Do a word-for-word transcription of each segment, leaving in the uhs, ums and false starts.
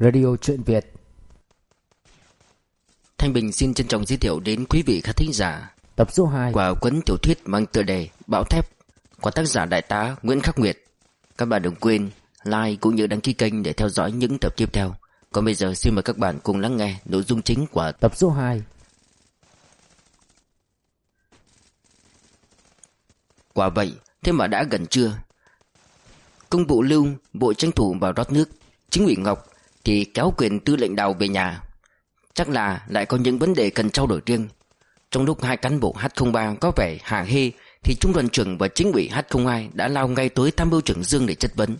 Radio Truyện Việt. Thanh Bình xin trân trọng giới thiệu đến quý vị khán thính giả Tập số hai của cuốn tiểu thuyết mang tựa đề Bão Thép của tác giả đại tá Nguyễn Khắc Nguyệt. Các bạn đừng quên like cũng như đăng ký kênh để theo dõi những tập tiếp theo. Còn bây giờ xin mời các bạn cùng lắng nghe nội dung chính của tập số hai. Quả vậy, thế mà đã gần trưa. Công bộ Lưu vội tranh thủ vào rót nước. Chính ủy Ngọc thì kéo quyền tư lệnh Đào về nhà. Chắc là lại có những vấn đề cần trao đổi riêng. Trong lúc hai cán bộ H không ba có vẻ hả hê thì trung đoàn trưởng và chính ủy H không hai đã lao ngay tới tham mưu trưởng Dương để chất vấn.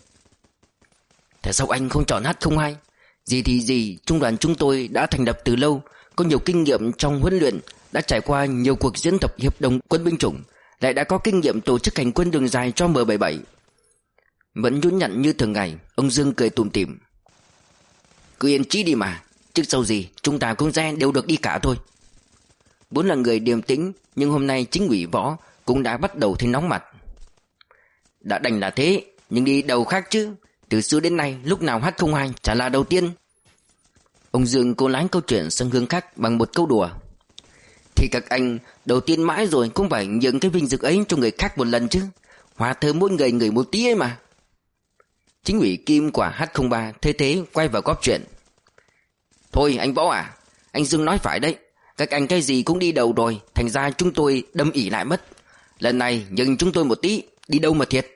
Tại sao anh không chọn H không hai? Gì thì gì, trung đoàn chúng tôi đã thành lập từ lâu, có nhiều kinh nghiệm trong huấn luyện, đã trải qua nhiều cuộc diễn tập hiệp đồng quân binh chủng, lại đã có kinh nghiệm tổ chức hành quân đường dài cho M bảy mươi bảy. Vẫn nhún nhặn như thường ngày, ông Dương cười tủm tỉm. Cứ yên chí đi mà, trước sau gì chúng ta cũng ra đều được đi cả thôi. Vốn là người điềm tĩnh, nhưng hôm nay chính ủy Võ cũng đã bắt đầu thấy nóng mặt. Đã đành là thế, nhưng đi đầu khác chứ. Từ xưa đến nay lúc nào H không hai chả là đầu tiên. Ông Dương cố lái câu chuyện sang hướng khác bằng một câu đùa. Thì các anh đầu tiên mãi rồi cũng phải nhường cái vinh dự ấy cho người khác một lần chứ. Hòa thơ mỗi người người một tí ấy mà. Chính ủy Kim của H không ba thế thế quay vào góp chuyện. Thôi anh Võ à, anh Dương nói phải đấy. Các anh cái gì cũng đi đầu rồi, thành ra chúng tôi đâm ỉ lại mất. Lần này nhường chúng tôi một tí, đi đâu mà thiệt.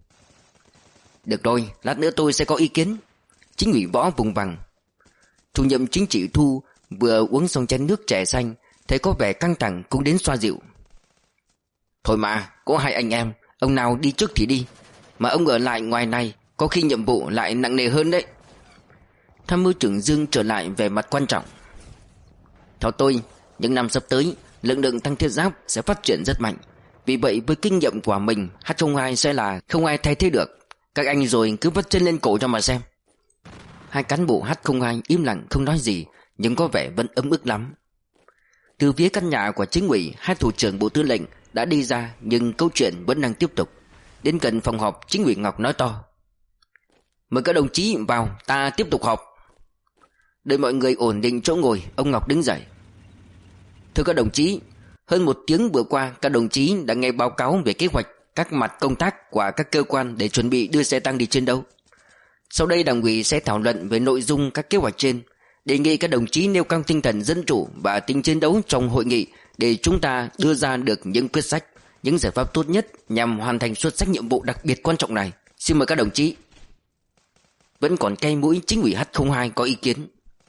Được rồi, lát nữa tôi sẽ có ý kiến. Chính ủy Võ vùng vằng. Chủ nhiệm chính trị Thu vừa uống xong chén nước chè xanh, thấy có vẻ căng thẳng cũng đến xoa dịu. Thôi mà, có hai anh em, ông nào đi trước thì đi. Mà ông ở lại ngoài này, có khi nhiệm vụ lại nặng nề hơn đấy. Tham mưu trưởng Dương trở lại về mặt quan trọng. Theo tôi, những năm sắp tới, lực lượng tăng thiết giáp sẽ phát triển rất mạnh. Vì vậy với kinh nghiệm của mình, H không hai sẽ là không ai thay thế được. Các anh rồi cứ vất chân lên cổ cho mà xem. Hai cán bộ H không hai im lặng không nói gì, nhưng có vẻ vẫn ấm ức lắm. Từ phía căn nhà của chính ủy, hai thủ trưởng bộ tư lệnh đã đi ra, nhưng câu chuyện vẫn đang tiếp tục. Đến gần phòng họp, chính ủy Ngọc nói to. Mời các đồng chí vào, ta tiếp tục họp. Đợi mọi người ổn định chỗ ngồi, ông Ngọc đứng dậy. Thưa các đồng chí, hơn một tiếng vừa qua, các đồng chí đã nghe báo cáo về kế hoạch các mặt công tác của các cơ quan để chuẩn bị đưa xe tăng đi chiến đấu. Sau đây Đảng ủy sẽ thảo luận về nội dung các kế hoạch trên, đề nghị các đồng chí nêu cao tinh thần dân chủ và tính chiến đấu trong hội nghị để chúng ta đưa ra được những quyết sách, những giải pháp tốt nhất nhằm hoàn thành xuất sắc nhiệm vụ đặc biệt quan trọng này. Xin mời các đồng chí. Vẫn còn cay mũi, chính ủy H không hai có ý kiến.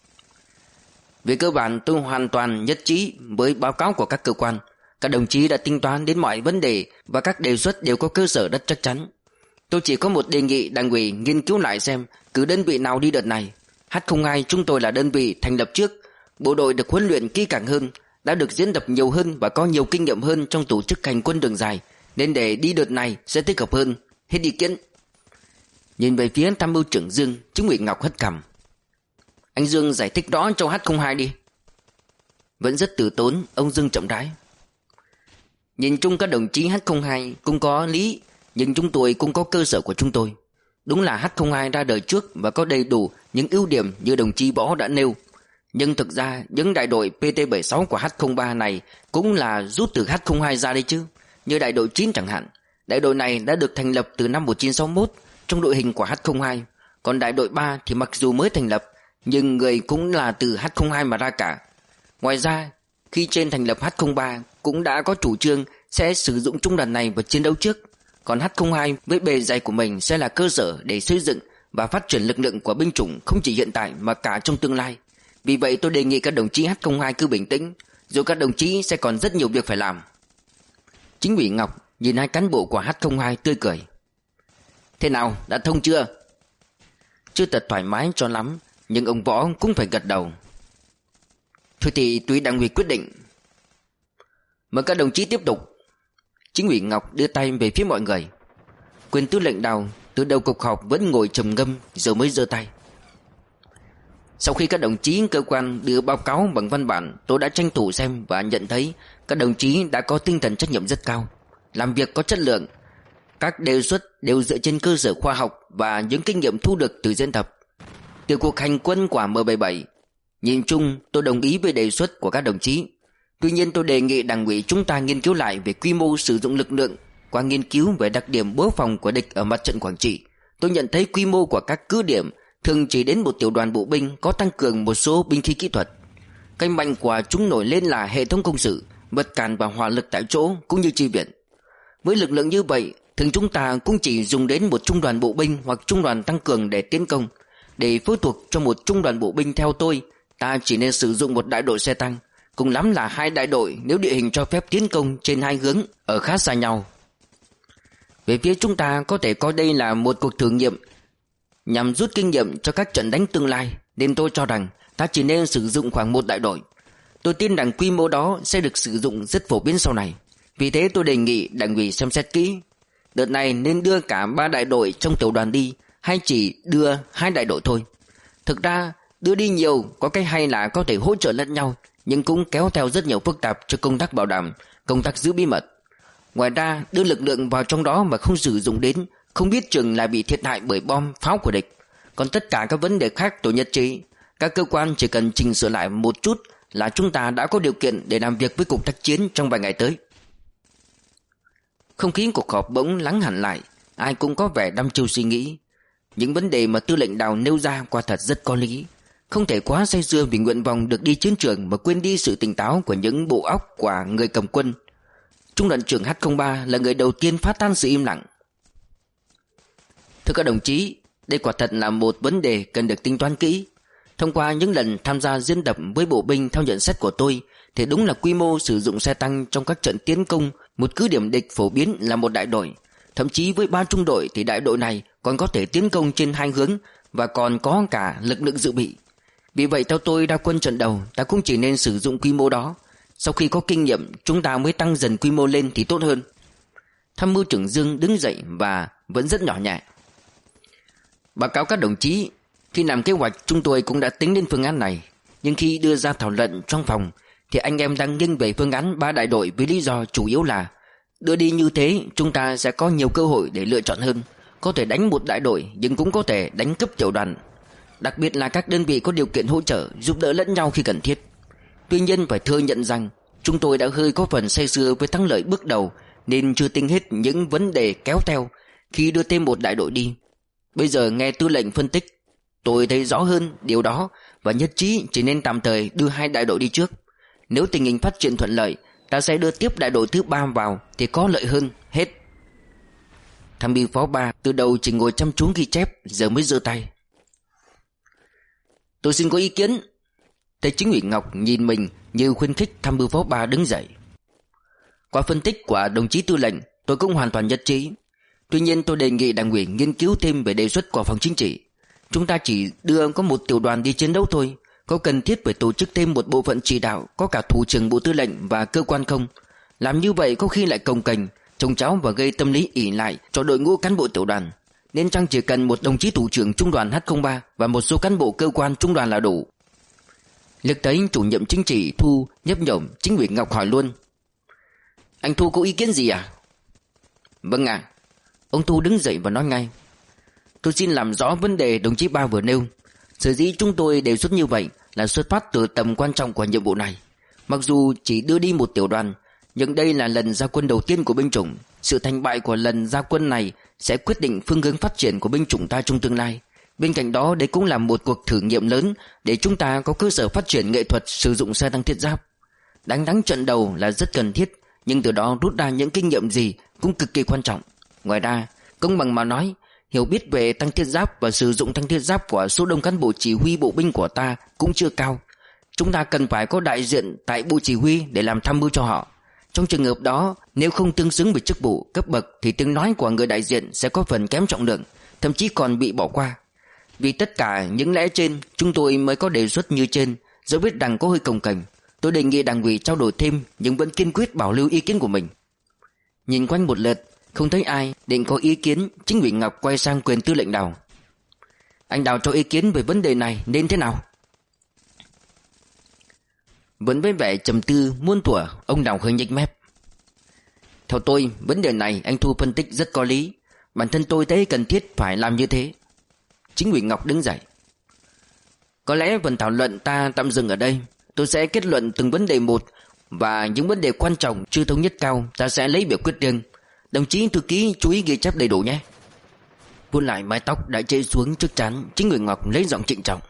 Về cơ bản tôi hoàn toàn nhất trí với báo cáo của các cơ quan. Các đồng chí đã tính toán đến mọi vấn đề và các đề xuất đều có cơ sở rất chắc chắn. Tôi chỉ có một đề nghị Đảng ủy nghiên cứu lại xem cứ đơn vị nào đi đợt này. H không hai chúng tôi là đơn vị thành lập trước, bộ đội được huấn luyện kỹ càng hơn, đã được diễn tập nhiều hơn và có nhiều kinh nghiệm hơn trong tổ chức hành quân đường dài, nên để đi đợt này sẽ thích hợp hơn. Hết ý kiến. Nhìn về phía tham mưu trưởng Dương, chính ủy Ngọc hất cằm. Anh Dương giải thích rõ cho H không hai đi. Vẫn rất từ tốn, ông Dương chậm rãi. Nhìn chung các đồng chí H không hai cũng có lý, nhưng chúng tôi cũng có cơ sở của chúng tôi. Đúng là H không hai ra đời trước và có đầy đủ những ưu điểm như đồng chí Võ đã nêu. Nhưng thực ra những đại đội P T bảy mươi sáu của H không ba này cũng là rút từ H không hai ra đấy chứ. Như đại đội chín chẳng hạn. Đại đội này đã được thành lập từ năm một nghìn chín trăm sáu mươi mốt trong đội hình của H không hai. Còn đại đội ba thì mặc dù mới thành lập, nhưng người cũng là từ H không hai mà ra cả. Ngoài ra, khi trên thành lập H không ba cũng đã có chủ trương sẽ sử dụng trung đoàn này vào chiến đấu trước. Còn H không hai với bề dày của mình sẽ là cơ sở để xây dựng và phát triển lực lượng của binh chủng không chỉ hiện tại mà cả trong tương lai. Vì vậy tôi đề nghị các đồng chí H không hai cứ bình tĩnh, dù các đồng chí sẽ còn rất nhiều việc phải làm. Chính ủy Ngọc nhìn hai cán bộ của H không hai tươi cười. Thế nào, đã thông chưa? Chưa thật thoải mái cho lắm, nhưng ông Võ cũng phải gật đầu. Thôi thì tùy Đảng ủy quyết định. Mời các đồng chí tiếp tục. Chính ủy Ngọc đưa tay về phía mọi người. Quyền tư lệnh Đào từ đầu cuộc họp vẫn ngồi trầm ngâm rồi mới giơ tay. Sau khi các đồng chí cơ quan đưa báo cáo bằng văn bản, tôi đã tranh thủ xem và nhận thấy các đồng chí đã có tinh thần trách nhiệm rất cao, làm việc có chất lượng. Các đề xuất đều dựa trên cơ sở khoa học và những kinh nghiệm thu được từ diễn tập. Từ cuộc hành quân của M bảy bảy, nhìn chung tôi đồng ý với đề xuất của các đồng chí. Tuy nhiên tôi đề nghị Đảng ủy chúng ta nghiên cứu lại về quy mô sử dụng lực lượng qua nghiên cứu về đặc điểm bố phòng của địch ở mặt trận Quảng Trị. Tôi nhận thấy quy mô của các cứ điểm thường chỉ đến một tiểu đoàn bộ binh có tăng cường một số binh khí kỹ thuật. Cái mạnh của chúng nổi lên là hệ thống công sự, vật cản và hỏa lực tại chỗ cũng như chi viện. Với lực lượng như vậy, thường chúng ta cũng chỉ dùng đến một trung đoàn bộ binh hoặc trung đoàn tăng cường để tiến công. Để phối thuộc cho một trung đoàn bộ binh, theo tôi, ta chỉ nên sử dụng một đại đội xe tăng, cùng lắm là hai đại đội nếu địa hình cho phép tiến công trên hai hướng ở khá xa nhau. Về phía chúng ta có thể coi đây là một cuộc thử nghiệm nhằm rút kinh nghiệm cho các trận đánh tương lai, nên tôi cho rằng ta chỉ nên sử dụng khoảng một đại đội. Tôi tin rằng quy mô đó sẽ được sử dụng rất phổ biến sau này. Vì thế tôi đề nghị Đảng ủy xem xét kỹ. Đợt này nên đưa cả ba đại đội trong tiểu đoàn đi, hay chỉ đưa hai đại đội thôi. Thực ra đưa đi nhiều có cái hay là có thể hỗ trợ lẫn nhau, nhưng cũng kéo theo rất nhiều phức tạp cho công tác bảo đảm, công tác giữ bí mật. Ngoài ra đưa lực lượng vào trong đó mà không sử dụng đến, không biết chừng là bị thiệt hại bởi bom, pháo của địch. Còn tất cả các vấn đề khác tôi nhất trí. Các cơ quan chỉ cần chỉnh sửa lại một chút là chúng ta đã có điều kiện để làm việc với cục tác chiến trong vài ngày tới. Không khí cuộc họp bỗng lắng hẳn lại, ai cũng có vẻ đăm chiêu suy nghĩ. Những vấn đề mà Tư lệnh Đào nêu ra quả thật rất có lý. Không thể quá say sưa vì nguyện vọng được đi chiến trường mà quên đi sự tỉnh táo của những bộ óc của người cầm quân. Trung đoàn trưởng H không ba là người đầu tiên phá tan sự im lặng. Thưa các đồng chí, đây quả thật là một vấn đề cần được tính toán kỹ. Thông qua những lần tham gia diễn tập với bộ binh, theo nhận xét của tôi, thì đúng là quy mô sử dụng xe tăng trong các trận tiến công một cứ điểm địch phổ biến là một đại đội. Thậm chí với ba trung đội thì đại đội này còn có thể tiến công trên hai hướng và còn có cả lực lượng dự bị. Vì vậy theo tôi, ra quân trận đầu ta cũng chỉ nên sử dụng quy mô đó. Sau khi có kinh nghiệm chúng ta mới tăng dần quy mô lên thì tốt hơn. Tham mưu trưởng Dương đứng dậy và vẫn rất nhỏ nhẹ. Báo cáo các đồng chí, khi làm kế hoạch chúng tôi cũng đã tính đến phương án này, nhưng khi đưa ra thảo luận trong phòng thì anh em đang nghiêng về phương án ba đại đội, với lý do chủ yếu là đưa đi như thế chúng ta sẽ có nhiều cơ hội để lựa chọn hơn, có thể đánh một đại đội nhưng cũng có thể đánh cấp tiểu đoàn, đặc biệt là các đơn vị có điều kiện hỗ trợ giúp đỡ lẫn nhau khi cần thiết. Tuy nhiên phải thừa nhận rằng chúng tôi đã hơi có phần say sưa với thắng lợi bước đầu, nên chưa tính hết những vấn đề kéo theo khi đưa thêm một đại đội đi. Bây giờ nghe tư lệnh phân tích, tôi thấy rõ hơn điều đó và nhất trí chỉ nên tạm thời đưa hai đại đội đi trước. Nếu tình hình phát triển thuận lợi, ta sẽ đưa tiếp đại đội thứ ba vào thì có lợi hơn hết. Tham mưu phó ba từ đầu chỉ ngồi chăm chú ghi chép, giờ mới giơ tay. Tôi xin có ý kiến. Thấy Chính ủy Ngọc nhìn mình như khuyến khích tham mưu phó ba đứng dậy. Qua phân tích của đồng chí tư lệnh, tôi cũng hoàn toàn nhất trí. Tuy nhiên tôi đề nghị Đảng ủy nghiên cứu thêm về đề xuất của phòng chính trị. Chúng ta chỉ đưa có một tiểu đoàn đi chiến đấu thôi, có cần thiết phải tổ chức thêm một bộ phận chỉ đạo, có cả thủ trưởng bộ tư lệnh và cơ quan không? Làm như vậy có khi lại cồng kềnh, trông cháu và gây tâm lý ỷ lại cho đội ngũ cán bộ tiểu đoàn. Nên chăng chỉ cần một đồng chí thủ trưởng trung đoàn H không ba và một số cán bộ cơ quan trung đoàn là đủ? Lực thấy chủ nhiệm chính trị Thu nhấp nhổm, Chính ủy Ngọc hỏi luôn. Anh Thu có ý kiến gì à? Vâng ạ. Ông Thu đứng dậy và nói ngay. Tôi xin làm rõ vấn đề đồng chí Ba vừa nêu. Sở dĩ chúng tôi đề xuất như vậy là xuất phát từ tầm quan trọng của nhiệm vụ này. Mặc dù chỉ đưa đi một tiểu đoàn, nhưng đây là lần ra quân đầu tiên của binh chủng. Sự thành bại của lần ra quân này sẽ quyết định phương hướng phát triển của binh chủng ta trong tương lai. Bên cạnh đó, đây cũng là một cuộc thử nghiệm lớn để chúng ta có cơ sở phát triển nghệ thuật sử dụng xe tăng thiết giáp. Đánh thắng trận đầu là rất cần thiết, nhưng từ đó rút ra những kinh nghiệm gì cũng cực kỳ quan trọng. Ngoài ra, công bằng mà nói, hiểu biết về tăng thiết giáp và sử dụng tăng thiết giáp của số đông cán bộ chỉ huy bộ binh của ta cũng chưa cao. Chúng ta cần phải có đại diện tại bộ chỉ huy để làm tham mưu cho họ. Trong trường hợp đó, nếu không tương xứng với chức vụ, cấp bậc thì tiếng nói của người đại diện sẽ có phần kém trọng lượng, thậm chí còn bị bỏ qua. Vì tất cả những lẽ trên, chúng tôi mới có đề xuất như trên, dẫu biết rằng có hơi cồng kềnh. Tôi đề nghị Đảng ủy trao đổi thêm nhưng vẫn kiên quyết bảo lưu ý kiến của mình. Nhìn quanh một lượt, không thấy ai định có ý kiến, Chính ủy Ngọc quay sang quyền tư lệnh Đào. Anh Đào cho ý kiến về vấn đề này nên thế nào? Vẫn với vẻ trầm tư muôn thuở, ông Đào hơi nhếch mép. Theo tôi, vấn đề này anh Thu phân tích rất có lý. Bản thân tôi thấy cần thiết phải làm như thế. Chính ủy Ngọc đứng dậy. Có lẽ phần thảo luận ta tạm dừng ở đây. Tôi sẽ kết luận từng vấn đề một, và những vấn đề quan trọng chưa thống nhất cao ta sẽ lấy biểu quyết riêng. Đồng chí thư ký chú ý ghi chép đầy đủ nhé. Vuốt lại mái tóc đã chảy xuống trước trán, Chính ủy Ngọc lấy giọng trịnh trọng.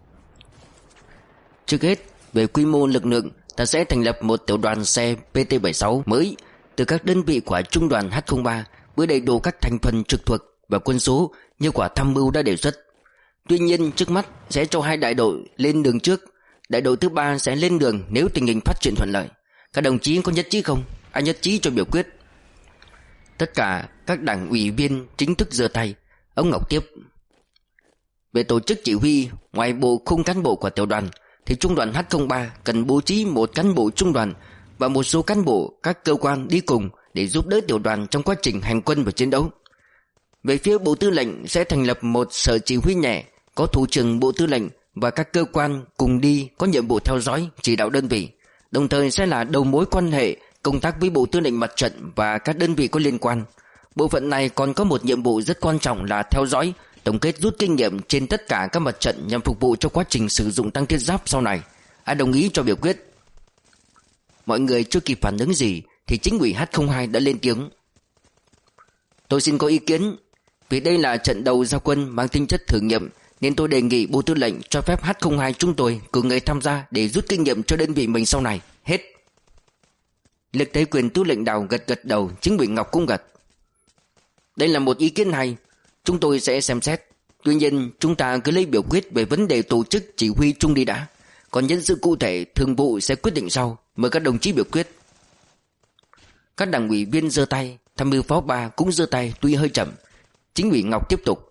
Trước hết, về quy mô lực lượng, ta sẽ thành lập một tiểu đoàn xe P T bảy mươi sáu mới từ các đơn vị của trung đoàn H không ba với đầy đủ các thành phần trực thuộc và quân số như quả tham mưu đã đề xuất. Tuy nhiên trước mắt sẽ cho hai đại đội lên đường trước, đại đội thứ ba sẽ lên đường nếu tình hình phát triển thuận lợi. Các đồng chí có nhất trí không? Ai nhất trí cho biểu quyết? Tất cả các đảng ủy viên chính thức giơ tay. Ông Ngọc tiếp: về tổ chức chỉ huy, ngoài bộ khung cán bộ của tiểu đoàn thì trung đoàn H không ba cần bố trí một cán bộ trung đoàn và một số cán bộ các cơ quan đi cùng để giúp đỡ tiểu đoàn trong quá trình hành quân và chiến đấu. Về phía Bộ Tư lệnh sẽ thành lập một sở chỉ huy nhẹ, có thủ trưởng Bộ Tư lệnh và các cơ quan cùng đi, có nhiệm vụ theo dõi, chỉ đạo đơn vị, đồng thời sẽ là đầu mối quan hệ công tác với Bộ Tư lệnh Mặt trận và các đơn vị có liên quan. Bộ phận này còn có một nhiệm vụ rất quan trọng là theo dõi, tổng kết rút kinh nghiệm trên tất cả các mặt trận nhằm phục vụ cho quá trình sử dụng tăng thiết giáp sau này. Ai đồng ý cho biểu quyết? Mọi người chưa kịp phản ứng gì thì chính ủy H không hai đã lên tiếng: tôi xin có ý kiến. Vì đây là trận đầu giao quân mang tính chất thử nghiệm, nên tôi đề nghị Bộ Tư lệnh cho phép H không hai chúng tôi cử người tham gia để rút kinh nghiệm cho đơn vị mình sau này. Hết. Lực thấy quyền tư lệnh Đào gật gật đầu, chính ủy Ngọc cũng gật. Đây là một ý kiến hay, chúng tôi sẽ xem xét. Tuy nhiên chúng ta cứ lấy biểu quyết về vấn đề tổ chức chỉ huy chung đi đã, còn nhân sự cụ thể thường vụ sẽ quyết định sau. Mời các đồng chí biểu quyết. Các đảng ủy viên giơ tay, tham mưu phó ba cũng giơ tay tuy hơi chậm. Chính ủy Ngọc tiếp tục: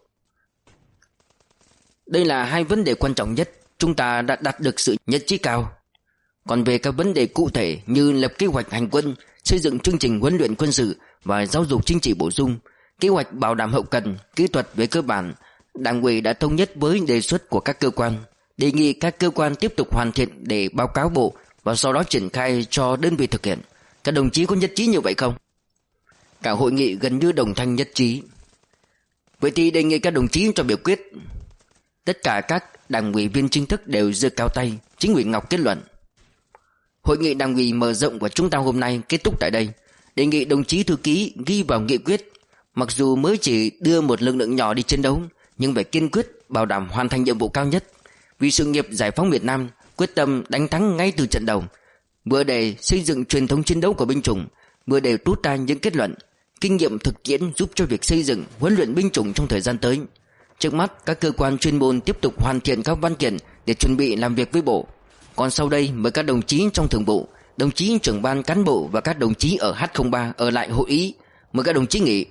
đây là hai vấn đề quan trọng nhất, chúng ta đã đạt được sự nhất trí cao. Còn về các vấn đề cụ thể như lập kế hoạch hành quân, xây dựng chương trình huấn luyện quân sự và giáo dục chính trị bổ sung, kế hoạch bảo đảm hậu cần, kỹ thuật về cơ bản, Đảng ủy đã thống nhất với đề xuất của các cơ quan, đề nghị các cơ quan tiếp tục hoàn thiện để báo cáo bộ và sau đó triển khai cho đơn vị thực hiện. Các đồng chí có nhất trí như vậy không? Cả hội nghị gần như đồng thanh nhất trí. Vậy thì đề nghị các đồng chí cho biểu quyết. Tất cả các đảng ủy viên chính thức đều giơ cao tay. Chính ủy Ngọc kết luận: hội nghị đảng ủy mở rộng của chúng ta hôm nay kết thúc tại đây. Đề nghị đồng chí thư ký ghi vào nghị quyết, mặc dù mới chỉ đưa một lực lượng nhỏ đi chiến đấu, nhưng phải kiên quyết bảo đảm hoàn thành nhiệm vụ cao nhất vì sự nghiệp giải phóng Việt Nam, quyết tâm đánh thắng ngay từ trận đầu, vừa để xây dựng truyền thống chiến đấu của binh chủng, vừa để rút ra những kết luận, kinh nghiệm thực tiễn giúp cho việc xây dựng, huấn luyện binh chủng trong thời gian tới. Trước mắt các cơ quan chuyên môn tiếp tục hoàn thiện các văn kiện để chuẩn bị làm việc với bộ. Còn sau đây mời các đồng chí trong thường vụ, đồng chí trưởng ban cán bộ và các đồng chí ở H không ba ở lại hội ý. Mời các đồng chí nghỉ.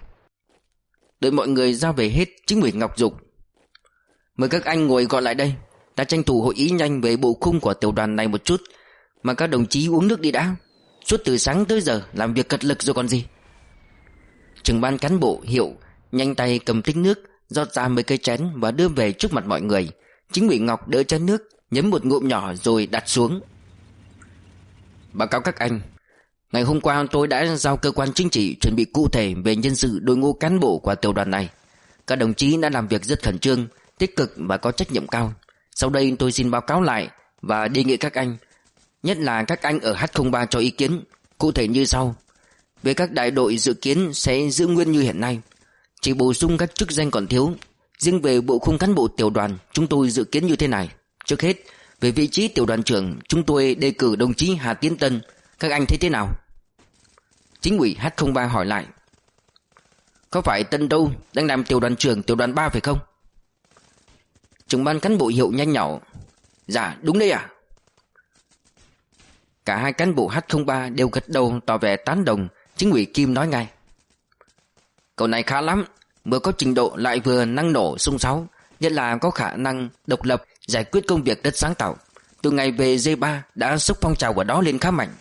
Đợi mọi người ra về hết, chính ủy Ngọc dục: mời các anh ngồi gọi lại đây, ta tranh thủ hội ý nhanh về bộ khung của tiểu đoàn này một chút, mà các đồng chí uống nước đi đã. Suốt từ sáng tới giờ làm việc cật lực rồi còn gì. Trưởng ban cán bộ Hiệu nhanh tay cầm tích nước, rót ra mấy cây chén và đưa về trước mặt mọi người. Chính ủy Ngọc đỡ chén nước, nhấm một ngụm nhỏ rồi đặt xuống. Báo cáo các anh, ngày hôm qua tôi đã giao cơ quan chính trị chuẩn bị cụ thể về nhân sự đội ngũ cán bộ của tiểu đoàn này. Các đồng chí đã làm việc rất khẩn trương, tích cực và có trách nhiệm cao. Sau đây tôi xin báo cáo lại và đề nghị các anh, nhất là các anh ở H không ba cho ý kiến, cụ thể như sau. Về các đại đội dự kiến sẽ giữ nguyên như hiện nay, chỉ bổ sung các chức danh còn thiếu. Riêng về bộ khung cán bộ tiểu đoàn, chúng tôi dự kiến như thế này. Trước hết, về vị trí tiểu đoàn trưởng, chúng tôi đề cử đồng chí Hà Tiến Tân. Các anh thấy thế nào? Chính ủy H không ba hỏi lại: có phải Tân đâu đang làm tiểu đoàn trưởng tiểu đoàn ba phải không? Trưởng ban cán bộ Hiệu nhanh nhỏ: dạ đúng đấy à. Cả hai cán bộ H không ba đều gật đầu tỏ vẻ tán đồng. Chính ủy Kim nói ngay: cậu này khá lắm, vừa có trình độ lại vừa năng nổ xung sáu, nhất là có khả năng độc lập giải quyết công việc rất sáng tạo. Từ ngày về D ba đã xúc phong trào của đó lên khá mạnh.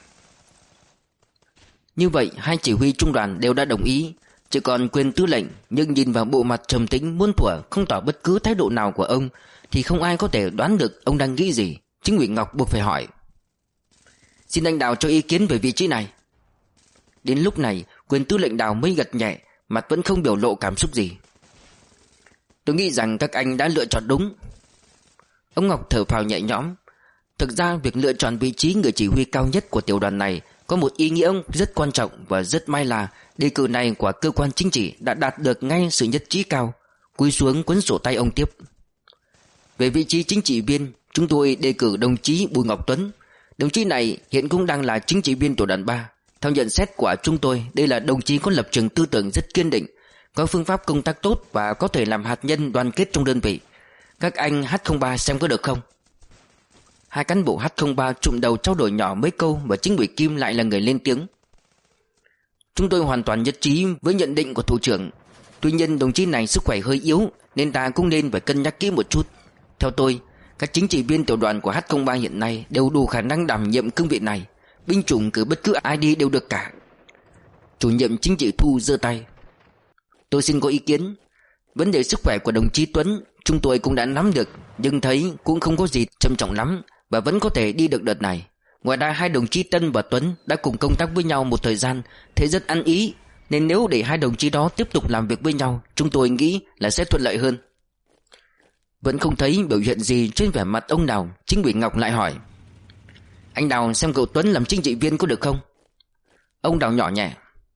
Như vậy hai chỉ huy trung đoàn đều đã đồng ý, chỉ còn quyền tư lệnh. Nhưng nhìn vào bộ mặt trầm tĩnh muôn thuở, không tỏ bất cứ thái độ nào của ông, thì không ai có thể đoán được ông đang nghĩ gì. Chính ủy Ngọc buộc phải hỏi: xin anh Đào cho ý kiến về vị trí này. Đến lúc này quyền tư lệnh Đào mới gật nhẹ, mặt vẫn không biểu lộ cảm xúc gì. Tôi nghĩ rằng các anh đã lựa chọn đúng. Ông Ngọc thở phào nhẹ nhõm. Thực ra việc lựa chọn vị trí người chỉ huy cao nhất của tiểu đoàn này có một ý nghĩa rất quan trọng, và rất may là đề cử này của cơ quan chính trị đã đạt được ngay sự nhất trí cao. Cúi xuống cuốn sổ tay ông tiếp. Về vị trí chính trị viên, chúng tôi đề cử đồng chí Bùi Ngọc Tuấn. Đồng chí này hiện cũng đang là chính trị viên tiểu đoàn ba. Theo nhận xét của chúng tôi, đây là đồng chí có lập trường tư tưởng rất kiên định, có phương pháp công tác tốt và có thể làm hạt nhân đoàn kết trong đơn vị. Các anh H không ba xem có được không? Hai cán bộ H không ba trụm đầu trao đổi nhỏ mấy câu, và chính ủy Kim lại là người lên tiếng. Chúng tôi hoàn toàn nhất trí với nhận định của thủ trưởng. Tuy nhiên đồng chí này sức khỏe hơi yếu, nên ta cũng nên phải cân nhắc kỹ một chút. Theo tôi, các chính trị viên tiểu đoàn của H không ba hiện nay đều đủ khả năng đảm nhiệm cương vị này. Binh chủng cử bất cứ ai đi đều được cả. Chủ nhiệm chính trị Thu giơ tay. Tôi xin có ý kiến. Vấn đề sức khỏe của đồng chí Tuấn chúng tôi cũng đã nắm được, nhưng thấy cũng không có gì trầm trọng lắm, và vẫn có thể đi được đợt này. Ngoài ra hai đồng chí Tân và Tuấn đã cùng công tác với nhau một thời gian, thấy rất ăn ý, nên nếu để hai đồng chí đó tiếp tục làm việc với nhau, chúng tôi nghĩ là sẽ thuận lợi hơn. Vẫn không thấy biểu hiện gì trên vẻ mặt ông Đào, chính ủy Ngọc lại hỏi. Anh Đào xem cậu Tuấn làm chính trị viên có được không? Ông Đào nhỏ nhẹ.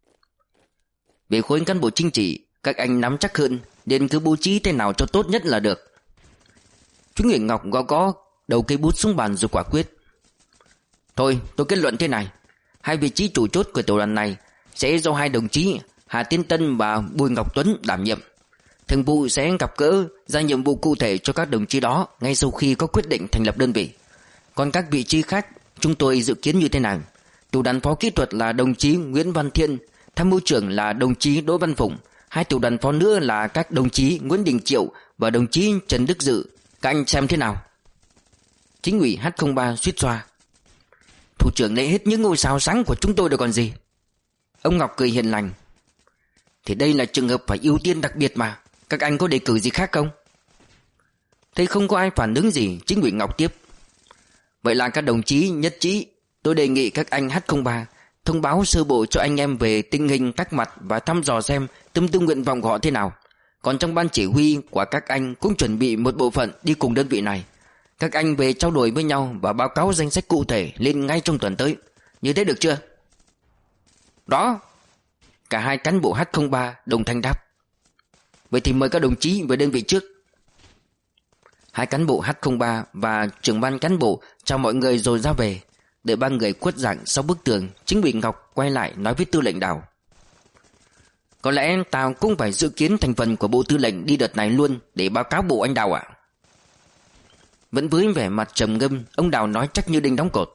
Về khối cán bộ chính trị, các anh nắm chắc hơn, nên cứ bố trí thế nào cho tốt nhất là được. Chính ủy Ngọc gõ gõ đầu cây bút xuống bàn rồi quả quyết. Thôi tôi kết luận thế này. Hai vị trí chủ chốt của tiểu đoàn này sẽ do hai đồng chí Hà Tiến Tân và Bùi Ngọc Tuấn đảm nhiệm. Thường vụ sẽ gặp gỡ ra nhiệm vụ cụ thể cho các đồng chí đó ngay sau khi có quyết định thành lập đơn vị. Còn các vị trí khác chúng tôi dự kiến như thế này. Tiểu đoàn phó kỹ thuật là đồng chí Nguyễn Văn Thiên, tham mưu trưởng là đồng chí Đỗ Văn Phụng, hai tiểu đoàn phó nữa là các đồng chí Nguyễn Đình Triệu và đồng chí Trần Đức Dự. Các anh xem thế nào? Chính ủy H không ba suýt xoa. Thủ trưởng lấy hết những ngôi sao sáng của chúng tôi rồi còn gì. Ông Ngọc cười hiền lành. Thì đây là trường hợp phải ưu tiên đặc biệt mà. Các anh có đề cử gì khác không? Thấy không có ai phản ứng gì, chính ủy Ngọc tiếp. Vậy là các đồng chí nhất trí. Tôi đề nghị các anh H không ba thông báo sơ bộ cho anh em về tình hình các mặt và thăm dò xem tâm tư nguyện vọng của họ thế nào. Còn trong ban chỉ huy của các anh cũng chuẩn bị một bộ phận đi cùng đơn vị này. Các anh về trao đổi với nhau và báo cáo danh sách cụ thể lên ngay trong tuần tới. Như thế được chưa? Đó. Cả hai cán bộ H không ba đồng thanh đáp. Vậy thì mời các đồng chí về đơn vị trước. Hai cán bộ H không ba và trưởng ban cán bộ chào mọi người rồi ra về. Đợi ba người khuất dạng sau bức tường, chính ủy Ngọc quay lại nói với tư lệnh Đào. Có lẽ tao cũng phải dự kiến thành phần của bộ tư lệnh đi đợt này luôn để báo cáo bộ anh Đào ạ. Vẫn với vẻ mặt trầm ngâm, ông Đào nói chắc như đinh đóng cột.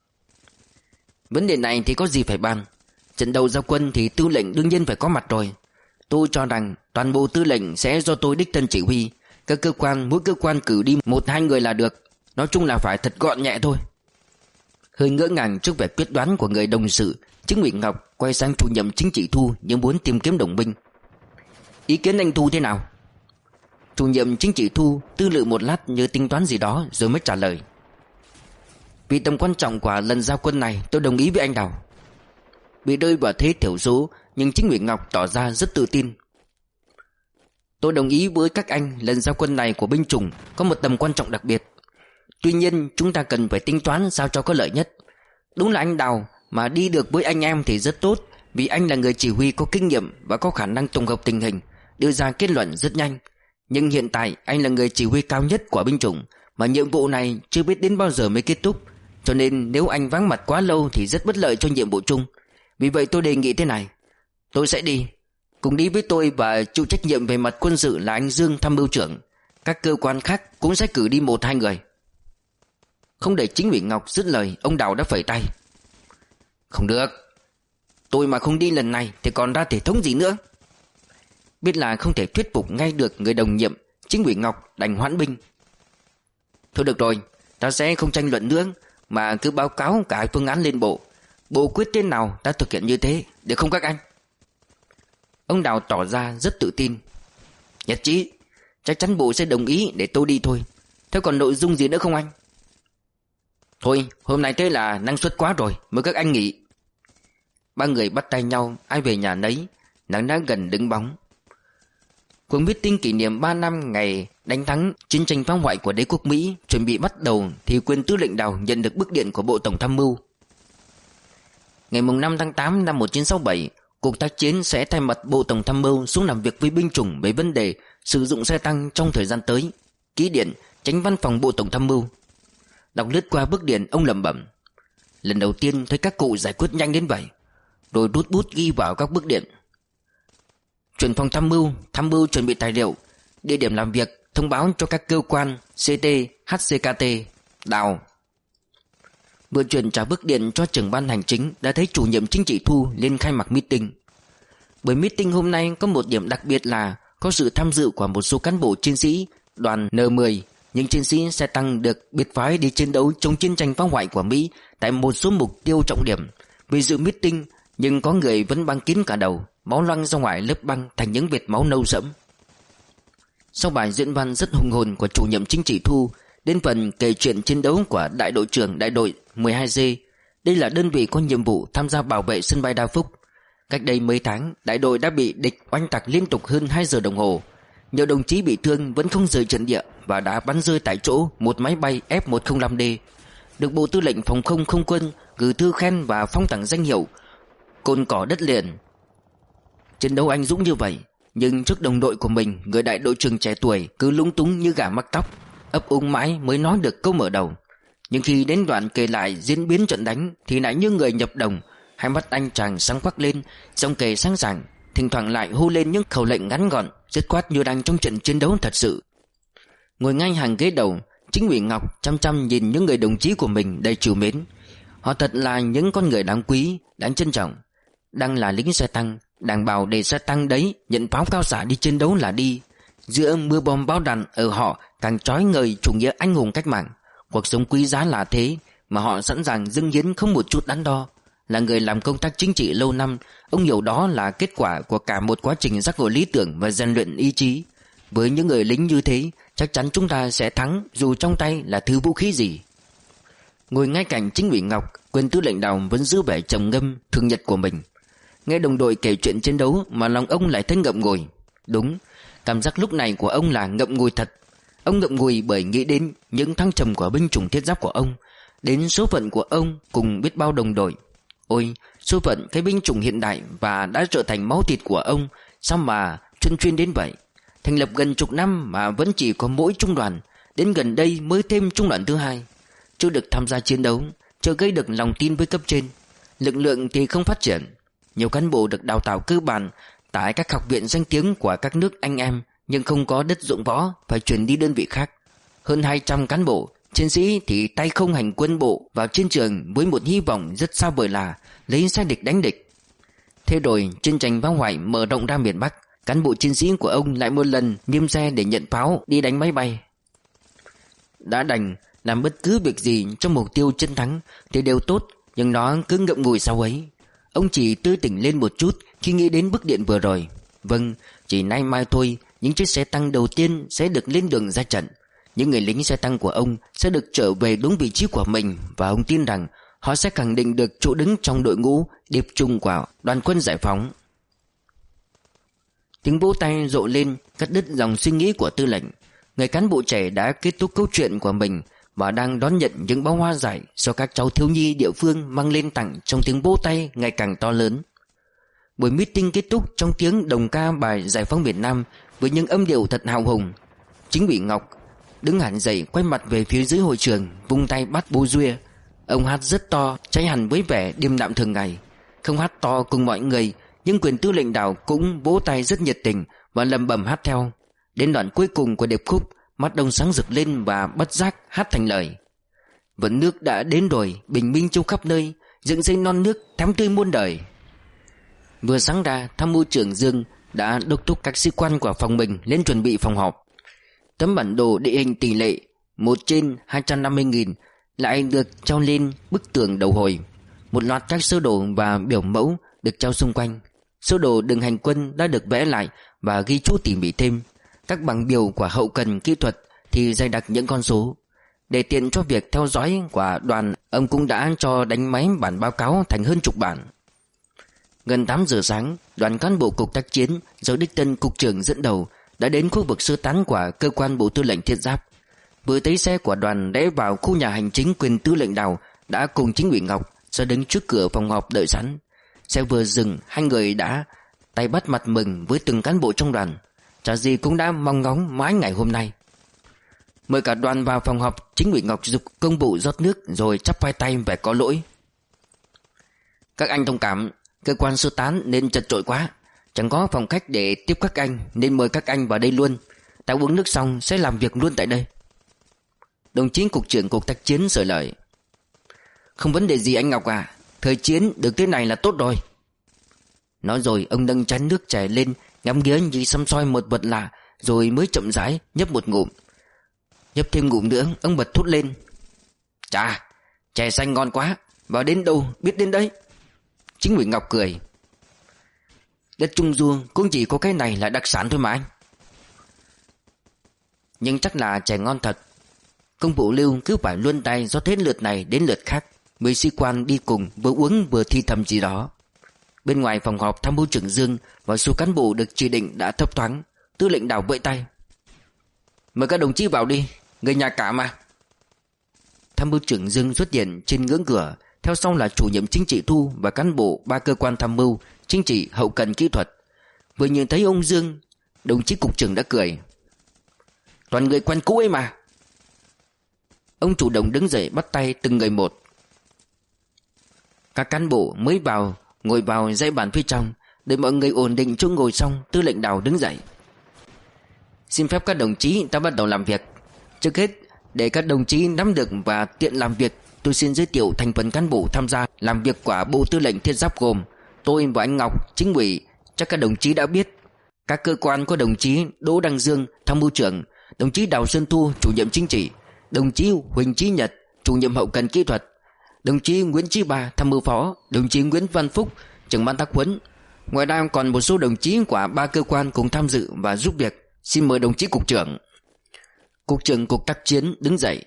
Vấn đề này thì có gì phải bàn. Trận đầu giao quân thì tư lệnh đương nhiên phải có mặt rồi. Tôi cho rằng toàn bộ tư lệnh sẽ do tôi đích thân chỉ huy. Các cơ quan, mỗi cơ quan cử đi một hai người là được. Nói chung là phải thật gọn nhẹ thôi. Hơi ngỡ ngàng trước vẻ quyết đoán của người đồng sự, chính ủy Ngọc quay sang chủ nhiệm chính trị Thu như muốn tìm kiếm đồng minh. Ý kiến anh Thu thế nào? Chủ nhiệm chính trị Thu tư lự một lát như tính toán gì đó rồi mới trả lời. Vì tầm quan trọng của lần giao quân này, tôi đồng ý với anh Đào. Bị rơi vào thế thiểu số, nhưng chính ủy Ngọc tỏ ra rất tự tin. Tôi đồng ý với các anh, lần giao quân này của binh chủng có một tầm quan trọng đặc biệt. Tuy nhiên chúng ta cần phải tính toán sao cho có lợi nhất. Đúng là anh Đào mà đi được với anh em thì rất tốt, vì anh là người chỉ huy có kinh nghiệm và có khả năng tổng hợp tình hình, đưa ra kết luận rất nhanh. Nhưng hiện tại anh là người chỉ huy cao nhất của binh chủng, mà nhiệm vụ này chưa biết đến bao giờ mới kết thúc. Cho nên nếu anh vắng mặt quá lâu thì rất bất lợi cho nhiệm vụ chung. Vì vậy tôi đề nghị thế này. Tôi sẽ đi. Cùng đi với tôi và chịu trách nhiệm về mặt quân sự là anh Dương tham mưu trưởng. Các cơ quan khác cũng sẽ cử đi một hai người. Không để chính ủy Ngọc dứt lời, ông Đào đã phẩy tay. Không được. Tôi mà không đi lần này thì còn ra thể thống gì nữa. Biết là không thể thuyết phục ngay được người đồng nhiệm, chính ủy Ngọc đành hoãn binh. Thôi được rồi, ta sẽ không tranh luận nữa, mà cứ báo cáo cả phương án lên bộ. Bộ quyết tên nào ta thực hiện như thế, được không các anh? Ông Đào tỏ ra rất tự tin. Nhất trí. Chắc chắn bộ sẽ đồng ý để tôi đi thôi. Thế còn nội dung gì nữa không anh? Thôi hôm nay thế là năng suất quá rồi, mời các anh nghỉ. Ba người bắt tay nhau, ai về nhà nấy. Nắng đã gần đứng bóng. Cuộc meeting kỷ niệm ba năm ngày đánh thắng chiến tranh phá hoại của đế quốc Mỹ chuẩn bị bắt đầu thì quyền tư lệnh Đào nhận được bức điện của Bộ Tổng tham mưu. Ngày năm tháng tám năm một nghìn chín trăm sáu mươi bảy, Cục tác chiến sẽ thay mặt Bộ Tổng tham mưu xuống làm việc với binh chủng về vấn đề sử dụng xe tăng trong thời gian tới. Ký điện, Chánh văn phòng Bộ Tổng tham mưu. Đọc lướt qua bức điện, ông lẩm bẩm: lần đầu tiên thấy các cụ giải quyết nhanh đến vậy. Rồi rút bút ghi vào các bức điện: chuyển phòng tham mưu, tham mưu chuẩn bị tài liệu, địa điểm làm việc thông báo cho các cơ quan xê tê, hát xê ca tê, Đào. Vừa chuyển trả bức điện cho trưởng ban hành chính đã thấy chủ nhiệm chính trị Thu lên khai mạc meeting. Buổi meeting hôm nay có một điểm đặc biệt là có sự tham dự của một số cán bộ chiến sĩ đoàn en mười. Những chiến sĩ xe tăng được biệt phái đi chiến đấu chống chiến tranh phá hoại của Mỹ tại một số mục tiêu trọng điểm. Vì dự meeting nhưng có người vẫn băng kín cả đầu, máu loang ra ngoài lớp băng thành những vệt máu nâu sẫm. Sau bài diễn văn rất hùng hồn của chủ nhiệm chính trị Thu, đến phần kể chuyện chiến đấu của đại đội trưởng đại đội mười hai G. Đây là đơn vị có nhiệm vụ tham gia bảo vệ sân bay Đa Phúc. Cách đây mấy tháng, đại đội đã bị địch oanh tạc liên tục hơn hai giờ đồng hồ. Nhiều đồng chí bị thương vẫn không rời trận địa và đã bắn rơi tại chỗ một máy bay F một không năm D, được Bộ Tư lệnh Phòng không Không quân gửi thư khen và phong tặng danh hiệu Cồn Cỏ Đất Liền. Chiến đấu anh dũng như vậy, nhưng trước đồng đội của mình, người đại đội trưởng trẻ tuổi cứ lúng túng như gà mắc tóc, ấp úng mãi mới nói được câu mở đầu. Nhưng khi đến đoạn kể lại diễn biến trận đánh thì lại như người nhập đồng, hai mắt anh chàng sáng quắc lên, giọng kể sáng sảng, thỉnh thoảng lại hô lên những khẩu lệnh ngắn gọn, dứt khoát như đang trong trận chiến đấu thật sự. Ngồi ngay hàng ghế đầu, Chính ủy Ngọc chăm chăm nhìn những người đồng chí của mình đầy trìu mến. Họ thật là những con người đáng quý, đáng trân trọng. Đang là lính xe tăng, Đảng bảo để xe tăng đấy nhận pháo cao xạ đi chiến đấu là đi. Giữa mưa bom bão đạn ở họ càng trói ngời chủ nghĩa anh hùng cách mạng. Cuộc sống quý giá là thế mà họ sẵn sàng dâng hiến không một chút đắn đo. Là người làm công tác chính trị lâu năm, ông hiểu đó là kết quả của cả một quá trình giác ngộ lý tưởng và rèn luyện ý chí. Với những người lính như thế, chắc chắn chúng ta sẽ thắng dù trong tay là thứ vũ khí gì. Ngồi ngay cạnh Chính ủy Ngọc, quyền tư lệnh Đào vẫn giữ vẻ trầm ngâm thường nhật của mình. Nghe đồng đội kể chuyện chiến đấu mà lòng ông lại thấy ngậm ngùi. Đúng, cảm giác lúc này của ông là ngậm ngùi thật. Ông ngậm ngùi bởi nghĩ đến những thăng trầm của binh chủng thiết giáp của ông, đến số phận của ông cùng biết bao đồng đội. Ôi, số phận cái binh chủng hiện đại và đã trở thành máu thịt của ông, sao mà chuyên chuyên đến vậy. Thành lập gần chục năm mà vẫn chỉ có mỗi trung đoàn, đến gần đây mới thêm trung đoàn thứ hai. Chưa được tham gia chiến đấu, chưa gây được lòng tin với cấp trên. Lực lượng thì không phát triển. Nhiều cán bộ được đào tạo cơ bản tại các học viện danh tiếng của các nước anh em, nhưng không có đất dụng võ, phải chuyển đi đơn vị khác. Hơn hai trăm cán bộ, chiến sĩ thì tay không hành quân bộ vào chiến trường với một hy vọng rất xa vời là lấy xe địch đánh địch. Thế rồi chiến tranh phá hoại mở rộng ra miền Bắc, cán bộ chiến sĩ của ông lại một lần niêm xe để nhận pháo đi đánh máy bay. Đã đành làm bất cứ việc gì cho mục tiêu chiến thắng thì đều tốt, nhưng nó cứ ngậm ngùi sau ấy. Ông chỉ tươi tỉnh lên một chút khi nghĩ đến bức điện vừa rồi. Vâng, chỉ nay mai thôi, những chiếc xe tăng đầu tiên sẽ được lên đường ra trận. Những người lính xe tăng của ông sẽ được trở về đúng vị trí của mình, và ông tin rằng họ sẽ khẳng định được chỗ đứng trong đội ngũ điệp trung của đoàn quân giải phóng. Tiếng vỗ tay rộ lên cắt đứt dòng suy nghĩ của tư lệnh. Người cán bộ trẻ đã kết thúc câu chuyện của mình và đang đón nhận những bó hoa giải do các cháu thiếu nhi địa phương mang lên tặng trong tiếng vỗ tay ngày càng to lớn. Buổi meeting kết thúc trong tiếng đồng ca bài Giải phóng miền Nam với những âm điệu thật hào hùng. Chính ủy Ngọc đứng hẳn dậy, quay mặt về phía dưới hội trường, vung tay bắt bô duê. Ông hát rất to, cháy hẳn với vẻ điềm đạm thường ngày. Không hát to cùng mọi người, nhưng quyền tư lệnh Đào cũng vỗ tay rất nhiệt tình và lẩm bẩm hát theo. Đến đoạn cuối cùng của điệp khúc, mắt ông sáng rực lên và bất giác hát thành lời: Vận nước đã đến rồi, bình minh châu khắp nơi, dựng xây non nước thắm tươi muôn đời. Vừa sáng ra, tham mưu trưởng Dương đã đốc thúc các sĩ quan của phòng mình lên chuẩn bị phòng họp. Tấm bản đồ địa hình tỷ lệ một trên hai trăm năm mươi nghìn lại được treo lên bức tường đầu hồi. Một loạt các sơ đồ và biểu mẫu được treo xung quanh. Sơ đồ đường hành quân đã được vẽ lại và ghi chú tỉ mỉ thêm. Các bảng biểu của hậu cần kỹ thuật thì dày đặc những con số. Để tiện cho việc theo dõi của đoàn, ông cũng đã cho đánh máy bản báo cáo thành hơn chục bản. Gần tám giờ sáng, đoàn cán bộ cục tác chiến do đích thân cục trưởng dẫn đầu đã đến khu vực sơ tán của cơ quan Bộ Tư lệnh Thiết giáp. Vừa thấy xe của đoàn rẽ vào khu nhà hành chính quyền tư lệnh Đào đã cùng chính ủy Ngọc ra đứng trước cửa phòng họp đợi sẵn. Xe vừa dừng, hai người đã tay bắt mặt mừng với từng cán bộ trong đoàn. Chả gì cũng đã mong ngóng mãi ngày hôm nay. Mời cả đoàn vào phòng họp, chính ủy Ngọc giục công vụ rót nước rồi chắp hai tay vẻ có lỗi. Các anh thông cảm, cơ quan sơ tán nên chật chội quá, chẳng có phòng khách để tiếp các anh nên mời các anh vào đây luôn. Ta uống nước xong sẽ làm việc luôn tại đây. Đồng chí cục trưởng cục tác chiến sởi lời. Không vấn đề gì anh Ngọc à, thời chiến được thế này là tốt rồi. Nói rồi ông nâng chén nước chè lên, ngắm nghía như xăm soi một vật lạ, rồi mới chậm rãi nhấp một ngụm. Nhấp thêm ngụm nữa, ông bật thốt lên. Chà, chè xanh ngon quá, vào đến đâu biết đến đấy. Chính ủy Ngọc cười. Đất Trung Du cũng chỉ có cái này là đặc sản thôi mà anh. Nhưng chắc là chè ngon thật. Công vụ Lưu cứ phải luân tay rót hết lượt này đến lượt khác. Mấy sĩ quan đi cùng vừa uống vừa thi thầm gì đó. Bên ngoài phòng họp, tham mưu trưởng Dương và số cán bộ được chỉ định đã thấp thoáng. Tư lệnh Đào vẫy tay. Mời các đồng chí vào đi, người nhà cả mà. Tham mưu trưởng Dương xuất hiện trên ngưỡng cửa. Theo sau là chủ nhiệm chính trị Thu và cán bộ ba cơ quan tham mưu, chính trị, hậu cần, kỹ thuật. Vừa nhìn thấy ông Dương, đồng chí cục trưởng đã cười. Toàn người quen cũ ấy mà. Ông chủ động đứng dậy bắt tay từng người một. Các cán bộ mới vào ngồi vào dãy bàn phía trong. Để mọi người ổn định chỗ ngồi xong, tư lệnh Đào đứng dậy. Xin phép các đồng chí ta bắt đầu làm việc. Trước hết, để các đồng chí nắm được và tiện làm việc, tôi xin giới thiệu thành phần cán bộ tham gia làm việc của Bộ Tư lệnh Thiết giáp gồm tôi và anh Ngọc, chính ủy, chắc các đồng chí đã biết. Các cơ quan có đồng chí Đỗ Đăng Dương, tham mưu trưởng, đồng chí Đào Xuân Thu, chủ nhiệm chính trị, đồng chí Huỳnh Chí Nhật, chủ nhiệm hậu cần kỹ thuật, đồng chí Nguyễn Chí Ba, tham mưu phó, đồng chí Nguyễn Văn Phúc, trưởng ban tác huấn. Ngoài ra còn một số đồng chí của ba cơ quan cùng tham dự và giúp việc. Xin mời đồng chí cục trưởng. Cục trưởng cục tác chiến đứng dậy.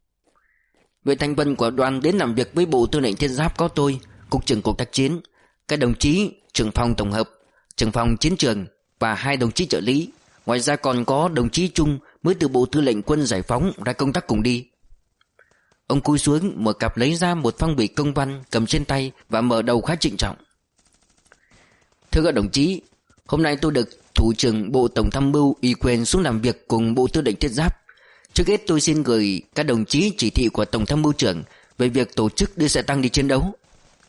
Về thành phần của đoàn đến làm việc với Bộ Tư lệnh Thiết giáp có tôi, cục trưởng cục tác chiến, các đồng chí trưởng phòng tổng hợp, trưởng phòng chiến trường và hai đồng chí trợ lý. Ngoài ra còn có đồng chí Trung mới từ Bộ Tư lệnh Quân Giải phóng ra công tác cùng đi. Ông cúi xuống mở cặp lấy ra một phong bì công văn cầm trên tay và mở đầu khá trịnh trọng. Thưa các đồng chí, hôm nay tôi được Thủ trưởng Bộ Tổng tham mưu ủy quyền xuống làm việc cùng Bộ Tư lệnh Thiết giáp. Trước hết tôi xin gửi các đồng chí chỉ thị của Tổng tham mưu trưởng về việc tổ chức đưa xe tăng đi chiến đấu.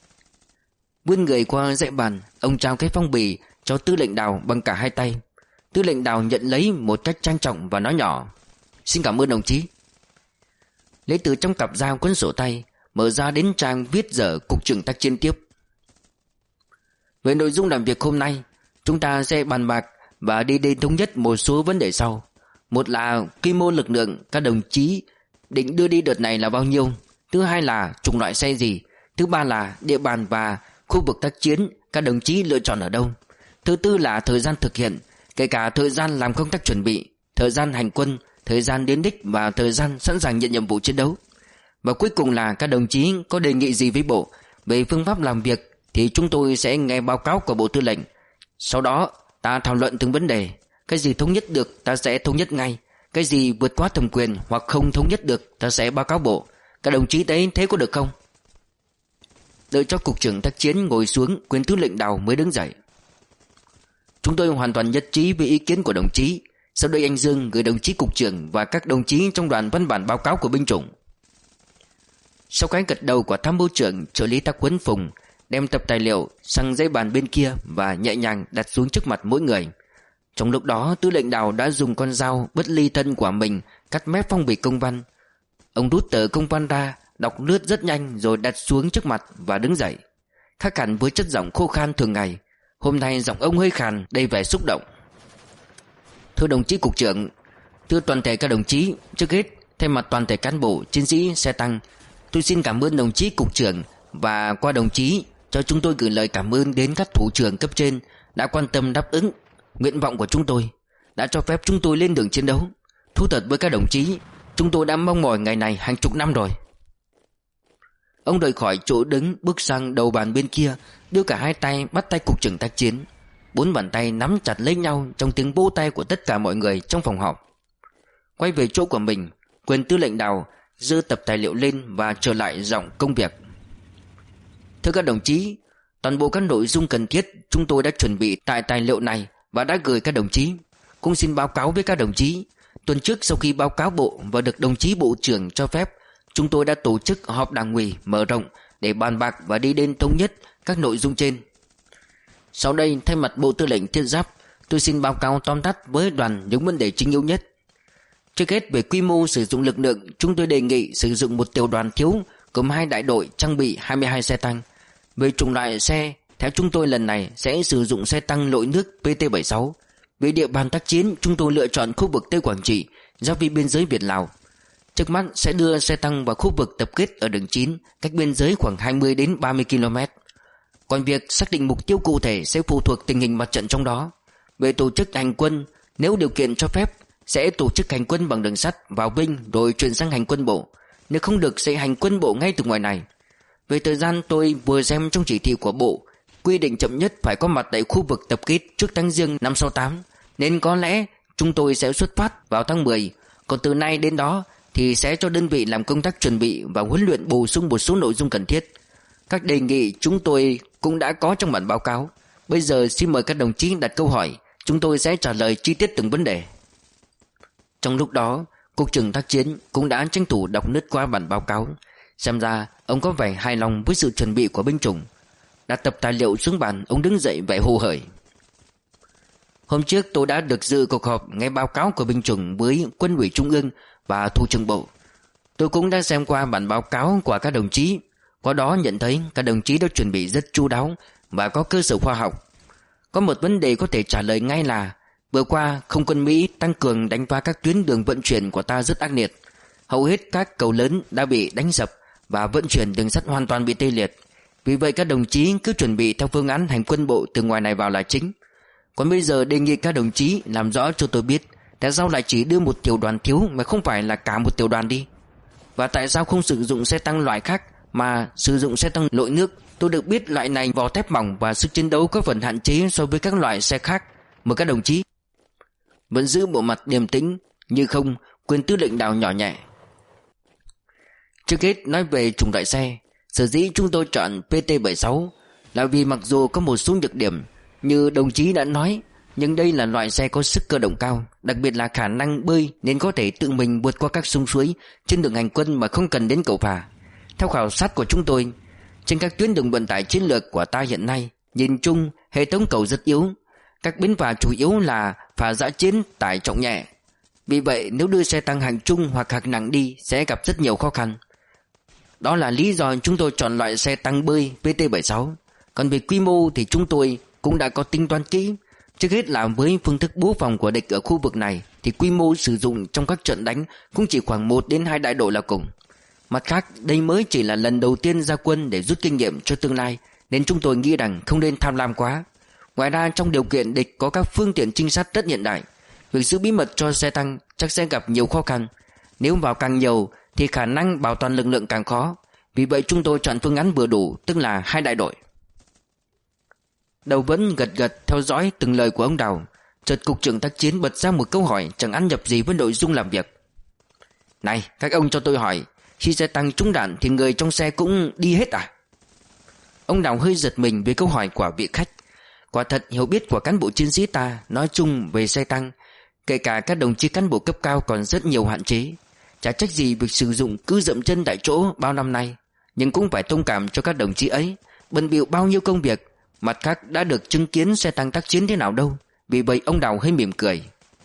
Vươn người qua dãy bàn, ông trao cái phong bì cho tư lệnh Đào bằng cả hai tay. Tư lệnh Đào nhận lấy một cách trang trọng và nói nhỏ. Xin cảm ơn đồng chí. Lấy từ trong cặp dao cuốn sổ tay, mở ra đến trang viết dở cục trưởng tác chiến tiếp. Về nội dung làm việc hôm nay, chúng ta sẽ bàn bạc và đi đến thống nhất một số vấn đề sau. Một là quy mô lực lượng các đồng chí định đưa đi đợt này là bao nhiêu. Thứ hai là chủng loại xe gì. Thứ ba là địa bàn và khu vực tác chiến các đồng chí lựa chọn ở đâu. Thứ tư là thời gian thực hiện, kể cả thời gian làm công tác chuẩn bị, thời gian hành quân, thời gian đến đích và thời gian sẵn sàng nhận nhiệm vụ chiến đấu. Và cuối cùng là các đồng chí có đề nghị gì với Bộ về phương pháp làm việc thì chúng tôi sẽ nghe báo cáo của Bộ Tư lệnh. Sau đó ta thảo luận từng vấn đề. Cái gì thống nhất được ta sẽ thống nhất ngay. Cái gì vượt quá thẩm quyền hoặc không thống nhất được ta sẽ báo cáo Bộ. Các đồng chí thấy thế có được không? Đợi cho cục trưởng tác chiến ngồi xuống, quyền tư lệnh Đào mới đứng dậy. Chúng tôi hoàn toàn nhất trí với ý kiến của đồng chí. Sau đây anh Dương gửi đồng chí cục trưởng và các đồng chí trong đoàn văn bản báo cáo của binh chủng. Sau cái gật đầu của tham mưu trưởng, trợ lý tác huấn Phùng đem tập tài liệu sang dãy bàn bên kia và nhẹ nhàng đặt xuống trước mặt mỗi người. Trong lúc đó, tư lệnh Đào đã dùng con dao bất ly thân của mình cắt mép phong bì công văn. Ông rút tờ công văn ra, đọc lướt rất nhanh rồi đặt xuống trước mặt và đứng dậy. Khác hẳn với chất giọng khô khan thường ngày, hôm nay giọng ông hơi khàn, đầy vẻ xúc động. Thưa đồng chí cục trưởng, thưa toàn thể các đồng chí, trước hết thay mặt toàn thể cán bộ, chiến sĩ xe tăng, tôi xin cảm ơn đồng chí cục trưởng và qua đồng chí cho chúng tôi gửi lời cảm ơn đến các thủ trưởng cấp trên đã quan tâm đáp ứng nguyện vọng của chúng tôi, đã cho phép chúng tôi lên đường chiến đấu. Thú thật với các đồng chí, chúng tôi đã mong mỏi ngày này hàng chục năm rồi. Ông rời khỏi chỗ đứng, bước sang đầu bàn bên kia, đưa cả hai tay bắt tay cục trưởng tác chiến. Bốn bàn tay nắm chặt lấy nhau trong tiếng vỗ tay của tất cả mọi người trong phòng họp. Quay về chỗ của mình, Quyền tư lệnh Đào giơ tập tài liệu lên và trở lại giọng công việc. Thưa các đồng chí, toàn bộ các nội dung cần thiết chúng tôi đã chuẩn bị tại tài liệu này và đã gửi các đồng chí. Cũng xin báo cáo với các đồng chí, tuần trước sau khi báo cáo bộ và được đồng chí bộ trưởng cho phép, chúng tôi đã tổ chức họp đảng ủy mở rộng để bàn bạc và đi đến thống nhất các nội dung trên. Sau đây, thay mặt Bộ Tư lệnh Thiết giáp, tôi xin báo cáo tóm tắt với đoàn những vấn đề chính yếu nhất. Trước hết, về quy mô sử dụng lực lượng, chúng tôi đề nghị sử dụng một tiểu đoàn thiếu gồm hai đại đội trang bị hai mươi hai xe tăng. Về chủng loại xe, theo chúng tôi lần này sẽ sử dụng xe tăng lội nước P T bảy mươi sáu. Về địa bàn tác chiến, chúng tôi lựa chọn khu vực Tây Quảng Trị, giáp với biên giới Việt Lào. Trước mắt sẽ đưa xe tăng vào khu vực tập kết ở đường chín, cách biên giới khoảng hai mươi đến ba mươi ki lô mét. Còn việc xác định mục tiêu cụ thể sẽ phụ thuộc tình hình mặt trận trong đó. Về tổ chức hành quân, nếu điều kiện cho phép, sẽ tổ chức hành quân bằng đường sắt vào Vinh rồi chuyển sang hành quân bộ. Nếu không được sẽ hành quân bộ ngay từ ngoài này. Về thời gian, tôi vừa xem trong chỉ thị của bộ, quy định chậm nhất phải có mặt tại khu vực tập kết trước tháng Giêng năm sáu tám, nên có lẽ chúng tôi sẽ xuất phát vào tháng mười. Còn từ nay đến đó thì sẽ cho đơn vị làm công tác chuẩn bị và huấn luyện bổ sung một số nội dung cần thiết. Các đề nghị chúng tôi cũng đã có trong bản báo cáo. Bây giờ xin mời các đồng chí đặt câu hỏi, chúng tôi sẽ trả lời chi tiết từng vấn đề. Trong lúc đó, Cục trưởng tác chiến cũng đã tranh thủ đọc lướt qua bản báo cáo. Xem ra ông có vẻ hài lòng với sự chuẩn bị của binh chủng. Đặt tập tài liệu xuống bàn, ông đứng dậy vẻ hồ hởi. Hôm trước tôi đã được dự cuộc họp nghe báo cáo của binh chủng với Quân ủy Trung ương và Thủ trưởng Bộ. Tôi cũng đã xem qua bản báo cáo của các đồng chí. Qua đó nhận thấy các đồng chí đã chuẩn bị rất chu đáo và có cơ sở khoa học. Có một vấn đề có thể trả lời ngay là vừa qua không quân Mỹ tăng cường đánh phá các tuyến đường vận chuyển của ta rất ác liệt. Hầu hết các cầu lớn đã bị đánh sập và vận chuyển đường sắt hoàn toàn bị tê liệt. Vì vậy các đồng chí cứ chuẩn bị theo phương án hành quân bộ từ ngoài này vào là chính. Còn bây giờ đề nghị các đồng chí làm rõ cho tôi biết tại sao lại chỉ đưa một tiểu đoàn thiếu mà không phải là cả một tiểu đoàn đi. Và tại sao không sử dụng xe tăng loại khác mà sử dụng xe tăng lội nước? Tôi được biết loại này vỏ thép mỏng và sức chiến đấu có phần hạn chế so với các loại xe khác. Mời các đồng chí. Vẫn giữ bộ mặt điềm tĩnh như không, Quyền tư lệnh Đào nhỏ nhẹ. Trước hết nói về chủng loại xe, sở dĩ chúng tôi chọn P T bảy mươi sáu là vì mặc dù có một số nhược điểm như đồng chí đã nói, nhưng đây là loại xe có sức cơ động cao, đặc biệt là khả năng bơi nên có thể tự mình vượt qua các sông suối trên đường hành quân mà không cần đến cầu phà. Theo khảo sát của chúng tôi, trên các tuyến đường vận tải chiến lược của ta hiện nay, nhìn chung hệ thống cầu rất yếu. Các bến phà chủ yếu là phà dã chiến tải trọng nhẹ. Vì vậy nếu đưa xe tăng hạng trung hoặc hạng nặng đi sẽ gặp rất nhiều khó khăn. Đó là lý do chúng tôi chọn loại xe tăng bơi P T bảy mươi sáu. Còn về quy mô thì chúng tôi cũng đã có tính toán kỹ. Trước hết là với phương thức bố phòng của địch ở khu vực này thì quy mô sử dụng trong các trận đánh cũng chỉ khoảng một đến hai đại đội là cùng. Mặt khác, đây mới chỉ là lần đầu tiên ra quân để rút kinh nghiệm cho tương lai, nên chúng tôi nghĩ rằng không nên tham lam quá. Ngoài ra, trong điều kiện địch có các phương tiện trinh sát rất hiện đại, việc giữ bí mật cho xe tăng chắc sẽ gặp nhiều khó khăn. Nếu vào càng nhiều thì khả năng bảo toàn lực lượng càng khó. Vì vậy chúng tôi chọn phương án vừa đủ, tức là hai đại đội. Đầu vẫn gật gật theo dõi từng lời của ông Đào. Chợt Cục trưởng tác chiến bật ra một câu hỏi chẳng ăn nhập gì với nội dung làm việc. Này, các ông cho tôi hỏi, khi xe tăng trúng đạn thì người trong xe cũng đi hết à? Ông Đào hơi giật mình với câu hỏi của vị khách. Quả thật hiểu biết của cán bộ chiến sĩ ta nói chung về xe tăng, kể cả các đồng chí cán bộ cấp cao còn rất nhiều hạn chế. Chả trách gì việc sử dụng cứ dậm chân tại chỗ bao năm nay. Nhưng cũng phải thông cảm cho các đồng chí ấy, bận bịu bao nhiêu công việc. Mặt khác đã được chứng kiến xe tăng tác chiến thế nào đâu. Vì vậy ông Đào hơi mỉm cười.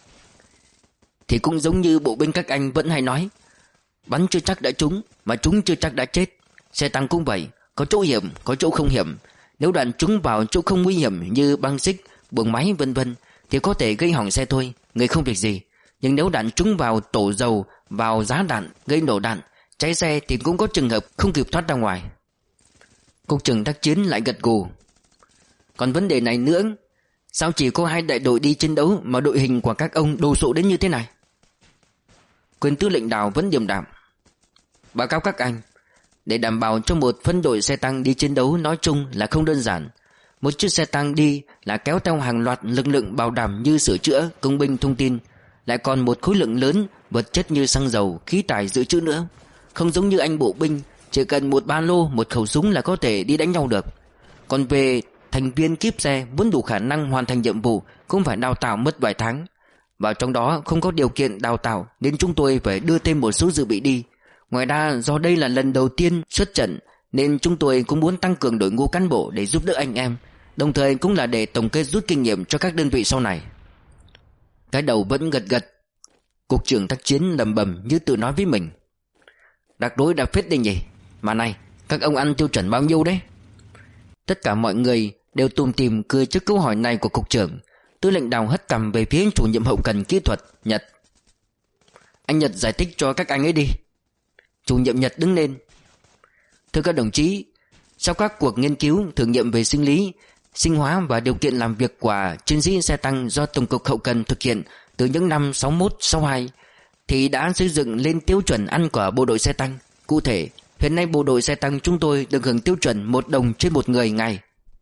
Thì cũng giống như bộ binh các anh vẫn hay nói, bắn chưa chắc đã trúng, mà trúng chưa chắc đã chết. Xe tăng cũng vậy, có chỗ hiểm, có chỗ không hiểm. Nếu đạn trúng vào chỗ không nguy hiểm như băng xích, buồng máy vân vân thì có thể gây hỏng xe thôi, người không việc gì. Nhưng nếu đạn trúng vào tổ dầu, vào giá đạn, gây nổ đạn, cháy xe thì cũng có trường hợp không kịp thoát ra ngoài. Cục trưởng tác chiến lại gật gù. Còn vấn đề này nữa, sao chỉ có hai đại đội đi chiến đấu mà đội hình của các ông đồ sộ đến như thế này? Quyền tư lệnh Đào vẫn điềm đạm. Báo cáo các anh, để đảm bảo cho một phân đội xe tăng đi chiến đấu nói chung là không đơn giản. Một chiếc xe tăng đi là kéo theo hàng loạt lực lượng bảo đảm như sửa chữa, công binh, thông tin, lại còn một khối lượng lớn vật chất như xăng dầu, khí tải dự trữ nữa. Không giống như anh bộ binh, chỉ cần một ba lô, một khẩu súng là có thể đi đánh nhau được. Còn về thành viên kíp xe muốn đủ khả năng hoàn thành nhiệm vụ cũng phải đào tạo mất vài tháng. Và trong đó không có điều kiện đào tạo nên chúng tôi phải đưa thêm một số dự bị đi. Ngoài ra do đây là lần đầu tiên xuất trận nên chúng tôi cũng muốn tăng cường đội ngũ cán bộ để giúp đỡ anh em, đồng thời cũng là để tổng kết rút kinh nghiệm cho các đơn vị sau này. Cái đầu vẫn gật gật. Cục trưởng tác chiến lẩm bẩm như tự nói với mình. Đặc đối đã phết đi nhỉ. Mà này, các ông ăn tiêu chuẩn bao nhiêu đấy? Tất cả mọi người đều tùm tìm cười trước câu hỏi này của cục trưởng. Tư lệnh Đào hất cằm về phía chủ nhiệm hậu cần kỹ thuật Nhật. Anh Nhật giải thích cho các anh ấy đi. Chủ nhiệm Nhật đứng lên. Thưa các đồng chí, sau các cuộc nghiên cứu thử nghiệm về sinh lý, sinh hóa và điều kiện làm việc của chiến sĩ xe tăng do Tổng cục Hậu cần thực hiện từ những năm sáu mốt sáu hai thì đã xây dựng lên tiêu chuẩn ăn của bộ đội xe tăng. Cụ thể, hiện nay bộ đội xe tăng chúng tôi được hưởng tiêu chuẩn một đồng trên một người ngày.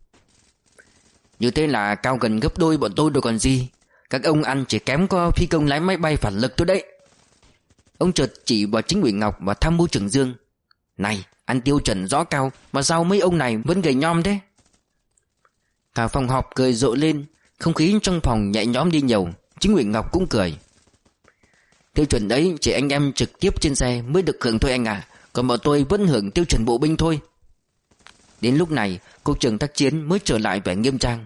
Như thế là cao gần gấp đôi bọn tôi rồi còn gì. Các ông ăn chỉ kém có phi công lái máy bay phản lực thôi đấy. Ông chợt chỉ vào chính ủy Ngọc và tham mưu trưởng Dương. Này, ăn tiêu chuẩn rõ cao mà sao mấy ông này vẫn gầy nhom thế? Cả phòng họp cười rộ lên. Không khí trong phòng nhẹ nhõm đi nhiều. Chính ủy Ngọc cũng cười. Tiêu chuẩn đấy chỉ anh em trực tiếp trên xe mới được hưởng thôi anh à. Còn bọn tôi vẫn hưởng tiêu chuẩn bộ binh thôi. Đến lúc này cục trưởng tác chiến mới trở lại vẻ nghiêm trang.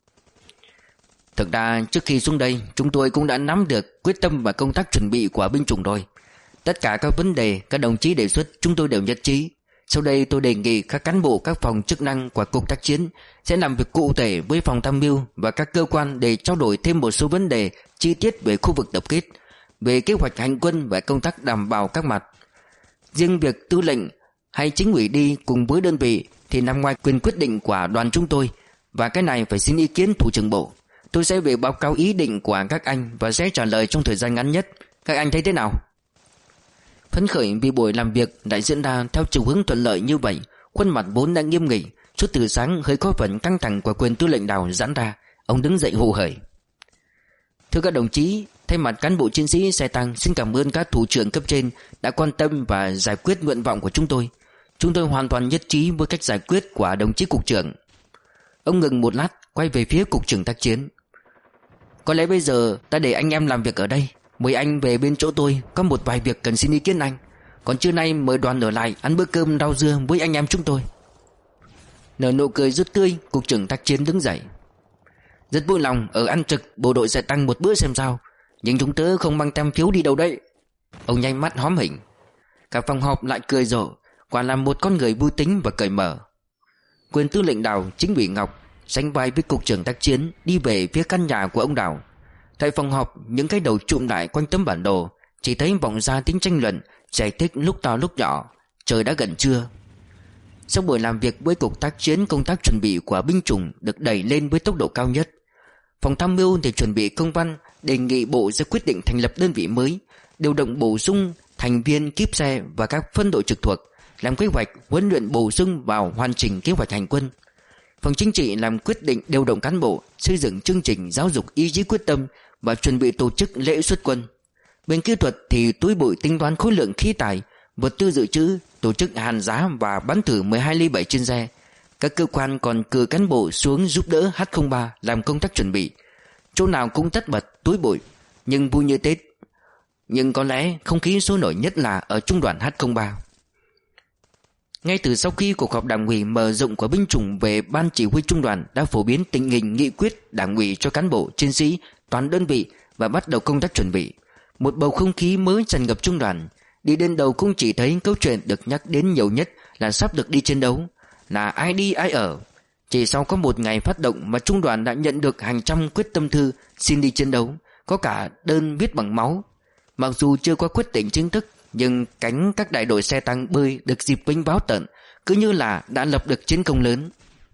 Thực ra trước khi xuống đây chúng tôi cũng đã nắm được quyết tâm và công tác chuẩn bị của binh chủng rồi. Tất cả các vấn đề các đồng chí đề xuất chúng tôi đều nhất trí. Sau đây tôi đề nghị các cán bộ các phòng chức năng của cục tác chiến sẽ làm việc cụ thể với phòng tham mưu và các cơ quan để trao đổi thêm một số vấn đề chi tiết về khu vực tập kết, về kế hoạch hành quân và công tác đảm bảo các mặt. Riêng việc tư lệnh hay chính ủy đi cùng với đơn vị thì nằm ngoài quyền quyết định của đoàn chúng tôi, và cái này phải xin ý kiến thủ trưởng bộ. Tôi sẽ về báo cáo ý định của các anh và sẽ trả lời trong thời gian ngắn nhất. Các anh thấy thế nào? Phấn khởi vì buổi làm việc đã diễn ra theo chiều hướng thuận lợi như vậy, khuôn mặt vốn đang nghiêm nghị suốt từ sáng hơi có phần căng thẳng của quyền tư lệnh Đào giãn ra. Ông đứng dậy hô hởi. Thưa các đồng chí, thay mặt cán bộ chiến sĩ xe tăng xin cảm ơn các thủ trưởng cấp trên đã quan tâm và giải quyết nguyện vọng của chúng tôi. Chúng tôi hoàn toàn nhất trí với cách giải quyết của đồng chí cục trưởng. Ông ngừng một lát, quay về phía cục trưởng tác chiến. Có lẽ bây giờ ta để anh em làm việc ở đây. Mời anh về bên chỗ tôi, có một vài việc cần xin ý kiến anh. Còn trưa nay mời đoàn ở lại ăn bữa cơm rau dưa với anh em chúng tôi. Nở nụ cười rất tươi, cục trưởng tác chiến đứng dậy. Rất vui lòng ở ăn trực bộ đội sẽ tăng một bữa xem sao. Nhưng chúng tớ không mang tem phiếu đi đâu đấy. Ông nhanh mắt hóm hỉnh. Cả phòng họp lại cười rộ. Quả là một con người vui tính và cởi mở. Quyền tư lệnh Đào, chính ủy Ngọc sánh vai với cục trưởng tác chiến đi về phía căn nhà của ông Đào. Tại phòng họp, những cái đầu trụm lại quanh tấm bản đồ, chỉ thấy vọng ra tiếng tranh luận, giải thích lúc to lúc nhỏ. Trời đã gần trưa. Sau buổi làm việc với cục tác chiến, công tác chuẩn bị của binh chủng được đẩy lên với tốc độ cao nhất. Phòng tham mưu để chuẩn bị công văn đề nghị bộ sẽ quyết định thành lập đơn vị mới, điều động bổ sung thành viên kíp xe và các phân đội trực thuộc, làm kế hoạch huấn luyện bổ sung vào hoàn chỉnh kế hoạch hành quân. Phòng chính trị làm quyết định điều động cán bộ, xây dựng chương trình giáo dục ý chí quyết tâm và chuẩn bị tổ chức lễ xuất quân. Bên kỹ thuật thì túi bụi tính toán khối lượng khí tài, vật tư dự trữ, tổ chức hàn giá và bắn thử mười hai ly bảy trên xe. Các cơ quan còn cử cán bộ xuống giúp đỡ H không ba làm công tác chuẩn bị. Chỗ nào cũng tất bật túi bụi, nhưng vui như Tết. Nhưng có lẽ không khí sôi nổi nhất là ở trung đoàn H không ba. Ngay từ sau khi cuộc họp đảng ủy mở rộng của binh chủng về ban chỉ huy trung đoàn đã phổ biến tình hình nghị quyết đảng ủy cho cán bộ, chiến sĩ, toàn đơn vị và bắt đầu công tác chuẩn bị, một bầu không khí mới tràn ngập trung đoàn. Đi đến đầu cũng chỉ thấy câu chuyện được nhắc đến nhiều nhất là sắp được đi chiến đấu, là ai đi ai ở. Chỉ sau có một ngày phát động mà trung đoàn đã nhận được hàng trăm quyết tâm thư xin đi chiến đấu, có cả đơn viết bằng máu. Mặc dù chưa có quyết định chính thức, nhưng cánh các đại đội xe tăng bơi được dịp vinh báo tận, cứ như là đã lập được chiến công lớn.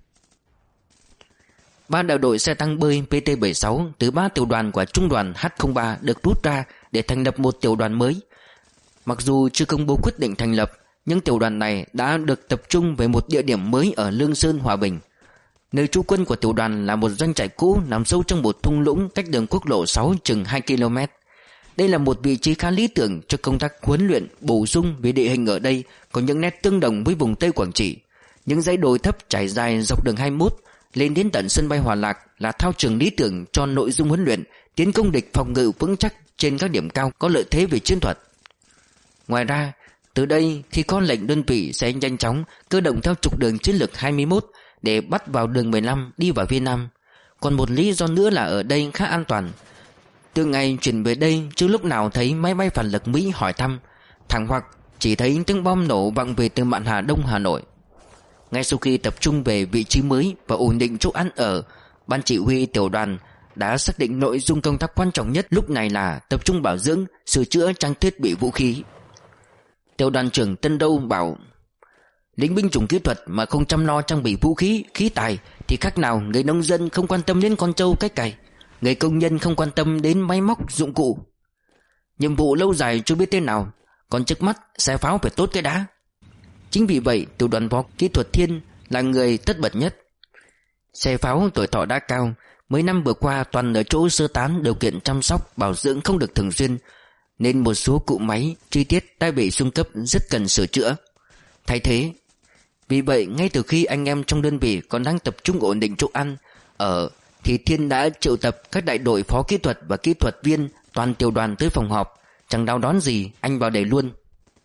Ba đại đội xe tăng bơi P T bảy mươi sáu từ ba tiểu đoàn của trung đoàn H không ba được rút ra để thành lập một tiểu đoàn mới. Mặc dù chưa công bố quyết định thành lập, nhưng tiểu đoàn này đã được tập trung về một địa điểm mới ở Lương Sơn, Hòa Bình. Nơi trú quân của tiểu đoàn là một doanh trại cũ nằm sâu trong một thung lũng cách đường quốc lộ sáu chừng hai ki lô mét. Đây là một vị trí khá lý tưởng cho công tác huấn luyện bổ sung, vì địa hình ở đây có những nét tương đồng với vùng Tây Quảng Trị. Những dãy đồi thấp trải dài dọc đường hai mươi mốt lên đến tận sân bay Hòa Lạc là thao trường lý tưởng cho nội dung huấn luyện tiến công địch phòng ngự vững chắc trên các điểm cao có lợi thế về chiến thuật. Ngoài ra, từ đây khi có lệnh, đơn vị sẽ nhanh chóng cơ động theo trục đường chiến lược hai mươi mốt để bắt vào đường mười lăm đi vào phía Nam. Còn một lý do nữa là ở đây khá an toàn. Từ ngày chuyển về đây chưa lúc nào thấy máy bay phản lực Mỹ hỏi thăm, thẳng hoặc chỉ thấy tiếng bom nổ vọng về từ Mạn Hà Đông, Hà Nội. Ngay sau khi tập trung về vị trí mới và ổn định chỗ ăn ở, ban chỉ huy tiểu đoàn đã xác định nội dung công tác quan trọng nhất lúc này là tập trung bảo dưỡng, sửa chữa trang thiết bị vũ khí. Tiểu đoàn trưởng Tân Đâu bảo: lính binh chủng kỹ thuật mà không chăm lo trang bị vũ khí, khí tài thì khác nào người nông dân không quan tâm đến con trâu cách cày, người công nhân không quan tâm đến máy móc dụng cụ. Nhiệm vụ lâu dài chưa biết thế nào, còn trước mắt xe pháo phải tốt cái đã. Chính vì vậy tiểu đoàn phó kỹ thuật Thiên là người tất bật nhất. Xe pháo tuổi thọ đã cao, mấy năm vừa qua toàn ở chỗ sơ tán, điều kiện chăm sóc bảo dưỡng không được thường xuyên, nên một số cụ máy chi tiết đã bị xuống cấp, rất cần sửa chữa, thay thế. Vì vậy ngay từ khi anh em trong đơn vị còn đang tập trung ổn định chỗ ăn ở thì Thiên đã triệu tập các đại đội phó kỹ thuật và kỹ thuật viên toàn tiểu đoàn tới phòng họp. Chẳng đau đón gì, anh vào để luôn.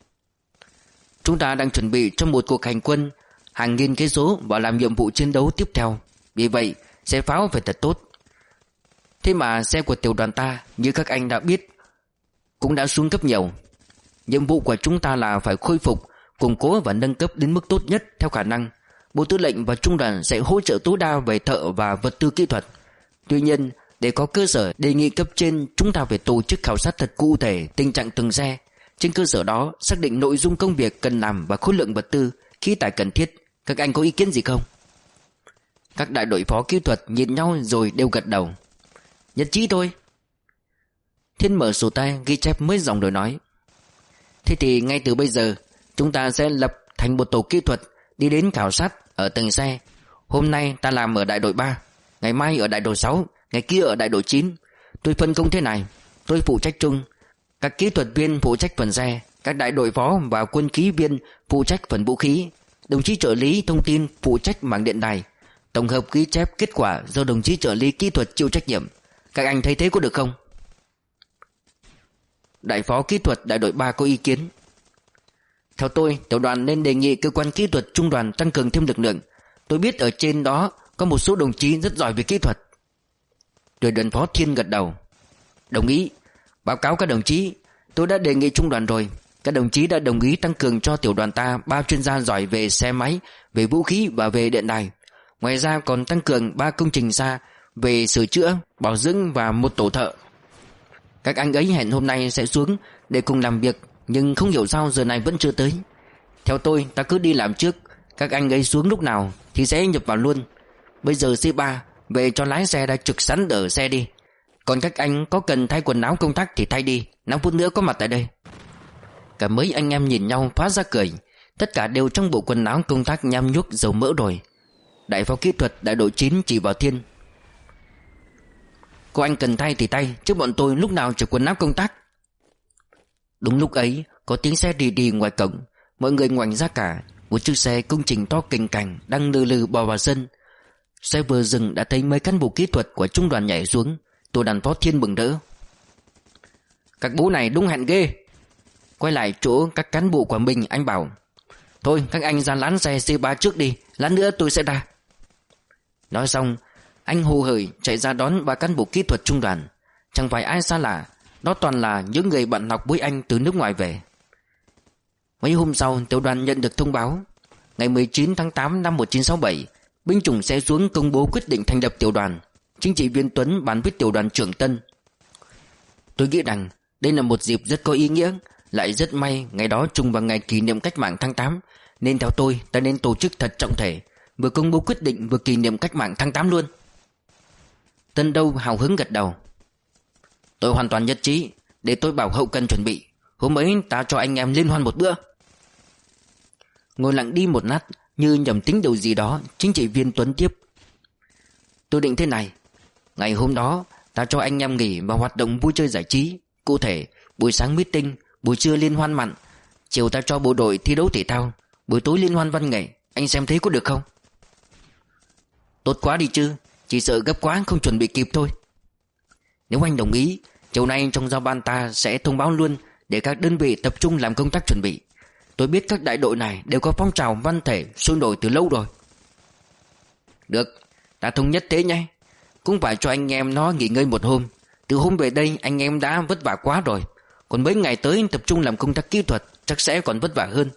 Chúng ta đang chuẩn bị cho một cuộc hành quân hàng nghìn cây số và làm nhiệm vụ chiến đấu tiếp theo. Vì vậy xe pháo phải thật tốt. Thế mà xe của tiểu đoàn ta, như các anh đã biết, cũng đã xuống cấp nhiều. Nhiệm vụ của chúng ta là phải khôi phục, củng cố và nâng cấp đến mức tốt nhất theo khả năng. Bộ tư lệnh và trung đoàn sẽ hỗ trợ tối đa về thợ và vật tư kỹ thuật. Tuy nhiên, để có cơ sở đề nghị cấp trên, chúng ta phải tổ chức khảo sát thật cụ thể tình trạng từng xe. Trên cơ sở đó xác định nội dung công việc cần làm và khối lượng vật tư, khí tài cần thiết. Các anh có ý kiến gì không? Các đại đội phó kỹ thuật nhìn nhau rồi đều gật đầu. Nhất trí thôi. Thiên mở sổ tay ghi chép mấy dòng rồi nói: thế thì ngay từ bây giờ chúng ta sẽ lập thành một tổ kỹ thuật đi đến khảo sát ở từng xe. Hôm nay ta làm ở đại đội ba, ngày mai ở đại đội sáu, ngày kia ở đại đội chín. Tôi phân công thế này: tôi phụ trách chung, các kỹ thuật viên phụ trách phần xe, các đại đội phó và quân khí viên phụ trách phần vũ khí, đồng chí trợ lý thông tin phụ trách mảng điện đài. Tổng hợp ghi chép kết quả do đồng chí trợ lý kỹ thuật chịu trách nhiệm. Các anh thấy thế có được không? Đại phó kỹ thuật đại đội ba có ý kiến: theo tôi, tiểu đoàn nên đề nghị cơ quan kỹ thuật trung đoàn tăng cường thêm lực lượng. Tôi biết ở trên đó có một số đồng chí rất giỏi về kỹ thuật. Đội đoàn phó Thiên gật đầu: đồng ý. Báo cáo các đồng chí, tôi đã đề nghị trung đoàn rồi. Các đồng chí đã đồng ý tăng cường cho tiểu đoàn ta ba chuyên gia giỏi về xe máy, về vũ khí và về điện đài. Ngoài ra còn tăng cường ba công trình xa về sửa chữa, bảo dưỡng và một tổ thợ. Các anh ấy hẹn hôm nay sẽ xuống để cùng làm việc, nhưng không hiểu sao giờ này vẫn chưa tới. Theo tôi, ta cứ đi làm trước, các anh ấy xuống lúc nào thì sẽ nhập vào luôn. Bây giờ xê ba về cho lái xe đã trực sẵn ở xe đi. Còn các anh có cần thay quần áo công tác thì thay đi, năm phút nữa có mặt tại đây. Cả mấy anh em nhìn nhau phá ra cười. Tất cả đều trong bộ quần áo công tác nham nhuốc dầu mỡ rồi. Đại phó kỹ thuật đại đội chín chỉ vào Thiên: cô anh cần thay thì thay, chứ bọn tôi lúc nào chỉ quần áo công tác. Đúng lúc ấy có tiếng xe đi đi ngoài cổng. Mọi người ngoảnh ra cả. Một chiếc xe công trình to kình cành đang lừ lừ bò vào sân. Xe vừa dừng đã thấy mấy cán bộ kỹ thuật của trung đoàn nhảy xuống. Tổ đoàn phó Thiên mừng rỡ: các bố này đúng hẹn ghê. Quay lại chỗ các cán bộ của mình, anh bảo: thôi các anh ra lán xe xê ba trước đi, lát nữa tôi sẽ ra. Nói xong anh hồ hởi chạy ra đón ba cán bộ kỹ thuật trung đoàn. Chẳng phải ai xa lạ, đó toàn là những người bạn học với anh từ nước ngoài về. Mấy hôm sau tiểu đoàn nhận được thông báo: ngày mười chín tháng tám năm một nghìn chín trăm sáu mươi bảy, binh chủng sẽ xuống công bố quyết định thành lập tiểu đoàn. Chính trị viên Tuấn bàn với tiểu đoàn trưởng Tân: tôi nghĩ rằng đây là một dịp rất có ý nghĩa, lại rất may ngày đó trùng vào ngày kỷ niệm cách mạng tháng tám, nên theo tôi ta nên tổ chức thật trọng thể, vừa công bố quyết định vừa kỷ niệm cách mạng tháng tám luôn. Tân Đâu hào hứng gật đầu: tôi hoàn toàn nhất trí, để tôi bảo hậu cần chuẩn bị, hôm ấy ta cho anh em liên hoan một bữa. Ngồi lặng đi một lát, như nhầm tính điều gì đó, chính trị viên Tuấn tiếp: Tôi định thế này. Ngày hôm đó ta cho anh em nghỉ và hoạt động vui chơi giải trí. Cụ thể, buổi sáng meeting, buổi trưa liên hoan mặn, chiều ta cho bộ đội thi đấu thể thao, buổi tối liên hoan văn nghệ. Anh xem thấy có được không? Tốt quá đi chứ. Chỉ sợ gấp quá không chuẩn bị kịp thôi. Nếu anh đồng ý, chiều nay trong giao ban ta sẽ thông báo luôn, để các đơn vị tập trung làm công tác chuẩn bị. Tôi biết các đại đội này đều có phong trào văn thể sôi nổi từ lâu rồi. Được, ta thống nhất thế nhé. Cũng phải cho anh em nó nghỉ ngơi một hôm. Từ hôm về đây anh em đã vất vả quá rồi. Còn mấy ngày tới tập trung làm công tác kỹ thuật chắc sẽ còn vất vả hơn.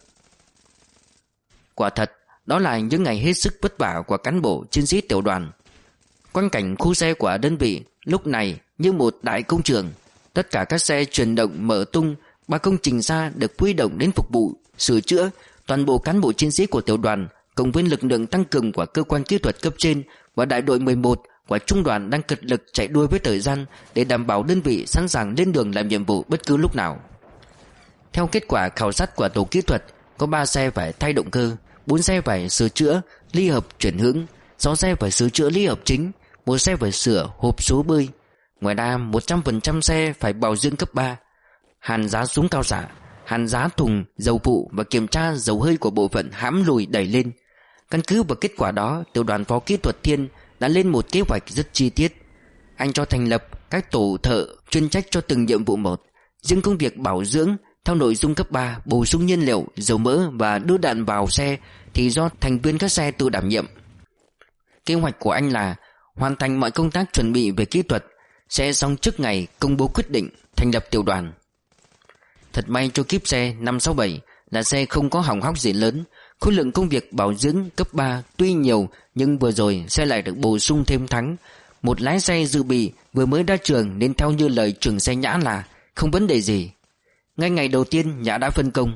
Quả thật, đó là những ngày hết sức vất vả của cán bộ chiến sĩ tiểu đoàn. Quang cảnh khu xe của đơn vị lúc này như một đại công trường. Tất cả các xe chuyển động mở tung, ba công trình xa được huy động đến phục vụ, sửa chữa. Toàn bộ cán bộ chiến sĩ của tiểu đoàn cùng với lực lượng tăng cường của cơ quan kỹ thuật cấp trên và đại đội mười một của trung đoàn đang cật lực chạy đua với thời gian để đảm bảo đơn vị sẵn sàng lên đường làm nhiệm vụ bất cứ lúc nào. Theo kết quả khảo sát của tổ kỹ thuật, có ba xe phải thay động cơ, bốn xe phải sửa chữa ly hợp chuyển hướng, sáu xe phải sửa chữa ly hợp chính, một xe phải sửa hộp số bơi. Ngoài ra một trăm phần trăm xe phải bảo dưỡng cấp ba, hàn giá súng cao xạ, hàn giá thùng dầu phụ và kiểm tra dầu hơi của bộ phận hãm lùi đẩy lên. Căn cứ vào kết quả đó, tiểu đoàn phó kỹ thuật Thiên đã lên một kế hoạch rất chi tiết. Anh cho thành lập các tổ thợ chuyên trách cho từng nhiệm vụ một. Riêng công việc bảo dưỡng theo nội dung cấp ba, bổ sung nhiên liệu, dầu mỡ và đưa đạn vào xe thì do thành viên các xe tự đảm nhiệm. Kế hoạch của anh là hoàn thành mọi công tác chuẩn bị về kỹ thuật, sẽ xong trước ngày công bố quyết định thành lập tiểu đoàn. Thật may cho kíp xe năm sáu bảy là xe không có hỏng hóc gì lớn. Khối lượng công việc bảo dưỡng cấp ba tuy nhiều, nhưng vừa rồi xe lại được bổ sung thêm Thắng, một lái xe dự bị vừa mới ra trường, nên theo như lời trưởng xe Nhã là không vấn đề gì. Ngay ngày đầu tiên Nhã đã phân công: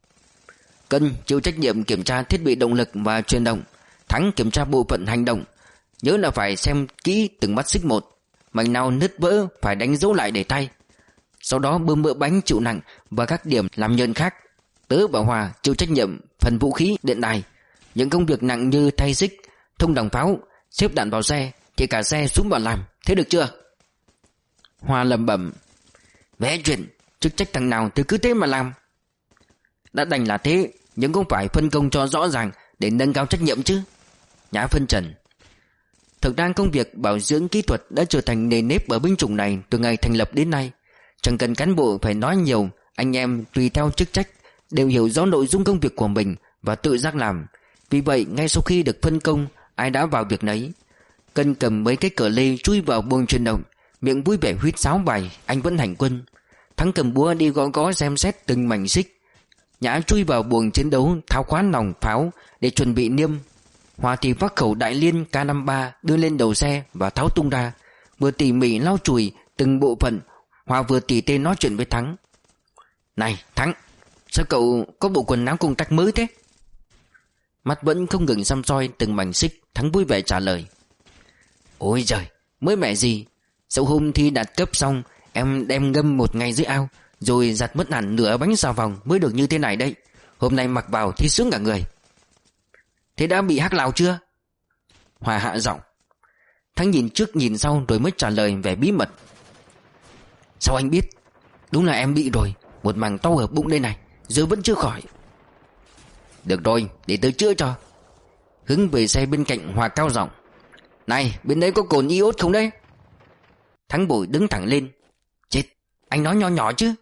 Cân chịu trách nhiệm kiểm tra thiết bị động lực và truyền động, Thắng kiểm tra bộ phận hành động. Nhớ là phải xem kỹ từng mắt xích một, mảnh nào nứt vỡ phải đánh dấu lại để tay. Sau đó bơm mỡ bánh chịu nặng và các điểm làm nhơn khác. Tớ và Hòa chịu trách nhiệm phần vũ khí điện đài. Những công việc nặng như thay xích, thông đằng pháo, xếp đạn vào xe thì cả xe xuống vào làm. Thế được chưa? Hòa lẩm bẩm: Vẽ chuyện, chức trách thằng nào thì cứ thế mà làm. Đã đành là thế, nhưng cũng phải phân công cho rõ ràng để nâng cao trách nhiệm chứ. Nhã phân trần: Thực ra công việc bảo dưỡng kỹ thuật đã trở thành nề nếp ở binh chủng này từ ngày thành lập đến nay. Chẳng cần cán bộ phải nói nhiều, anh em tùy theo chức trách đều hiểu rõ nội dung công việc của mình và tự giác làm. Vì vậy ngay sau khi được phân công, ai đã vào việc nấy. Cân cầm mấy cái cờ lê chui vào buồng truyền động, miệng vui vẻ huýt sáo bài anh vẫn hành quân. Thắng cầm búa đi gõ gõ xem xét từng mảnh xích. Nhã chui vào buồng chiến đấu tháo khóa nòng pháo để chuẩn bị niêm. Hòa thì vác khẩu đại liên K năm mươi ba đưa lên đầu xe và tháo tung ra, vừa tỉ mỉ lau chùi từng bộ phận. Hòa vừa tỉ tê nói chuyện với Thắng: Này Thắng, sao cậu có bộ quần áo công tác mới thế? Mắt vẫn không ngừng xăm soi từng mảnh xích. Thắng vui vẻ trả lời: Ôi giời, mới mẻ gì. Sau hôm thi đạt cấp xong, em đem ngâm một ngày dưới ao, rồi giặt mất hẳn nửa bánh xà phòng mới được như thế này đây. Hôm nay mặc vào thì sướng cả người. Thế đã bị hắc lào chưa? Hòa hạ giọng. Thắng nhìn trước nhìn sau rồi mới trả lời vẻ bí mật: Sao anh biết? Đúng là em bị rồi, một mảng to ở bụng đây này, giờ vẫn chưa khỏi. Được rồi, để tớ chữa cho. Hướng về xe bên cạnh, Hòa cao giọng: Này, bên đấy có cồn iốt không đấy? Thắng bội đứng thẳng lên: Chết, anh nói nhỏ nhỏ chứ.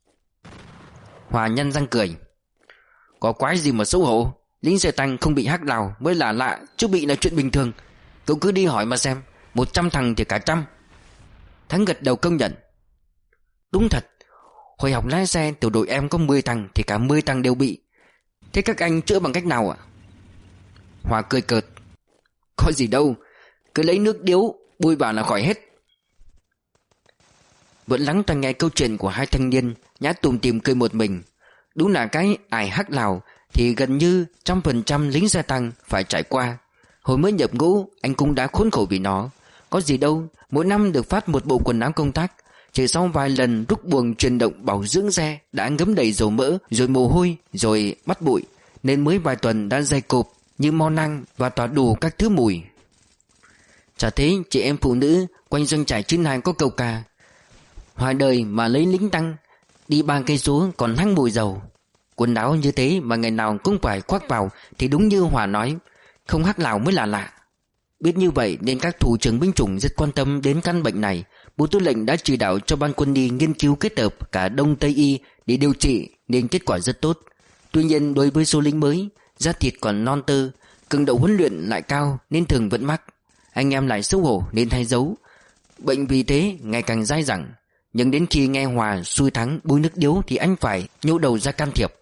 Hòa nhăn răng cười: Có quái gì mà xấu hổ. Lính xe tăng không bị hắc lào mới là lạ, chứ bị là chuyện bình thường. Cậu cứ đi hỏi mà xem, một trăm thằng thì cả trăm. Thắng gật đầu công nhận: Đúng thật, hồi học lái xe tiểu đội em có mười thằng thì cả mười thằng đều bị. Thế các anh chữa bằng cách nào ạ? Hòa cười cợt: Có gì đâu, cứ lấy nước điếu bôi vào là khỏi hết. Vẫn lắng tai nghe câu chuyện của hai thanh niên, Nhã tùm tìm cười một mình. Đúng là cái ải hắc lào thì gần như trăm phần trăm lính xe tăng phải trải qua. Hồi mới nhập ngũ anh cũng đã khốn khổ vì nó. Có gì đâu, mỗi năm được phát một bộ quần áo công tác. Chỉ sau vài lần rút buồng truyền động bảo dưỡng xe đã ngấm đầy dầu mỡ, rồi mồ hôi, rồi bắt bụi, nên mới vài tuần đã dày cộp như mo năng và tỏa đủ các thứ mùi. Chả thế chị em phụ nữ quanh doanh trại chiến hai có câu ca: hoài đời mà lấy lính tăng, đi ba cây số còn hăng mùi dầu. Quần áo như thế mà ngày nào cũng phải khoác vào thì đúng như Hòa nói, không hắc nào mới là lạ. Biết như vậy nên các thủ trưởng binh chủng rất quan tâm đến căn bệnh này. Bộ Tư lệnh đã chỉ đạo cho ban quân y nghiên cứu kết hợp cả Đông Tây y để điều trị, nên kết quả rất tốt. Tuy nhiên đối với số lính mới, da thịt còn non tơ, cường độ huấn luyện lại cao nên thường vẫn mắc. Anh em lại xấu hổ nên hay giấu. Bệnh vì thế ngày càng dai dẳng. Nhưng đến khi nghe Hòa xui Thắng bôi nước điếu thì anh phải nhô đầu ra can thiệp.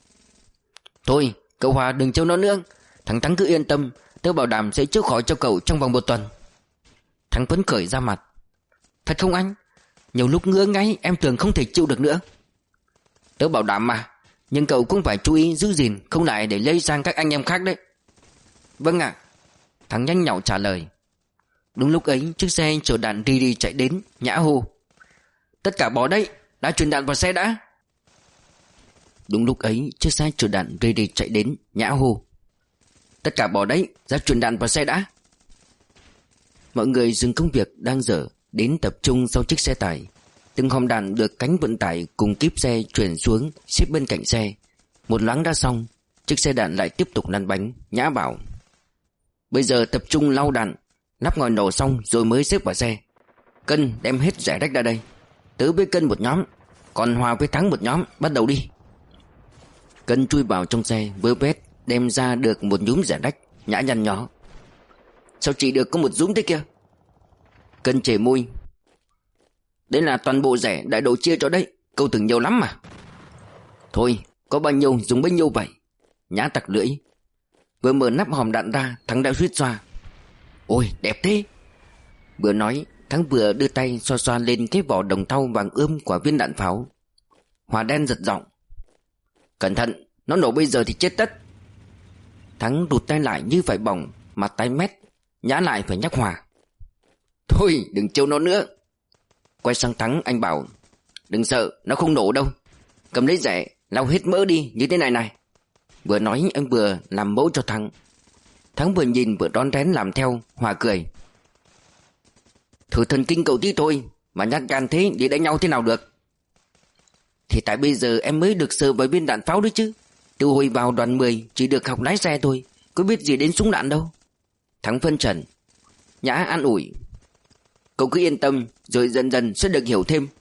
Thôi cậu Hòa đừng trêu nó nữa, thằng Thắng cứ yên tâm, tớ bảo đảm sẽ chữa khỏi cho cậu trong vòng một tuần. Thắng phấn khởi ra mặt. Thật không anh? Nhiều lúc ngứa ngáy em tưởng không thể chịu được nữa. Tớ bảo đảm mà, nhưng cậu cũng phải chú ý giữ gìn, không lại để lây sang các anh em khác đấy. Vâng ạ. Thắng nhanh nhảu trả lời. Đúng lúc ấy chiếc xe chở đạn ri ri chạy đến. Nhã hô: tất cả bỏ đấy, đã chuyển đạn vào xe đã. Đúng lúc ấy chiếc xe chở đạn ri ri chạy đến. Nhã hô: tất cả bỏ đấy, ra chuyển đạn vào xe đã. Mọi người dừng công việc đang dở, đến tập trung sau chiếc xe tải. Từng hòm đạn được cánh vận tải cùng kíp xe chuyển xuống xếp bên cạnh xe. Một loáng đã xong, chiếc xe đạn lại tiếp tục lăn bánh. Nhã bảo: bây giờ tập trung lau đạn, nắp ngòi nổ xong rồi mới xếp vào xe. Cân đem hết rải rách ra đây. Tớ với Cân một nhóm, còn Hòa với Thắng một nhóm, bắt đầu đi. Cân chui vào trong xe vơ vét đem ra được một nhúm rải rách. Nhã nhăn nhó: sao chỉ được có một nhúm thế kia? Cân chề môi: đấy là toàn bộ rẻ đại độ chia cho đấy, câu tưởng nhiều lắm mà. Thôi có bao nhiêu dùng bấy nhiêu vậy. Nhã tặc lưỡi. Vừa mở nắp hòm đạn ra, Thắng đã suýt xoa: ôi đẹp thế. Vừa nói Thắng vừa đưa tay xoa xoa lên cái vỏ đồng thau vàng ươm của viên đạn pháo. Hòa đen giật giọng: cẩn thận, nó nổ bây giờ thì chết tất. Thắng rụt tay lại như phải bỏng, mặt tái mét. Nhã lại phải nhắc Hòa: thôi đừng trêu nó nữa. Quay sang Thắng anh bảo: đừng sợ, nó không nổ đâu. Cầm lấy rẻ lau hết mỡ đi như thế này này. Vừa nói anh vừa làm mẫu cho Thắng. Thắng vừa nhìn vừa rón rén làm theo. Hòa cười: thử thần kinh cậu tí thôi mà nhát gan thế để đánh nhau thế nào được. Thì tại bây giờ em mới được sờ với viên đạn pháo đấy chứ. Từ hồi vào đoàn mười chỉ được học lái xe thôi, có biết gì đến súng đạn đâu. Thắng phân trần. Nhã an ủi: cậu cứ yên tâm, rồi dần dần sẽ được hiểu thêm.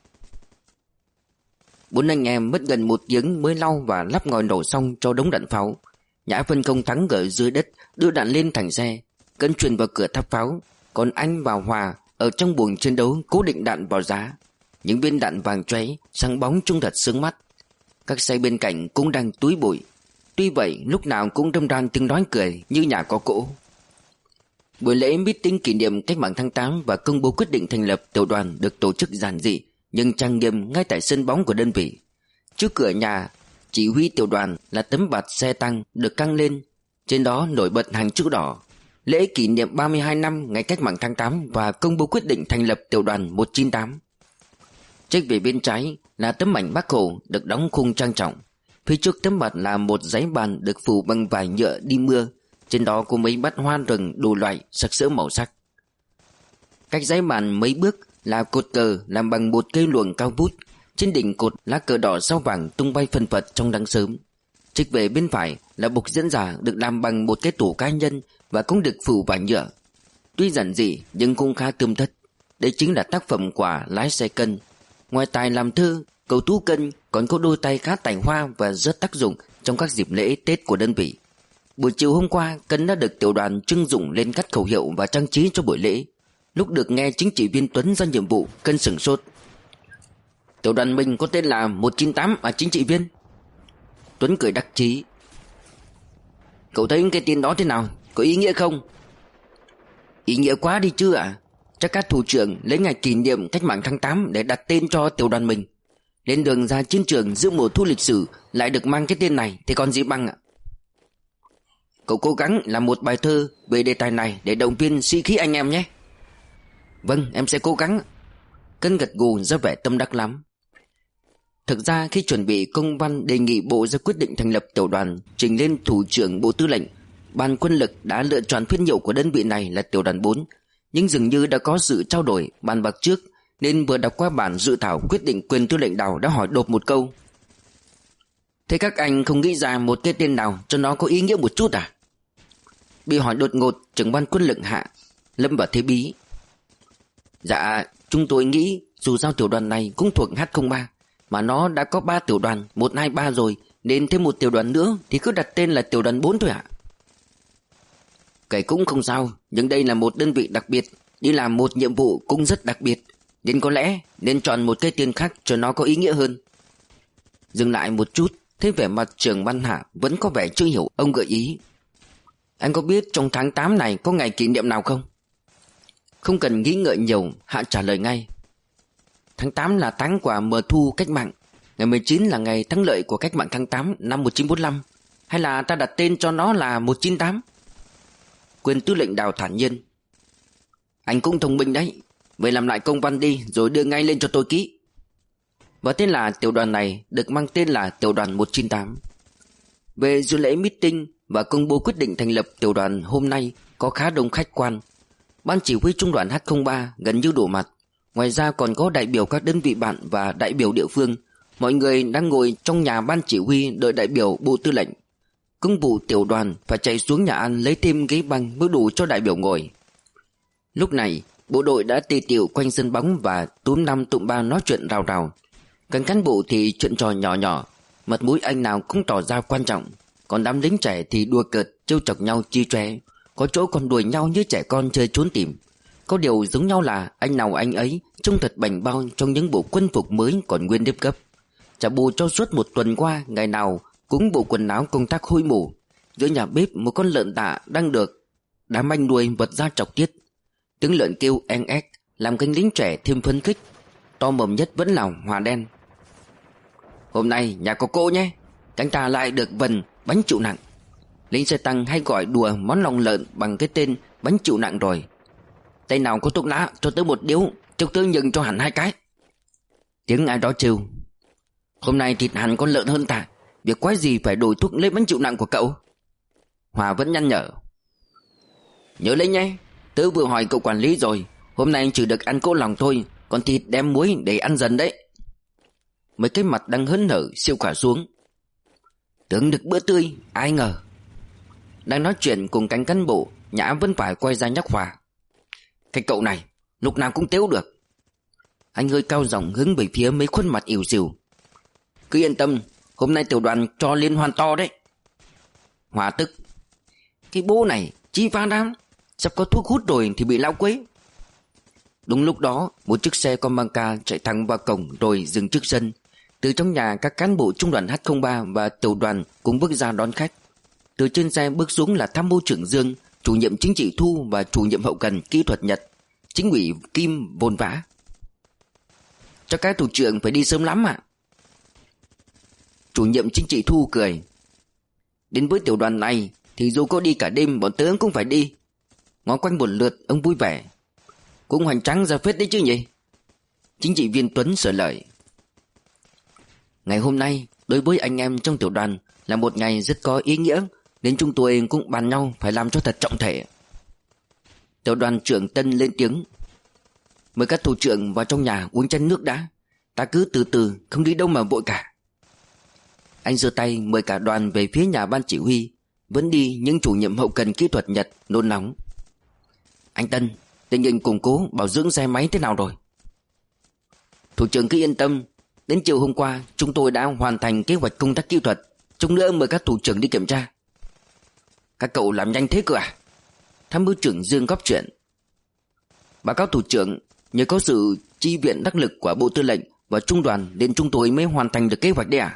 Bốn anh em mất gần một tiếng mới lau và lắp ngòi nổ xong cho đống đạn pháo. Nhã phân công Thắng ở dưới đất đưa đạn lên thành xe, Cân truyền vào cửa tháp pháo, còn anh và Hòa ở trong buồng chiến đấu cố định đạn vào giá. Những viên đạn vàng chóe sáng bóng trông thật sướng mắt. Các xe bên cạnh cũng đang túi bụi. Tuy vậy lúc nào cũng râm ran tiếng nói cười như nhà có cỗ. Buổi lễ meeting kỷ niệm cách mạng tháng tám và công bố quyết định thành lập tiểu đoàn được tổ chức giản dị nhưng trang nghiêm ngay tại sân bóng của đơn vị. Trước cửa nhà chỉ huy tiểu đoàn là tấm bạt xe tăng được căng lên, trên đó nổi bật hàng chữ đỏ: lễ kỷ niệm ba mươi hai năm ngày cách mạng tháng tám và công bố quyết định thành lập tiểu đoàn một chín tám. Trách về bên trái là tấm ảnh Bác Hồ được đóng khung trang trọng. Phía trước tấm bạt là một giấy bàn được phủ bằng vải nhựa đi mưa, trên đó có mấy bát hoa rừng đủ loại sặc sỡ màu sắc. Cách giấy bàn mấy bước là cột cờ làm bằng một cây luồng cao vút. Trên đỉnh cột lá cờ đỏ sao vàng tung bay phân phật trong nắng sớm. Trích về bên phải là bục diễn giả được làm bằng một cái tủ cá nhân và cũng được phủ vải nhựa. Tuy giản dị nhưng cũng khá tươm tất. Đây chính là tác phẩm của lái xe Cân. Ngoài tài làm thơ, cậu Tú Cân còn có đôi tay khá tài hoa và rất tác dụng trong các dịp lễ Tết của đơn vị. Buổi chiều hôm qua, Cân đã được tiểu đoàn trưng dụng lên cắt khẩu hiệu và trang trí cho buổi lễ. Lúc được nghe chính trị viên Tuấn ra nhiệm vụ, Cân sửng sốt. Tiểu đoàn mình có tên là một chín tám à chính trị viên? Tuấn cười đắc chí. Cậu thấy cái tên đó thế nào? Có ý nghĩa không? Ý nghĩa quá đi chứ ạ. À? Chắc các thủ trưởng lấy ngày kỷ niệm cách mạng tháng tám để đặt tên cho tiểu đoàn mình. Lên đường ra chiến trường giữa mùa thu lịch sử lại được mang cái tên này thì còn gì bằng ạ. Cậu cố gắng làm một bài thơ về đề tài này để động viên sĩ khí anh em nhé. Vâng, em sẽ cố gắng. Cân gật gù ra vẻ tâm đắc lắm. Thực ra khi chuẩn bị công văn đề nghị bộ ra quyết định thành lập tiểu đoàn trình lên thủ trưởng bộ tư lệnh, ban quân lực đã lựa chọn phiên hiệu của đơn vị này là tiểu đoàn bốn. nhưng dường như đã có sự trao đổi bàn bạc trước, nên vừa đọc qua bản dự thảo quyết định quyền tư lệnh đảo đã hỏi đột một câu: thế các anh không nghĩ ra một cái tên nào cho nó có ý nghĩa một chút à? Bị hỏi đột ngột, trưởng ban quân lệnh hạ lâm vào thế bí. Dạ, chúng tôi nghĩ dù sao tiểu đoàn này cũng thuộc H không ba, mà nó đã có ba tiểu đoàn, một hai ba rồi, nên thêm một tiểu đoàn nữa thì cứ đặt tên là tiểu đoàn bốn thôi ạ. Cái cũng không sao, nhưng đây là một đơn vị đặc biệt, đi làm một nhiệm vụ cũng rất đặc biệt, nên có lẽ nên chọn một cái tên khác cho nó có ý nghĩa hơn. Dừng lại một chút, thấy vẻ mặt trưởng ban hạ vẫn có vẻ chưa hiểu, ông gợi ý: anh có biết trong tháng tám này có ngày kỷ niệm nào không? Không cần nghĩ ngợi nhiều, Hạ trả lời ngay: tháng tám là tháng của mùa thu cách mạng, ngày mười chín là ngày thắng lợi của cách mạng tháng tám năm một nghìn chín trăm bốn mươi lăm, hay là ta đặt tên cho nó là một chín tám? Quyền tư lệnh đảo thản nhiên: anh cũng thông minh đấy, vậy làm lại công văn đi rồi đưa ngay lên cho tôi ký. Và tên là tiểu đoàn này được mang tên là tiểu đoàn một chín tám. Về dự lễ meeting và công bố quyết định thành lập tiểu đoàn hôm nay có khá đông khách quan. Ban chỉ huy trung đoàn H không ba gần như đủ mặt. Ngoài ra còn có đại biểu các đơn vị bạn và đại biểu địa phương. Mọi người đang ngồi trong nhà ban chỉ huy đợi đại biểu bộ tư lệnh. Công vụ tiểu đoàn phải chạy xuống nhà ăn lấy thêm ghế băng mới đủ cho đại biểu ngồi. Lúc này bộ đội đã tề tiệu quanh sân bóng và túm năm tụm ba nói chuyện rào rào. Các cán bộ thì chuyện trò nhỏ nhỏ, mặt mũi anh nào cũng tỏ ra quan trọng. Còn đám lính trẻ thì đùa cợt, trêu chọc nhau chi chóe, có chỗ còn đuổi nhau như trẻ con chơi trốn tìm. Có điều giống nhau là anh nào anh ấy trông thật bảnh bao trong những bộ quân phục mới còn nguyên nếp gấp. Chả bù cho suốt một tuần qua, ngày nào cũng bộ quần áo công tác hôi mù. Giữa nhà bếp một con lợn tạ đang được đám anh nuôi vật ra chọc tiết. Tiếng lợn kêu en ép làm cánh lính trẻ thêm phấn khích. To mồm nhất vẫn là Hòa đen: hôm nay nhà có cô nhé, cánh ta lại được vần bánh chịu nặng. Lính xe tăng hay gọi đùa món lòng lợn bằng cái tên bánh chịu nặng rồi. Tay nào có thuốc lá cho tớ một điếu, cho tớ nhường cho hẳn hai cái. Tiếng ai đó trêu: hôm nay thịt hẳn con lợn hơn ta, việc quái gì phải đổi thuốc lấy bánh chịu nặng của cậu. Hòa vẫn nhăn nhở: nhớ lấy nhé, tớ vừa hỏi cậu quản lý rồi, hôm nay chỉ được ăn cỗ lòng thôi, còn thịt đem muối để ăn dần đấy. Mấy cái mặt đang hớn hở siêu cả xuống: tưởng được bữa tươi, ai ngờ. Đang nói chuyện cùng cánh cán bộ, Nhã vẫn phải quay ra nhắc Hòa: cái cậu này lúc nào cũng tếu được. Anh hơi cao giọng hướng về phía mấy khuôn mặt ỉu xìu: cứ yên tâm, hôm nay tiểu đoàn cho liên hoan to đấy. Hòa tức: cái bố này chi pha đám, sắp có thuốc hút rồi thì bị lao quấy. Đúng lúc đó một chiếc xe Comanca chạy thẳng vào cổng rồi dừng trước sân. Từ trong nhà các cán bộ trung đoàn H không ba và tiểu đoàn cũng bước ra đón khách. Từ trên xe bước xuống là tham mưu trưởng Dương, chủ nhiệm chính trị Thu và chủ nhiệm hậu cần kỹ thuật Nhật. Chính ủy Kim vồn vã: cho các thủ trưởng phải đi sớm lắm ạ. Chủ nhiệm chính trị Thu cười: đến với tiểu đoàn này thì dù có đi cả đêm bọn tớ cũng phải đi. Ngó quanh một lượt ông vui vẻ: cũng hoành tráng ra phết đấy chứ nhỉ. Chính trị viên Tuấn sửa lời: ngày hôm nay đối với anh em trong tiểu đoàn là một ngày rất có ý nghĩa, nên chúng tôi cũng bàn nhau phải làm cho thật trọng thể. Tiểu đoàn trưởng Tân lên tiếng: mời các thủ trưởng vào trong nhà uống chén nước đã, ta cứ từ từ, không đi đâu mà vội cả. Anh giơ tay mời cả đoàn về phía nhà ban chỉ huy. Vẫn đi những chủ nhiệm hậu cần kỹ thuật Nhật nôn nóng: anh Tân, tình hình củng cố bảo dưỡng xe máy thế nào rồi? Thủ trưởng cứ yên tâm, đến chiều hôm qua chúng tôi đã hoàn thành kế hoạch công tác kỹ thuật, chút nữa mời các thủ trưởng đi kiểm tra. Các cậu làm nhanh thế cơ à? Tham mưu trưởng Dương góp chuyện: báo cáo thủ trưởng, nhờ có sự chi viện đắc lực của bộ tư lệnh và trung đoàn nên chúng tôi mới hoàn thành được kế hoạch đấy à?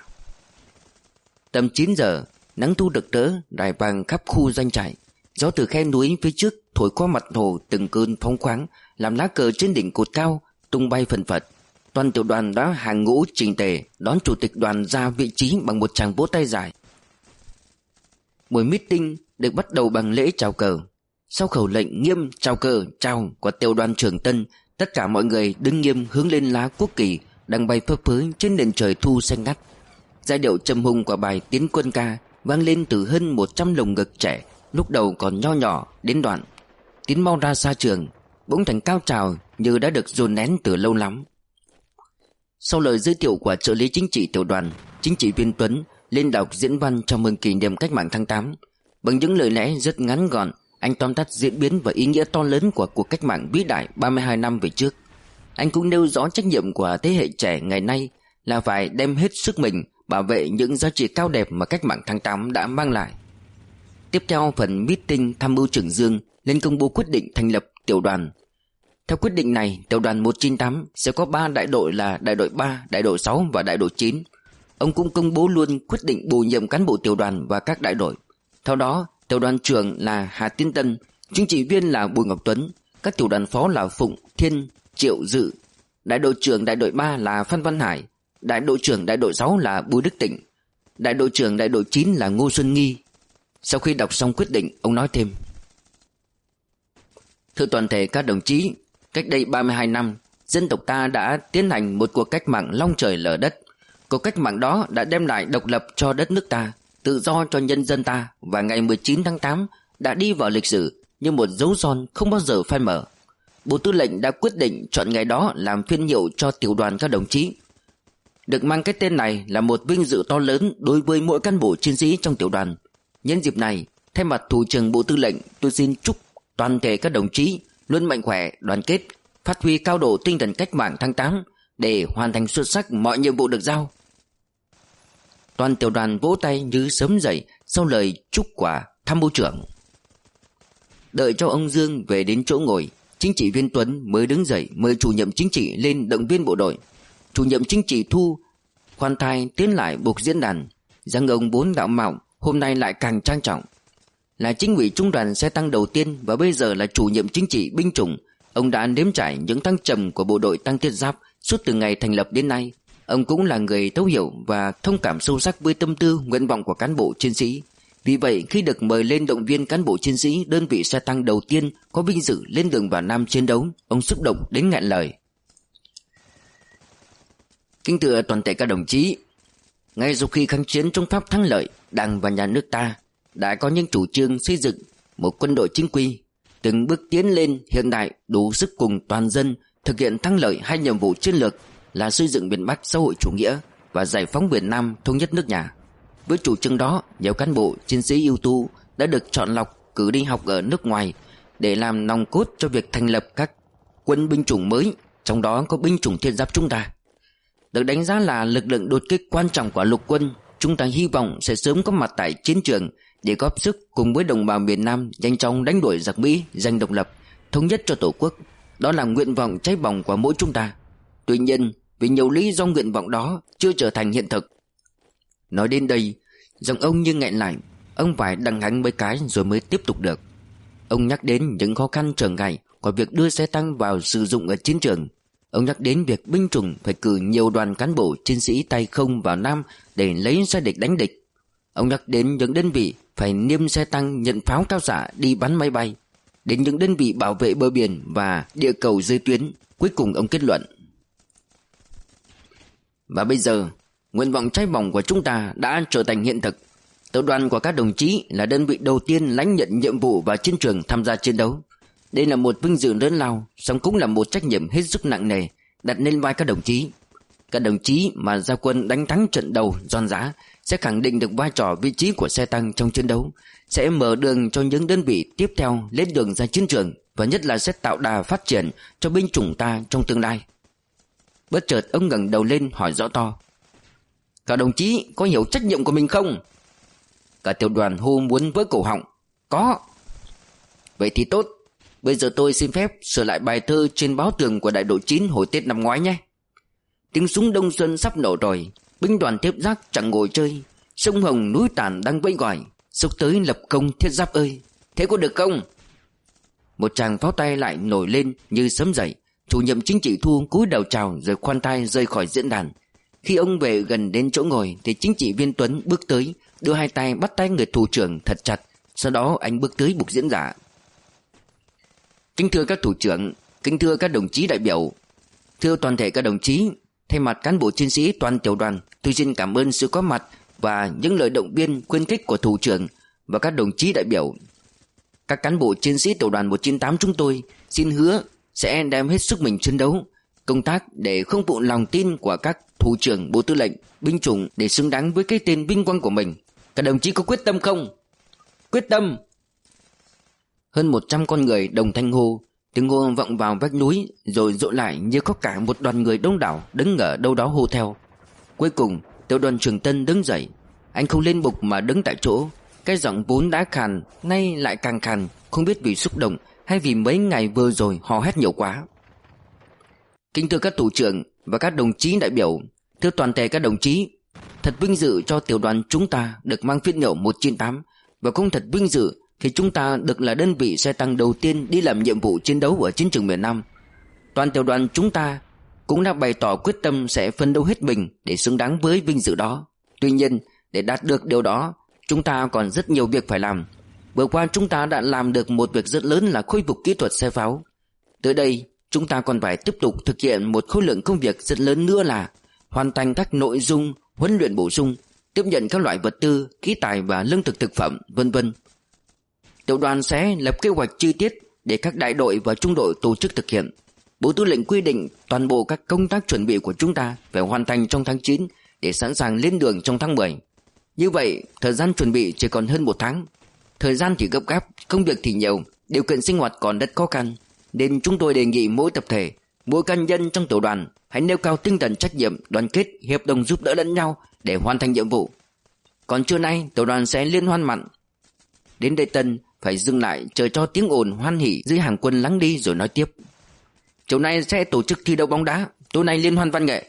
Tầm chín giờ, nắng thu rực rỡ rải vàng khắp khu doanh trại. Gió từ khe núi phía trước thổi qua mặt hồ từng cơn phóng khoáng, làm lá cờ trên đỉnh cột cao tung bay phần phật. Toàn tiểu đoàn đã hàng ngũ chỉnh tề đón chủ tịch đoàn ra vị trí bằng một tràng vỗ tay dài. Buổi meeting được bắt đầu bằng lễ chào cờ. Sau khẩu lệnh nghiêm chào cờ chào của tiểu đoàn trưởng Tân, tất cả mọi người đứng nghiêm hướng lên lá quốc kỳ đang bay phấp phới trên nền trời thu xanh ngắt. Giai điệu trầm hùng của bài tiến quân ca vang lên từ hơn một trăm lồng ngực trẻ lúc đầu còn nho nhỏ đến đoạn tiến mau ra xa trường. bỗng thành cao trào như đã được dồn nén từ lâu lắm. Sau lời giới thiệu của trợ lý chính trị tiểu đoàn, chính trị viên Tuấn lên đọc diễn văn chào mừng kỷ niệm cách mạng tháng tám. Bằng những lời lẽ rất ngắn gọn, anh tóm tắt diễn biến và ý nghĩa to lớn của cuộc cách mạng vĩ đại ba mươi hai năm về trước. Anh cũng nêu rõ trách nhiệm của thế hệ trẻ ngày nay là phải đem hết sức mình bảo vệ những giá trị cao đẹp mà cách mạng tháng tám đã mang lại. Tiếp theo phần meeting tham mưu trưởng Dương lên công bố quyết định thành lập tiểu đoàn. Theo quyết định này, tiểu đoàn một chín tám sẽ có ba đại đội là đại đội ba, đại đội sáu và đại đội chín. Ông cũng công bố luôn quyết định bổ nhiệm cán bộ tiểu đoàn và các đại đội. Theo đó, tiểu đoàn trưởng là Hà Tiến Tân, chính trị viên là Bùi Ngọc Tuấn, các tiểu đoàn phó là Phụng, Thiên, Triệu, Dự. Đại đội trưởng đại đội ba là Phan Văn Hải, đại đội trưởng đại đội sáu là Bùi Đức Tịnh, đại đội trưởng đại đội chín là Ngô Xuân Nghi. Sau khi đọc xong quyết định, ông nói thêm: Thưa toàn thể các đồng chí, cách đây ba mươi hai năm, dân tộc ta đã tiến hành một cuộc cách mạng long trời lở đất. Cuộc cách mạng đó đã đem lại độc lập cho đất nước ta, tự do cho nhân dân ta, và ngày mười chín tháng tám đã đi vào lịch sử như một dấu son không bao giờ phai mờ. Bộ Tư lệnh đã quyết định chọn ngày đó làm phiên hiệu cho tiểu đoàn các đồng chí. Được mang cái tên này là một vinh dự to lớn đối với mỗi cán bộ chiến sĩ trong tiểu đoàn. Nhân dịp này, thay mặt Thủ trưởng Bộ Tư lệnh, tôi xin chúc toàn thể các đồng chí luôn mạnh khỏe, đoàn kết, phát huy cao độ tinh thần cách mạng tháng tám để hoàn thành xuất sắc mọi nhiệm vụ được giao. Toàn tiểu đoàn vỗ tay như sớm dậy sau lời chúc của tham mưu trưởng. Đợi cho ông Dương về đến chỗ ngồi, chính trị viên Tuấn mới đứng dậy mời chủ nhiệm chính trị lên động viên bộ đội. Chủ nhiệm chính trị Thu khoan thai tiến lại bục diễn đàn, rằng ông bốn đạo mạo hôm nay lại càng trang trọng. Là chính ủy trung đoàn xe tăng đầu tiên và bây giờ là chủ nhiệm chính trị binh chủng, ông đã nếm trải những thăng trầm của bộ đội tăng thiết giáp suốt từ ngày thành lập đến nay. Ông cũng là người thấu hiểu và thông cảm sâu sắc với tâm tư, nguyện vọng của cán bộ chiến sĩ. Vì vậy, khi được mời lên động viên cán bộ chiến sĩ đơn vị xe tăng đầu tiên có vinh dự lên đường vào Nam chiến đấu, ông xúc động đến nghẹn lời. Kính thưa toàn thể các đồng chí, ngay sau khi kháng chiến chống Pháp thắng lợi, Đảng và nhà nước ta đã có những chủ trương xây dựng một quân đội chính quy, từng bước tiến lên hiện đại đủ sức cùng toàn dân thực hiện thắng lợi hai nhiệm vụ chiến lược là xây dựng miền Bắc xã hội chủ nghĩa và giải phóng miền Nam thống nhất nước nhà. Với chủ trương đó, nhiều cán bộ chiến sĩ ưu tú đã được chọn lọc cử đi học ở nước ngoài để làm nòng cốt cho việc thành lập các quân binh chủng mới, trong đó có binh chủng thiết giáp chúng ta. Được đánh giá là lực lượng đột kích quan trọng của lục quân, chúng ta hy vọng sẽ sớm có mặt tại chiến trường để góp sức cùng với đồng bào miền Nam nhanh chóng đánh đuổi giặc Mỹ, giành độc lập, thống nhất cho Tổ quốc. Đó là nguyện vọng cháy bỏng của mỗi chúng ta. Tuy nhiên, vì nhiều lý do nguyện vọng đó chưa trở thành hiện thực. Nói đến đây, giọng ông như nghẹn lại, ông phải đằng hắng mấy cái rồi mới tiếp tục được. Ông nhắc đến những khó khăn trở ngại của việc đưa xe tăng vào sử dụng ở chiến trường. Ông nhắc đến việc binh chủng phải cử nhiều đoàn cán bộ chiến sĩ tay không vào Nam để lấy xe địch đánh địch. Ông nhắc đến những đơn vị phải niêm xe tăng nhận pháo cao xạ đi bắn máy bay, đến những đơn vị bảo vệ bờ biển và địa cầu dưới tuyến. Cuối cùng ông kết luận: Và bây giờ, nguyện vọng cháy bỏng của chúng ta đã trở thành hiện thực. Tiểu đoàn của các đồng chí là đơn vị đầu tiên lãnh nhận nhiệm vụ vào chiến trường tham gia chiến đấu. Đây là một vinh dự lớn lao, song cũng là một trách nhiệm hết sức nặng nề đặt lên vai các đồng chí. Các đồng chí mà ra quân đánh thắng trận đầu giòn giã sẽ khẳng định được vai trò vị trí của xe tăng trong chiến đấu, sẽ mở đường cho những đơn vị tiếp theo lên đường ra chiến trường, và nhất là sẽ tạo đà phát triển cho binh chủng ta trong tương lai. Bất chợt ông ngẩng đầu lên hỏi rõ to: Các đồng chí có hiểu trách nhiệm của mình không? Cả tiểu đoàn hô muốn vỡ cổ họng: Có. Vậy thì tốt. Bây giờ tôi xin phép sửa lại bài thơ trên báo tường của đại đội chín hồi Tết năm ngoái nhé. Tiếng súng đông xuân sắp nổ rồi, binh đoàn tiếp giáp chẳng ngồi chơi, sông Hồng núi Tản đang vẫy gọi, xúc tới lập công thiết giáp ơi. Thế có được không? Một tràng pháo tay lại nổi lên như sấm dậy. Chủ nhiệm chính trị Thu cúi đầu chào rồi khoan thai rời khỏi diễn đàn. Khi ông về gần đến chỗ ngồi thì chính trị viên Tuấn bước tới, đưa hai tay bắt tay người thủ trưởng thật chặt. Sau đó anh bước tới bục diễn giả: Kính thưa các thủ trưởng, kính thưa các đồng chí đại biểu, thưa toàn thể các đồng chí, thay mặt cán bộ chiến sĩ toàn tiểu đoàn, tôi xin cảm ơn sự có mặt và những lời động viên khuyến khích của thủ trưởng và các đồng chí đại biểu. Các cán bộ chiến sĩ tiểu đoàn một chín tám chúng tôi xin hứa sẽ đem hết sức mình chiến đấu, công tác để không phụ lòng tin của các thủ trưởng bộ tư lệnh, binh chủng để xứng đáng với cái tên vinh quang của mình. Các đồng chí có quyết tâm không? Quyết tâm! Hơn một trăm con người đồng thanh hô, tiếng hô vọng vào vách núi rồi dội lại như có cả một đoàn người đông đảo đứng ở đâu đó hô theo. Cuối cùng Tiểu đoàn Trường Tân đứng dậy. Anh không lên bục mà đứng tại chỗ. Cái giọng vốn đã khàn nay lại càng khàn, không biết vì xúc động hay vì mấy ngày vừa rồi hò hét nhiều quá. Kính thưa các thủ trưởng và các đồng chí đại biểu, thưa toàn thể các đồng chí, thật vinh dự cho tiểu đoàn chúng ta được mang phiên hiệu một chín tám, và cũng thật vinh dự khi chúng ta được là đơn vị xe tăng đầu tiên đi làm nhiệm vụ chiến đấu ở chiến trường miền Nam. Toàn tiểu đoàn chúng ta cũng đã bày tỏ quyết tâm sẽ phấn đấu hết mình để xứng đáng với vinh dự đó. Tuy nhiên, để đạt được điều đó, chúng ta còn rất nhiều việc phải làm. Vừa qua chúng ta đã làm được một việc rất lớn là khôi phục kỹ thuật xe pháo. Tới đây, chúng ta còn phải tiếp tục thực hiện một khối lượng công việc rất lớn nữa là hoàn thành các nội dung huấn luyện bổ sung, tiếp nhận các loại vật tư, khí tài và lương thực thực phẩm, vân vân. Tiểu đoàn sẽ lập kế hoạch chi tiết để các đại đội và trung đội tổ chức thực hiện. Bộ Tư lệnh quy định toàn bộ các công tác chuẩn bị của chúng ta phải hoàn thành trong tháng chín để sẵn sàng lên đường trong tháng mười. Như vậy, thời gian chuẩn bị chỉ còn hơn một tháng. Thời gian thì gấp gáp, công việc thì nhiều, điều kiện sinh hoạt còn rất khó khăn, nên chúng tôi đề nghị mỗi tập thể, mỗi cá nhân trong tiểu đoàn hãy nêu cao tinh thần trách nhiệm, đoàn kết, hiệp đồng giúp đỡ lẫn nhau để hoàn thành nhiệm vụ. Còn trưa nay, tiểu đoàn sẽ liên hoan mặn. Đến đây Tân phải dừng lại chờ cho tiếng ồn hoan hỉ dưới hàng quân lắng đi rồi nói tiếp. Chiều nay sẽ tổ chức thi đấu bóng đá, tối nay liên hoan văn nghệ.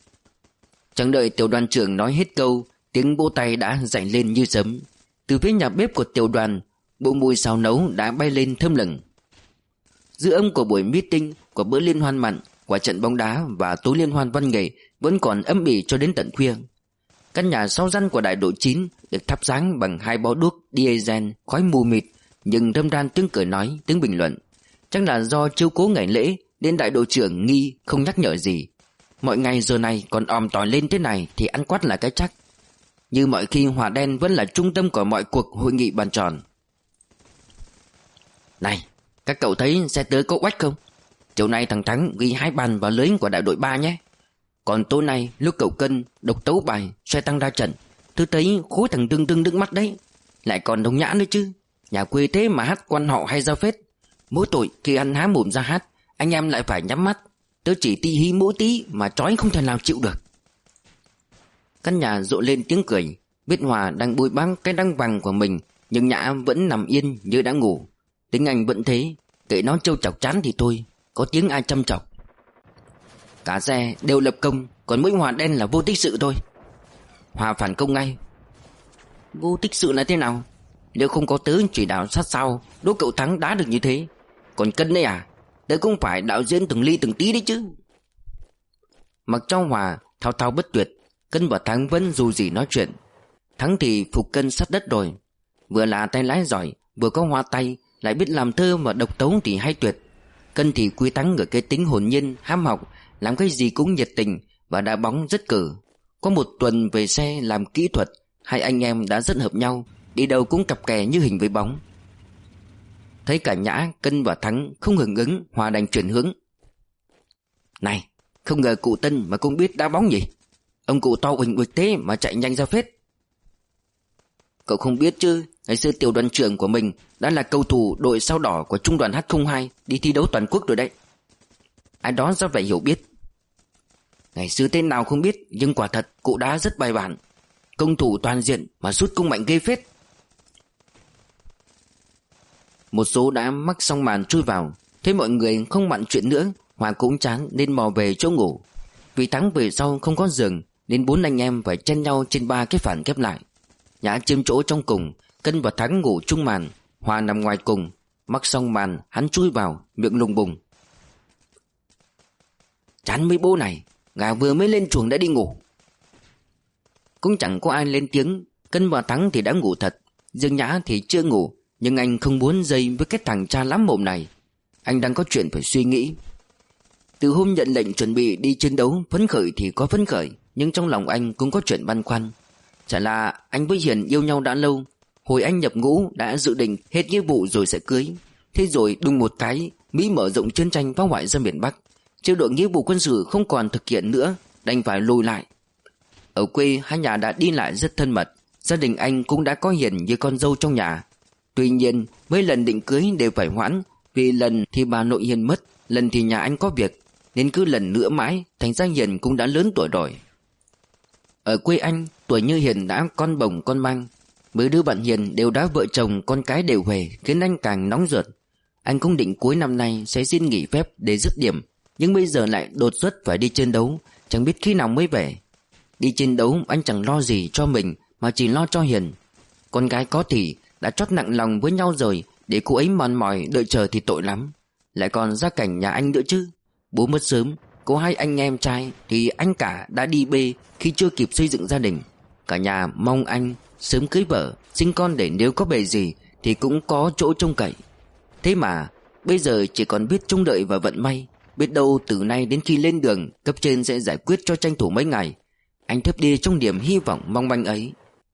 Chẳng đợi tiểu đoàn trưởng nói hết câu, tiếng vỗ tay đã dậy lên như sấm. Từ phía nhà bếp của tiểu đoàn, bộ mùi xào nấu đã bay lên thơm lừng. Dư âm của buổi meeting, của bữa liên hoan mặn, của trận bóng đá và tối liên hoan văn nghệ vẫn còn âm ỉ cho đến tận khuya. Căn nhà sau răn của đại đội chín được thắp sáng bằng hai bó đuốc diesel, khói mù mịt, nhưng râm ran tiếng cười nói, tiếng bình luận. Chắc là do chiếu cố ngày lễ nên đại đội trưởng nghi không nhắc nhở gì. Mọi ngày giờ này còn òm tỏi lên thế này thì ăn quát là cái chắc. Như mọi khi Hỏa Đen vẫn là trung tâm của mọi cuộc hội nghị bàn tròn. Này, các cậu thấy xe tới có oách không? Chiều nay thằng Thắng ghi hai bàn vào lưới của đại đội ba nhé. Còn tối nay lúc cậu Cân độc tấu bài xe tăng ra trận, tôi thấy khối thằng Đưng Đưng đứng mắt đấy. Lại còn Đồng Nhã nữa chứ. Nhà quê thế mà hát quan họ hay ra phết. Mỗi tội khi ăn há mồm ra hát, anh em lại phải nhắm mắt. Tớ chỉ tí hí mỗi tí mà trói không thể nào chịu được. Căn nhà rộ lên tiếng cười. Biết Hòa đang bôi báng cái răng vàng của mình, nhưng Nhã vẫn nằm yên như đã ngủ. Tính anh vẫn thế, kệ nó trêu chọc chán thì thôi, có tiếng ai chăm chọc. Cả xe đều lập công, còn mỗi Hòa Đen là vô tích sự thôi. Hòa phản công ngay. Vô tích sự là thế nào? Nếu không có tớ chỉ đạo sát sao, đố cậu Thắng đá được như thế. Còn Cân đấy à? Tớ cũng phải đạo diễn từng ly từng tí đấy chứ. Mặc cho Hòa thao thao bất tuyệt, Cân và Thắng vẫn dù gì nói chuyện. Thắng thì phục Cân sát đất rồi. Vừa là tay lái giỏi, vừa có hoa tay, lại biết làm thơ và độc tấu thì hay tuyệt. Cân thì quy Thắng ở cái tính hồn nhiên, ham học, làm cái gì cũng nhiệt tình và đá bóng rất cử. Có một tuần về xe làm kỹ thuật, hai anh em đã rất hợp nhau, đi đâu cũng cặp kè như hình với bóng. Thấy cả Nhã, Cân và Thắng không hưởng ứng, Hòa đành chuyển hướng. Này, không ngờ cụ Tân mà cũng biết đá bóng nhỉ? Ông cụ to uỳnh uịch thế mà chạy nhanh ra phết. Cậu không biết chứ, ngày xưa tiểu đoàn trưởng của mình đã là cầu thủ đội sao đỏ của trung đoàn H không hai, đi thi đấu toàn quốc rồi đấy. Ai đó ra vẻ hiểu biết. Ngày xưa tên nào không biết, nhưng quả thật cụ đá rất bài bản, công thủ toàn diện mà sút cung mạnh ghê phết. Một số đã mắc xong màn chui vào. Thấy mọi người không mặn chuyện nữa, Hòa cũng chán nên mò về chỗ ngủ. Vì Thắng về sau không có giường nên bốn anh em phải chen nhau trên ba cái phản ghép lại. Nhã chiếm chỗ trong cùng, Cân và Thắng ngủ chung màn, Hòa nằm ngoài cùng. Mắc xong màn hắn chui vào, miệng lùng bùng. Chán mấy bố này, gà vừa mới lên chuồng đã đi ngủ. Cũng chẳng có ai lên tiếng. Cân và Thắng thì đã ngủ thật, riêng Nhã thì chưa ngủ. Nhưng anh không muốn dây với cái thằng cha lắm mồm này. Anh đang có chuyện phải suy nghĩ. Từ hôm nhận lệnh chuẩn bị đi chiến đấu, phấn khởi thì có phấn khởi, nhưng trong lòng anh cũng có chuyện băn khoăn. Chả là anh với Hiền yêu nhau đã lâu. Hồi anh nhập ngũ đã dự định hết nghĩa vụ rồi sẽ cưới. Thế rồi đùng một cái, Mỹ mở rộng chiến tranh phá hoại ra miền Bắc. Chế độ nghĩa vụ quân sự không còn thực hiện nữa, đành phải lùi lại. Ở quê hai nhà đã đi lại rất thân mật. Gia đình anh cũng đã có Hiền như con dâu trong nhà. Tuy nhiên mấy lần định cưới đều phải hoãn, vì lần thì bà nội Hiền mất, lần thì nhà anh có việc, nên cứ lần nữa mãi. Thành ra Hiền cũng đã lớn tuổi rồi. Ở quê anh, tuổi như Hiền đã con bồng con mang. Mấy đứa bạn Hiền đều đã vợ chồng con cái đều về, khiến anh càng nóng ruột. Anh cũng định cuối năm nay sẽ xin nghỉ phép để dứt điểm, nhưng bây giờ lại đột xuất phải đi chiến đấu, chẳng biết khi nào mới về. Đi chiến đấu anh chẳng lo gì cho mình, mà chỉ lo cho Hiền. Con gái có thì đã trót nặng lòng với nhau rồi, để cô ấy mòn mỏi đợi chờ thì tội lắm. Lại còn gia cảnh nhà anh nữa chứ. Bố mất sớm, có hai anh em trai thì anh cả đã đi bê khi chưa kịp xây dựng gia đình. Cả nhà mong anh sớm cưới vợ, sinh con để nếu có bề gì thì cũng có chỗ trông cậy. Thế mà bây giờ chỉ còn biết trông đợi vào vận may. Biết đâu từ nay đến khi lên đường, cấp trên sẽ giải quyết cho tranh thủ mấy ngày. Anh thiếp đi trong niềm hy vọng mong manh ấy.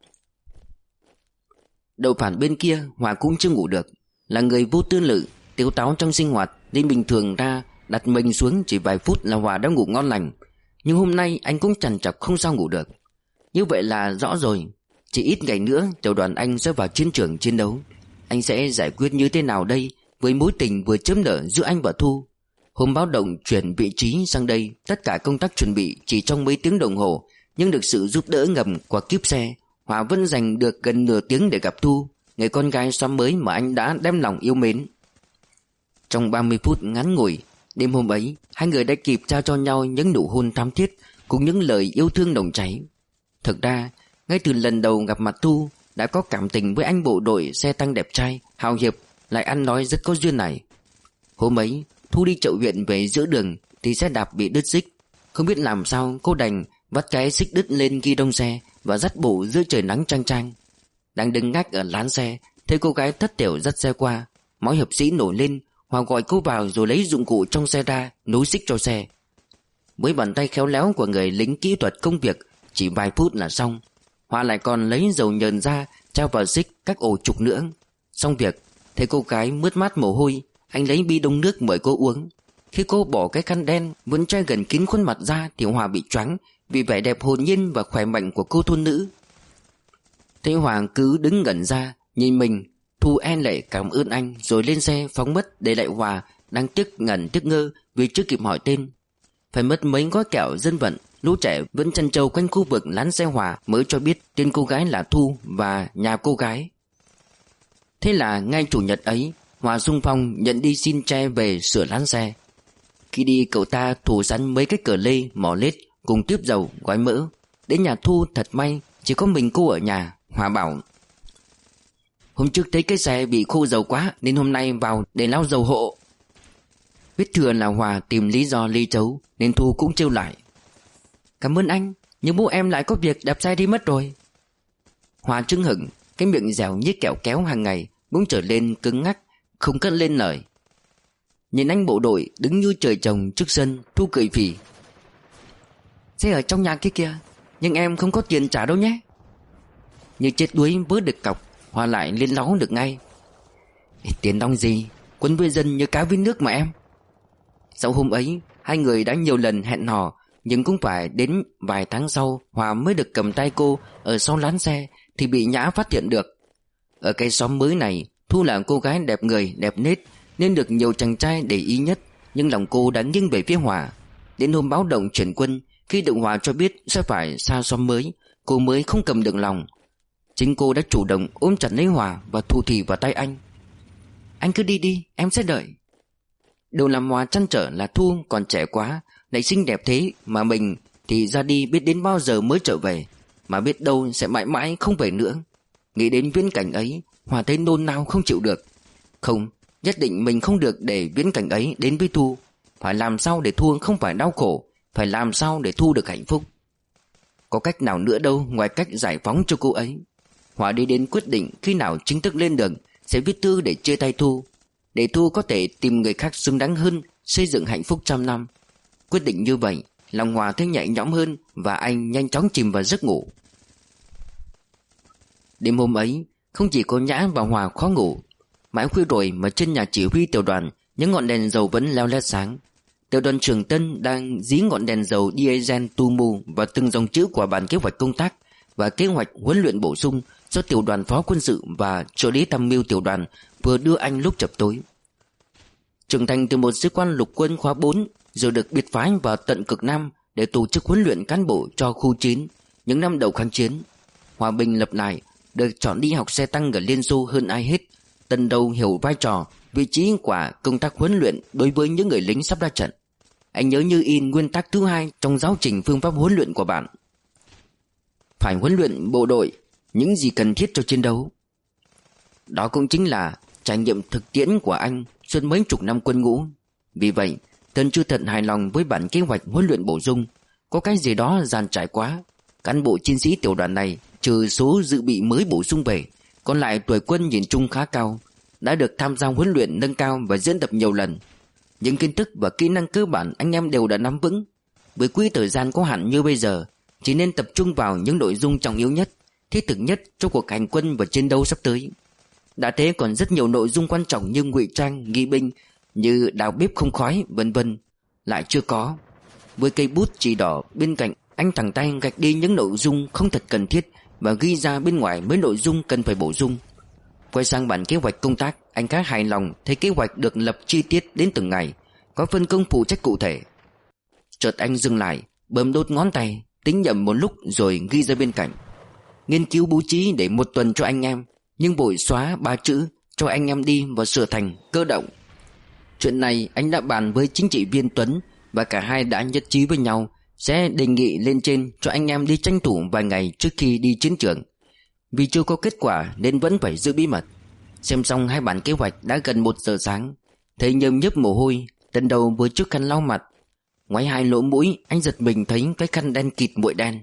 Đầu phản bên kia, Hòa cũng chưa ngủ được. Là người vô tư lự, tiêu táo trong sinh hoạt, nên bình thường ra đặt mình xuống chỉ vài phút là Hòa đã ngủ ngon lành. Nhưng hôm nay anh cũng trằn trọc không sao ngủ được. Như vậy là rõ rồi, chỉ ít ngày nữa tiểu đoàn anh sẽ vào chiến trường chiến đấu. Anh sẽ giải quyết như thế nào đây với mối tình vừa chớm nở giữa anh và Thu? Hôm báo động chuyển vị trí sang đây, tất cả công tác chuẩn bị chỉ trong mấy tiếng đồng hồ, nhưng được sự giúp đỡ ngầm qua kíp xe, Hòa vẫn dành được gần nửa tiếng để gặp Thu, người con gái xóm mới mà anh đã đem lòng yêu mến. Trong ba mươi phút ngắn ngủi đêm hôm ấy, hai người đã kịp trao cho nhau những nụ hôn thắm thiết cùng những lời yêu thương nồng cháy. Thực ra, ngay từ lần đầu gặp mặt Thu đã có cảm tình với anh bộ đội xe tăng đẹp trai, hào hiệp, lại ăn nói rất có duyên này. Hôm ấy, Thu đi chợ huyện về giữa đường thì xe đạp bị đứt xích. Không biết làm sao cô đành vắt cái xích đứt lên ghi đông xe và dắt bộ giữa trời nắng chang chang. Đang đứng ngách ở lán xe, thấy cô gái thất tiểu dắt xe qua, máu hiệp sĩ nổi lên. Hòa gọi cô vào rồi lấy dụng cụ trong xe ra, nối xích cho xe. Với bàn tay khéo léo của người lính kỹ thuật công việc, chỉ vài phút là xong. Hòa lại còn lấy dầu nhờn ra trao vào xích các ổ trục nữa. Xong việc, thấy cô gái mướt mát mồ hôi, anh lấy bi đông nước mời cô uống. Khi cô bỏ cái khăn đen vẫn che gần kín khuôn mặt ra thì Hòa bị choáng vì vẻ đẹp hồn nhiên và khỏe mạnh của cô thôn nữ. Thấy Hòa cứ đứng ngẩn ra nhìn mình, Thu en lệ cảm ơn anh rồi lên xe phóng mất, để lại Hòa đang tiếc ngẩn tiếc ngơ vì chưa kịp hỏi tên. Phải mất mấy gói kẹo dân vận, lũ trẻ vẫn chăn trâu quanh khu vực lán xe Hòa mới cho biết tên cô gái là Thu và nhà cô gái. Thế là ngay chủ nhật ấy, Hòa xung phong nhận đi xin tre về sửa lán xe. Khi đi cậu ta thủ sẵn mấy cái cờ lê, mỏ lết cùng tiếp dầu, gói mỡ. Đến nhà Thu thật may chỉ có mình cô ở nhà. Hòa bảo: hôm trước thấy cái xe bị khô dầu quá nên hôm nay vào để lau dầu hộ. Biết thừa là Hòa tìm lý do ly chấu nên Thu cũng trêu lại: cảm ơn anh, nhưng bố em lại có việc đạp xe đi mất rồi. Hòa chưng hửng, cái miệng dẻo như kẹo kéo hàng ngày bỗng trở lên cứng ngắc, không cất lên lời. Nhìn anh bộ đội đứng như trời trồng trước sân, Thu cười phì: xe ở trong nhà kia kìa, nhưng em không có tiền trả đâu nhé. Như chết đuối vớ được cọc, Hòa lại lên láu được ngay: tiền đong gì, quân với dân như cá với nước mà em. Sau hôm ấy, hai người đã nhiều lần hẹn hò, nhưng cũng phải đến vài tháng sau Hòa mới được cầm tay cô ở sau lán xe thì bị Nhã phát hiện được. Ở cái xóm mới này, Thu là cô gái đẹp người đẹp nết nên được nhiều chàng trai để ý nhất, nhưng lòng cô đã nghiêng về phía Hòa. Đến hôm báo động chuyển quân, khi được Hòa cho biết sẽ phải xa xóm mới, cô mới không cầm được lòng. Chính cô đã chủ động ôm chặt lấy Hòa và thủ thỉ vào tay anh: anh cứ đi đi, em sẽ đợi. Điều làm Hòa trăn trở là Thu còn trẻ quá, lại xinh đẹp thế mà mình thì ra đi biết đến bao giờ mới trở về, mà biết đâu sẽ mãi mãi không về nữa. Nghĩ đến viễn cảnh ấy, Hòa thấy nôn nao không chịu được. Không, nhất định mình không được để viễn cảnh ấy đến với Thu. Phải làm sao để Thu không phải đau khổ, phải làm sao để Thu được hạnh phúc. Có cách nào nữa đâu ngoài cách giải phóng cho cô ấy. Hòa đi đến quyết định khi nào chính thức lên đường sẽ viết thư để chia tay Thu, để Thu có thể tìm người khác xứng đáng hơn, xây dựng hạnh phúc trăm năm. Quyết định như vậy, lòng Hòa thấy nhẹ nhõm hơn và anh nhanh chóng chìm vào giấc ngủ. Đêm hôm ấy, không chỉ có Nhã và Hòa khó ngủ. Mãi khuya rồi mà trên nhà chỉ huy tiểu đoàn Những ngọn đèn dầu vẫn leo lét sáng. Tiểu đoàn trưởng Tân đang dí ngọn đèn dầu diesel tu mù vào từng dòng chữ của bản kế hoạch công tác và kế hoạch huấn luyện bổ sung do tiểu đoàn phó quân sự và trợ lý tham mưu tiểu đoàn vừa đưa anh lúc chập tối. Trưởng thành từ một sĩ quan lục quân khóa bốn, rồi được biệt phái vào tận cực Nam để tổ chức huấn luyện cán bộ cho khu chín những năm đầu kháng chiến. Hòa bình lập lại, được chọn đi học xe tăng ở Liên Xô hơn ai hết, Tân đầu hiểu vai trò, vị trí của công tác huấn luyện đối với những người lính sắp ra trận. Anh nhớ như in nguyên tắc thứ hai trong giáo trình phương pháp huấn luyện của bạn: phải huấn luyện bộ đội những gì cần thiết cho chiến đấu. Đó cũng chính là trải nghiệm thực tiễn của anh suốt mấy chục năm quân ngũ. Vì vậy, Tân chưa thật hài lòng với bản kế hoạch huấn luyện bổ sung. Có cái gì đó dàn trải quá. Cán bộ chiến sĩ tiểu đoàn này, trừ số dự bị mới bổ sung về, còn lại tuổi quân nhìn chung khá cao, đã được tham gia huấn luyện nâng cao và diễn tập nhiều lần. Những kiến thức và kỹ năng cơ bản anh em đều đã nắm vững. Với quỹ thời gian có hạn như bây giờ, chỉ nên tập trung vào những nội dung trọng yếu nhất, thiết thực nhất cho cuộc hành quân và chiến đấu sắp tới. Đã thế còn rất nhiều nội dung quan trọng như ngụy trang, nghi binh, như đào bếp không khói, vân vân lại chưa có. Với cây bút chỉ đỏ bên cạnh, anh thẳng tay gạch đi những nội dung không thật cần thiết và ghi ra bên ngoài mấy nội dung cần phải bổ sung. Quay sang bản kế hoạch công tác, anh khá hài lòng thấy kế hoạch được lập chi tiết đến từng ngày, có phân công phụ trách cụ thể. Chợt anh dừng lại, bấm đốt ngón tay, tính nhầm một lúc rồi ghi ra bên cạnh: nghiên cứu bố trí để một tuần cho anh em, nhưng vội xóa ba chữ cho anh em đi và sửa thành cơ động. Chuyện này anh đã bàn với chính trị viên Tuấn và cả hai đã nhất trí với nhau sẽ đề nghị lên trên cho anh em đi tranh thủ vài ngày trước khi đi chiến trường. Vì chưa có kết quả nên vẫn phải giữ bí mật. Xem xong hai bản kế hoạch đã gần một giờ sáng, thấy nhơm nhớp mồ hôi, Tân đầu với chiếc khăn lau mặt. Ngoáy hai lỗ mũi, anh giật mình thấy cái khăn đen kịt bụi đen.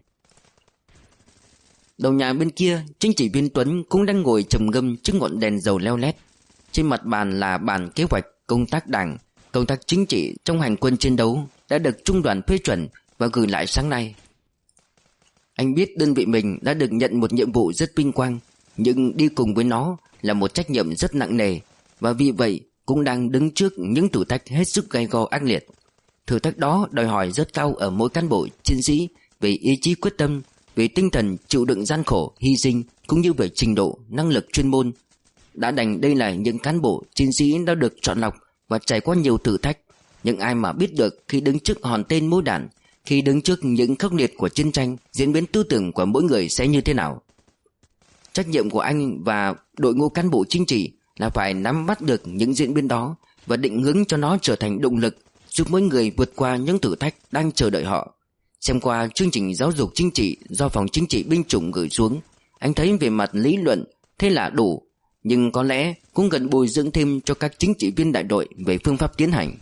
Đầu nhà bên kia, chính trị viên Tuấn cũng đang ngồi trầm ngâm trước ngọn đèn dầu leo lét. Trên mặt bàn là bản kế hoạch công tác đảng, công tác chính trị trong hành quân chiến đấu đã được trung đoàn phê chuẩn và gửi lại sáng nay. Anh biết đơn vị mình đã được nhận một nhiệm vụ rất vinh quang, nhưng đi cùng với nó là một trách nhiệm rất nặng nề, và vì vậy cũng đang đứng trước những thử thách hết sức gay go ác liệt. Thử thách đó đòi hỏi rất cao ở mỗi cán bộ chiến sĩ về ý chí quyết tâm, về tinh thần chịu đựng gian khổ, hy sinh, cũng như về trình độ, năng lực chuyên môn. Đã đành đây là những cán bộ chiến sĩ đã được chọn lọc và trải qua nhiều thử thách. Nhưng ai mà biết được khi đứng trước hòn tên mối đạn, khi đứng trước những khốc liệt của chiến tranh, diễn biến tư tưởng của mỗi người sẽ như thế nào. Trách nhiệm của anh và đội ngũ cán bộ chính trị là phải nắm bắt được những diễn biến đó và định hướng cho nó trở thành động lực giúp mỗi người vượt qua những thử thách đang chờ đợi họ. Xem qua chương trình giáo dục chính trị do phòng chính trị binh chủng gửi xuống, anh thấy về mặt lý luận thế là đủ, nhưng có lẽ cũng cần bồi dưỡng thêm cho các chính trị viên đại đội về phương pháp tiến hành.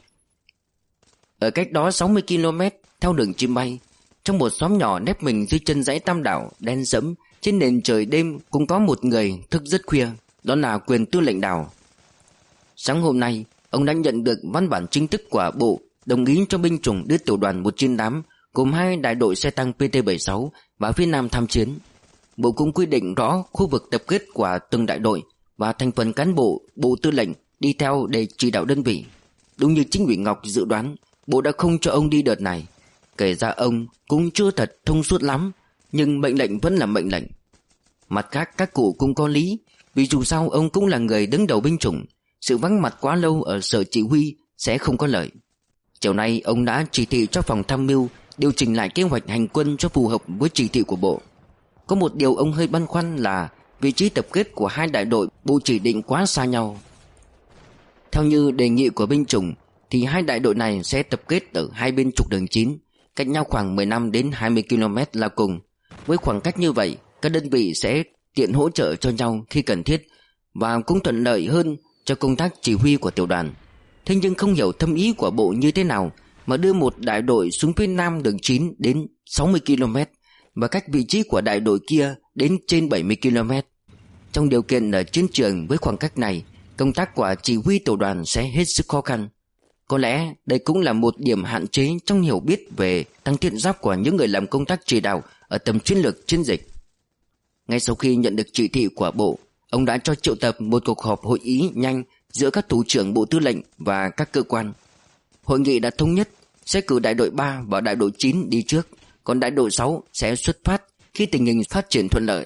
Ở cách đó sáu mươi ki lô mét theo đường chim bay, trong một xóm nhỏ nép mình dưới chân dãy Tam Đảo đen sẫm, trên nền trời đêm cũng có một người thức rất khuya, đó là quyền tư lệnh Đào. Sáng hôm nay, ông đã nhận được văn bản chính thức của Bộ đồng ý cho binh chủng đưa tiểu đoàn một chín tám gồm hai đại đội xe tăng P T bảy mươi sáu và phía Nam tham chiến. Bộ cũng quy định rõ khu vực tập kết của từng đại đội và thành phần cán bộ Bộ Tư lệnh đi theo để chỉ đạo đơn vị. Đúng như chính ủy Ngọc dự đoán, Bộ đã không cho ông đi đợt này. Kể ra ông cũng chưa thật thông suốt lắm, nhưng mệnh lệnh vẫn là mệnh lệnh. Mặt khác các cụ cũng có lý, vì dù sao ông cũng là người đứng đầu binh chủng, sự vắng mặt quá lâu ở sở chỉ huy sẽ không có lợi. Chiều nay ông đã chỉ thị cho phòng tham mưu điều chỉnh lại kế hoạch hành quân cho phù hợp với chỉ thị của Bộ. Có một điều ông hơi băn khoăn là vị trí tập kết của hai đại đội Bộ chỉ định quá xa nhau. Theo như đề nghị của binh chủng thì hai đại đội này sẽ tập kết ở hai bên trục đường chín, cách nhau khoảng mười lăm đến hai mươi ki lô mét là cùng. Với khoảng cách như vậy, các đơn vị sẽ tiện hỗ trợ cho nhau khi cần thiết và cũng thuận lợi hơn cho công tác chỉ huy của tiểu đoàn. Thế nhưng không hiểu thâm ý của Bộ như thế nào mà đưa một đại đội xuống phía Nam đường chín đến sáu mươi ki lô mét và cách vị trí của đại đội kia đến trên bảy mươi ki lô mét. Trong điều kiện ở chiến trường với khoảng cách này, công tác của chỉ huy tiểu đoàn sẽ hết sức khó khăn. Có lẽ đây cũng là một điểm hạn chế trong hiểu biết về tăng thiết giáp của những người làm công tác chỉ đạo ở tầm chiến lược chiến dịch. Ngay sau khi nhận được chỉ thị của Bộ, ông đã cho triệu tập một cuộc họp hội ý nhanh giữa các thủ trưởng bộ tư lệnh và các cơ quan. Hội nghị đã thống nhất sẽ cử đại đội ba và đại đội chín đi trước, còn đại đội sáu sẽ xuất phát khi tình hình phát triển thuận lợi.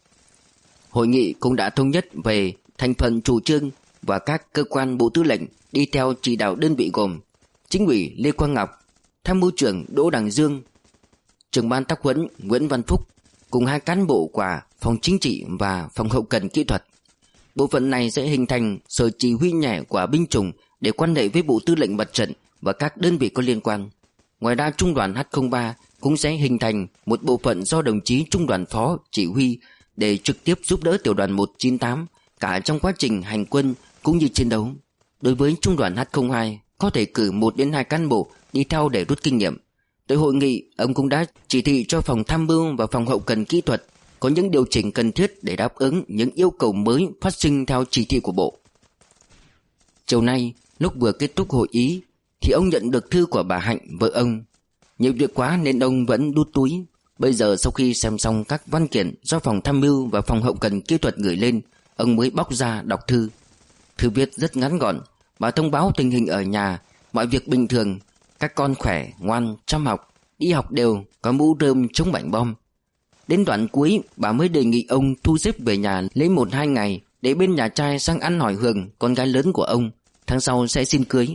Hội nghị cũng đã thống nhất về thành phần chủ trương và các cơ quan bộ tư lệnh đi theo chỉ đạo đơn vị gồm Chính ủy Lê Quang Ngọc, Tham mưu trưởng Đỗ Đằng Dương, trưởng ban tác huấn Nguyễn Văn Phúc cùng hai cán bộ của phòng chính trị và phòng hậu cần kỹ thuật. Bộ phận này sẽ hình thành sở chỉ huy nhẹ của binh chủng để quan hệ với bộ tư lệnh mặt trận và các đơn vị có liên quan. Ngoài ra, trung đoàn H không ba cũng sẽ hình thành một bộ phận do đồng chí trung đoàn phó chỉ huy để trực tiếp giúp đỡ tiểu đoàn một chín tám cả trong quá trình hành quân cũng như chiến đấu. Đối với trung đoàn H không hai có thể cử một đến hai cán bộ đi theo để rút kinh nghiệm. Tới hội nghị, ông cũng đã chỉ thị cho phòng tham mưu và phòng hậu cần kỹ thuật có những điều chỉnh cần thiết để đáp ứng những yêu cầu mới phát sinh theo chỉ thị của bộ. Chiều nay, lúc vừa kết thúc hội ý thì ông nhận được thư của bà Hạnh, vợ ông. Nhiều việc quá nên ông vẫn đút túi. Bây giờ sau khi xem xong các văn kiện do phòng tham mưu và phòng hậu cần kỹ thuật gửi lên, ông mới bóc ra đọc thư. Thư viết rất ngắn gọn. Bà thông báo tình hình ở nhà, mọi việc bình thường, các con khỏe, ngoan, chăm học, đi học đều, có mũ rơm chống bệnh bom. Đến đoạn cuối, bà mới đề nghị ông thu xếp về nhà lấy một hai ngày để bên nhà trai sang ăn hỏi Hường, con gái lớn của ông, tháng sau sẽ xin cưới.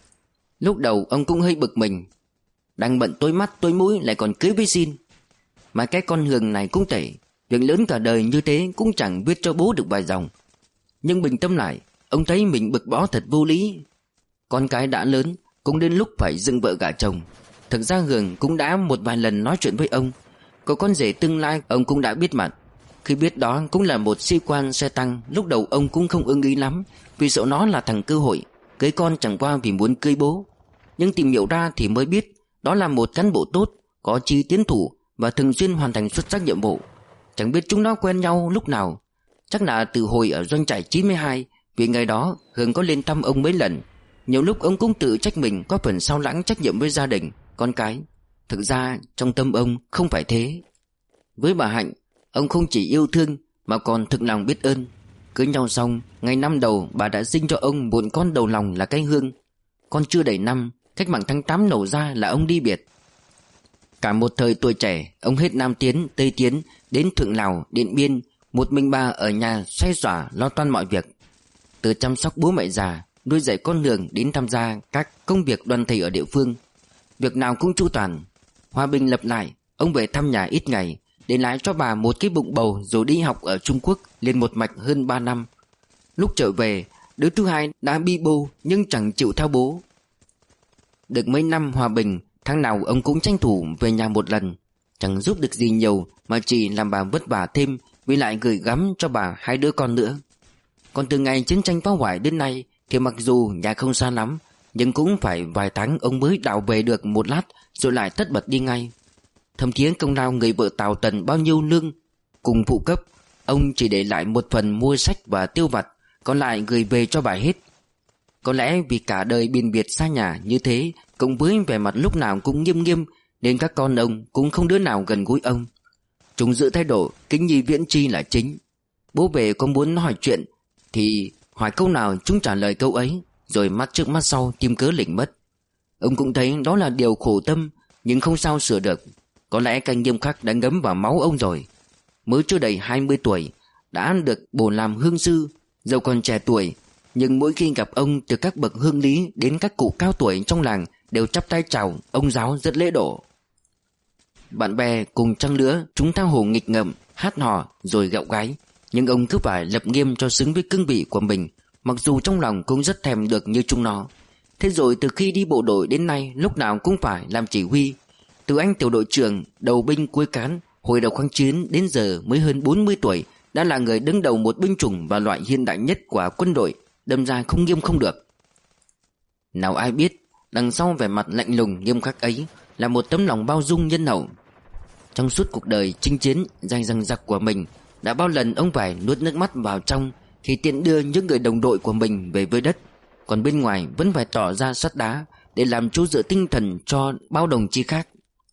Lúc đầu ông cũng hơi bực mình, đang bận tối mắt tối mũi lại còn cưới với xin. Mà cái con Hường này cũng tệ, việc lớn cả đời như thế cũng chẳng viết cho bố được vài dòng. Nhưng bình tâm lại, ông thấy mình bực bó thật vô lý. Con cái đã lớn, cũng đến lúc phải dựng vợ gả chồng. Thực ra Hường cũng đã một vài lần nói chuyện với ông. Có con rể tương lai ông cũng đã biết mặt. Khi biết đó cũng là một sĩ quan xe tăng, lúc đầu ông cũng không ưng ý lắm, vì sợ nó là thằng cơ hội, cưới con chẳng qua vì muốn cưới bố. Nhưng tìm hiểu ra thì mới biết đó là một cán bộ tốt, có chí tiến thủ và thường xuyên hoàn thành xuất sắc nhiệm vụ. Chẳng biết chúng nó quen nhau lúc nào, chắc là từ hồi ở doanh trại chín mươi hai, vì ngày đó Hường có lên thăm ông mấy lần. Nhiều lúc ông cũng tự trách mình có phần sao lãng trách nhiệm với gia đình, con cái. Thực ra trong tâm ông không phải thế. Với bà Hạnh, ông không chỉ yêu thương mà còn thực lòng biết ơn. Cưới nhau xong, ngày năm đầu bà đã sinh cho ông một con đầu lòng là cái Hương. Con chưa đầy năm, cách mạng tháng tám nổ ra là ông đi biệt. Cả một thời tuổi trẻ, ông hết Nam Tiến, Tây Tiến, đến Thượng Lào, Điện Biên, một mình bà ở nhà xoay xỏa lo toan mọi việc. Từ chăm sóc bố mẹ già, nuôi dạy con Hường đến tham gia các công việc đoàn thể ở địa phương, việc nào cũng chu toàn. Hòa bình lập lại, ông về thăm nhà ít ngày, để lại cho bà một cái bụng bầu rồi đi học ở Trung Quốc liền một mạch hơn ba năm. Lúc trở về, đứa thứ hai đã bi bô nhưng chẳng chịu theo bố. Được mấy năm hòa bình, tháng nào ông cũng tranh thủ về nhà một lần. Chẳng giúp được gì nhiều mà chỉ làm bà vất vả thêm, vì lại gửi gắm cho bà hai đứa con nữa. Còn từ ngày chiến tranh phá hoại đến nay thì mặc dù nhà không xa lắm, nhưng cũng phải vài tháng ông mới đào về được một lát rồi lại tất bật đi ngay. Thậm chí công lao người vợ Tào Tần bao nhiêu lương cùng phụ cấp, ông chỉ để lại một phần mua sách và tiêu vặt, còn lại gửi về cho bà hết. Có lẽ vì cả đời biền biệt xa nhà như thế, cộng với vẻ mặt lúc nào cũng nghiêm nghiêm, nên các con ông cũng không đứa nào gần gũi ông. Chúng giữ thái độ kính nhi viễn chi là chính. Bố về có muốn hỏi chuyện thì hỏi câu nào chúng trả lời câu ấy, rồi mắt trước mắt sau tìm cớ lỉnh mất. Ông cũng thấy đó là điều khổ tâm, nhưng không sao sửa được. Có lẽ cái nghiêm khắc đã ngấm vào máu ông rồi. Mới chưa đầy hai mươi tuổi đã được bổ làm hương sư, dẫu còn trẻ tuổi, nhưng mỗi khi gặp ông, từ các bậc hương lý đến các cụ cao tuổi trong làng đều chắp tay chào, ông giáo rất lễ độ. Bạn bè cùng trang lứa chúng tha hồ nghịch ngợm, hát hò rồi gạo gái, nhưng ông cứ phải lập nghiêm cho xứng với cương vị của mình, mặc dù trong lòng cũng rất thèm được như chúng nó. Thế rồi từ khi đi bộ đội đến nay, lúc nào cũng phải làm chỉ huy. Từ anh tiểu đội trưởng, đầu binh cuối cán, hồi đầu kháng chiến đến giờ mới hơn bốn mươi tuổi, đã là người đứng đầu một binh chủng và loại hiện đại nhất của quân đội, đâm ra không nghiêm không được. Nào ai biết, đằng sau vẻ mặt lạnh lùng nghiêm khắc ấy là một tấm lòng bao dung nhân hậu. Trong suốt cuộc đời chinh chiến dài dằng dặc của mình, đã bao lần ông phải nuốt nước mắt vào trong khi tiện đưa những người đồng đội của mình về với đất, còn bên ngoài vẫn phải tỏ ra sắt đá để làm chỗ dựa tinh thần cho bao đồng chí khác.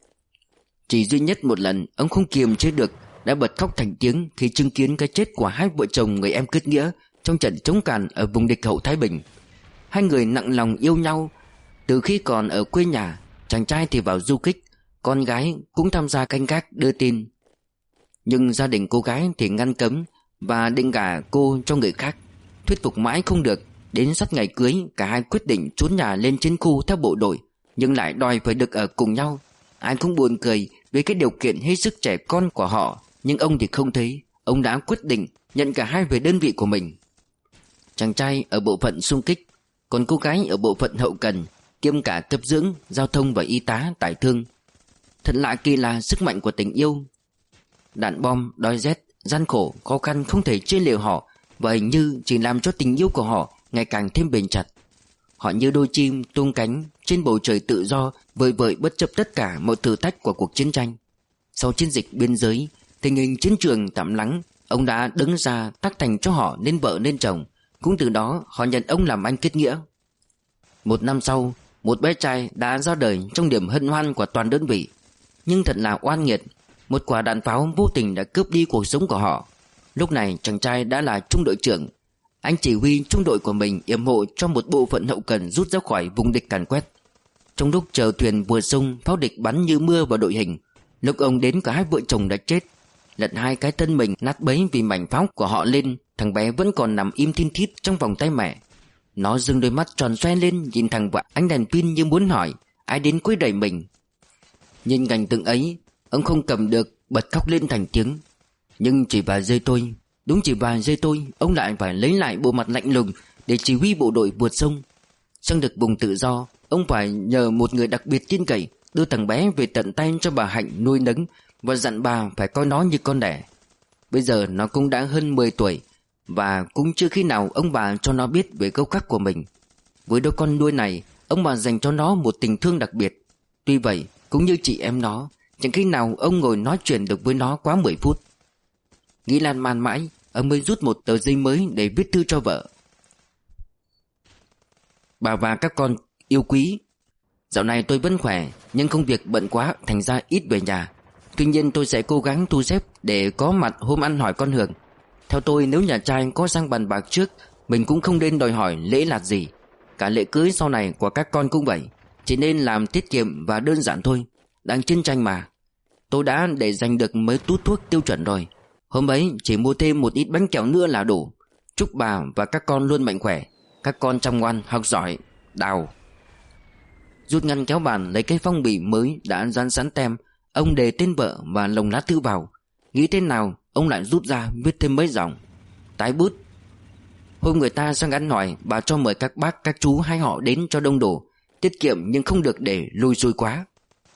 Chỉ duy nhất một lần ông không kiềm chế được, đã bật khóc thành tiếng khi chứng kiến cái chết của hai vợ chồng người em kết nghĩa trong trận chống càn ở vùng địch hậu Thái Bình. Hai người nặng lòng yêu nhau từ khi còn ở quê nhà. Chàng trai thì vào du kích, con gái cũng tham gia canh gác đưa tin. Nhưng gia đình cô gái thì ngăn cấm và định gả cô cho người khác. Thuyết phục mãi không được, đến sát ngày cưới cả hai quyết định trốn nhà lên chiến khu theo bộ đội, nhưng lại đòi phải được ở cùng nhau. Ai cũng buồn cười với cái điều kiện hết sức trẻ con của họ, nhưng ông thì không thấy. Ông đã quyết định nhận cả hai về đơn vị của mình. Chàng trai ở bộ phận xung kích, còn cô gái ở bộ phận hậu cần, kiêm cả cấp dưỡng, giao thông và y tá tải thương. Thật lạ kỳ là sức mạnh của tình yêu. Đạn bom, đói rét, gian khổ, khó khăn không thể chia liều họ, và hình như chỉ làm cho tình yêu của họ ngày càng thêm bền chặt. Họ như đôi chim tung cánh trên bầu trời tự do, vời vợi bất chấp tất cả mọi thử thách của cuộc chiến tranh. Sau chiến dịch biên giới, tình hình chiến trường tạm lắng, ông đã đứng ra tác thành cho họ nên vợ nên chồng. Cũng từ đó họ nhận ông làm anh kết nghĩa. Một năm sau, một bé trai đã ra đời trong niềm hân hoan của toàn đơn vị. Nhưng thật là oan nghiệt, một quả đạn pháo vô tình đã cướp đi cuộc sống của họ. Lúc này chàng trai đã là trung đội trưởng. Anh chỉ huy trung đội của mình yểm hộ cho một bộ phận hậu cần rút ra khỏi vùng địch càn quét. Trong lúc chờ thuyền vượt sông, pháo địch bắn như mưa vào đội hình. Lúc ông đến, cả hai vợ chồng đã chết. Lật hai cái thân mình nát bấy vì mảnh pháo của họ lên. Thằng bé vẫn còn nằm im thin thít trong vòng tay mẹ. Nó dưng đôi mắt tròn xoe lên nhìn thằng vợ ánh đèn pin như muốn hỏi ai đến quấy rầy mình. Nhìn cảnh tượng ấy, ông không cầm được bật khóc lên thành tiếng. Nhưng chỉ vài giây thôi, đúng chỉ vài giây thôi, ông lại phải lấy lại bộ mặt lạnh lùng để chỉ huy bộ đội vượt sông. Sang được vùng tự do, ông phải nhờ một người đặc biệt tin cậy đưa thằng bé về tận tay cho bà Hạnh nuôi nấng và dặn bà phải coi nó như con đẻ. Bây giờ nó cũng đã hơn mười tuổi, và cũng chưa khi nào ông bà cho nó biết về gốc gác của mình. Với đứa con nuôi này, ông bà dành cho nó một tình thương đặc biệt. Tuy vậy, cũng như chị em nó, chẳng khi nào ông ngồi nói chuyện được với nó quá mười phút. Nghĩ lan man mãi, ông mới rút một tờ giấy mới để viết thư cho vợ. Bà và các con yêu quý, dạo này tôi vẫn khỏe, nhưng công việc bận quá thành ra ít về nhà. Tuy nhiên tôi sẽ cố gắng thu xếp để có mặt hôm ăn hỏi con Hường. Theo tôi, nếu nhà trai có sang bàn bạc trước, mình cũng không nên đòi hỏi lễ lạt gì. Cả lễ cưới sau này của các con cũng vậy, chỉ nên làm tiết kiệm và đơn giản thôi. Đang chiến tranh mà. Tôi đã để dành được mấy tút thuốc tiêu chuẩn rồi. Hôm ấy chỉ mua thêm một ít bánh kẹo nữa là đủ. Chúc bà và các con luôn mạnh khỏe. Các con chăm ngoan, học giỏi. Đào. Rút ngăn kéo bàn lấy cái phong bì mới đã dán sẵn tem. Ông đề tên vợ và lồng lá thư vào. Nghĩ tên nào, ông lại rút ra viết thêm mấy dòng. Tái bút. Hôm người ta sang ăn hỏi, bà cho mời các bác các chú hai họ đến cho đông đủ. Tiết kiệm nhưng không được để lùi xùi quá.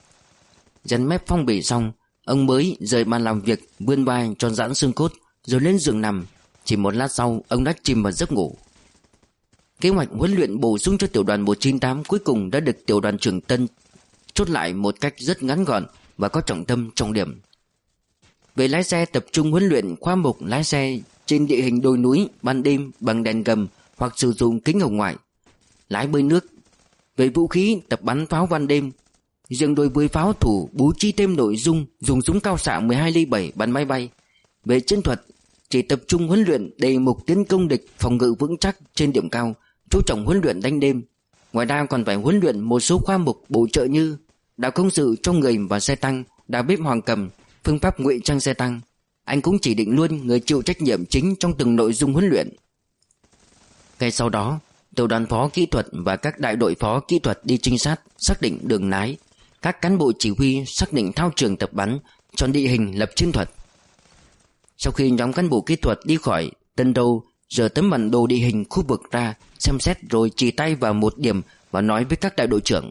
Dán mép phong bì xong, ông mới rời bàn làm việc, vươn vai cho giãn xương cốt, rồi lên giường nằm. Chỉ một lát sau, ông đã chìm vào giấc ngủ. Kế hoạch huấn luyện bổ sung cho tiểu đoàn một chín tám cuối cùng đã được tiểu đoàn trưởng Tân chốt lại một cách rất ngắn gọn và có trọng tâm trọng điểm. Về lái xe, tập trung huấn luyện khoa mục lái xe trên địa hình đồi núi ban đêm bằng đèn gầm hoặc sử dụng kính hồng ngoại. Lái bơi nước. Về vũ khí, tập bắn pháo ban đêm. Riêng đối với pháo thủ bố trí thêm nội dung dùng súng cao xạ mười hai ly bảy bắn máy bay. Về chiến thuật, chỉ tập trung huấn luyện đề mục tiến công địch phòng ngự vững chắc trên điểm cao, chú trọng huấn luyện đánh đêm. Ngoài ra còn phải huấn luyện một số khoa mục bổ trợ như đạo công sự cho người và xe tăng, đạo bếp hoàng cầm, phương pháp ngụy trang xe tăng. Anh cũng chỉ định luôn người chịu trách nhiệm chính trong từng nội dung huấn luyện. Ngay sau đó, tiểu đoàn phó kỹ thuật và các đại đội phó kỹ thuật đi trinh sát, xác định đường lái. Các cán bộ chỉ huy xác định thao trường tập bắn, chọn địa hình lập chiến thuật. Sau khi nhóm cán bộ kỹ thuật đi khỏi Tân Đô, giờ tấm bản đồ địa hình khu vực ra, xem xét rồi chỉ tay vào một điểm và nói với các đại đội trưởng.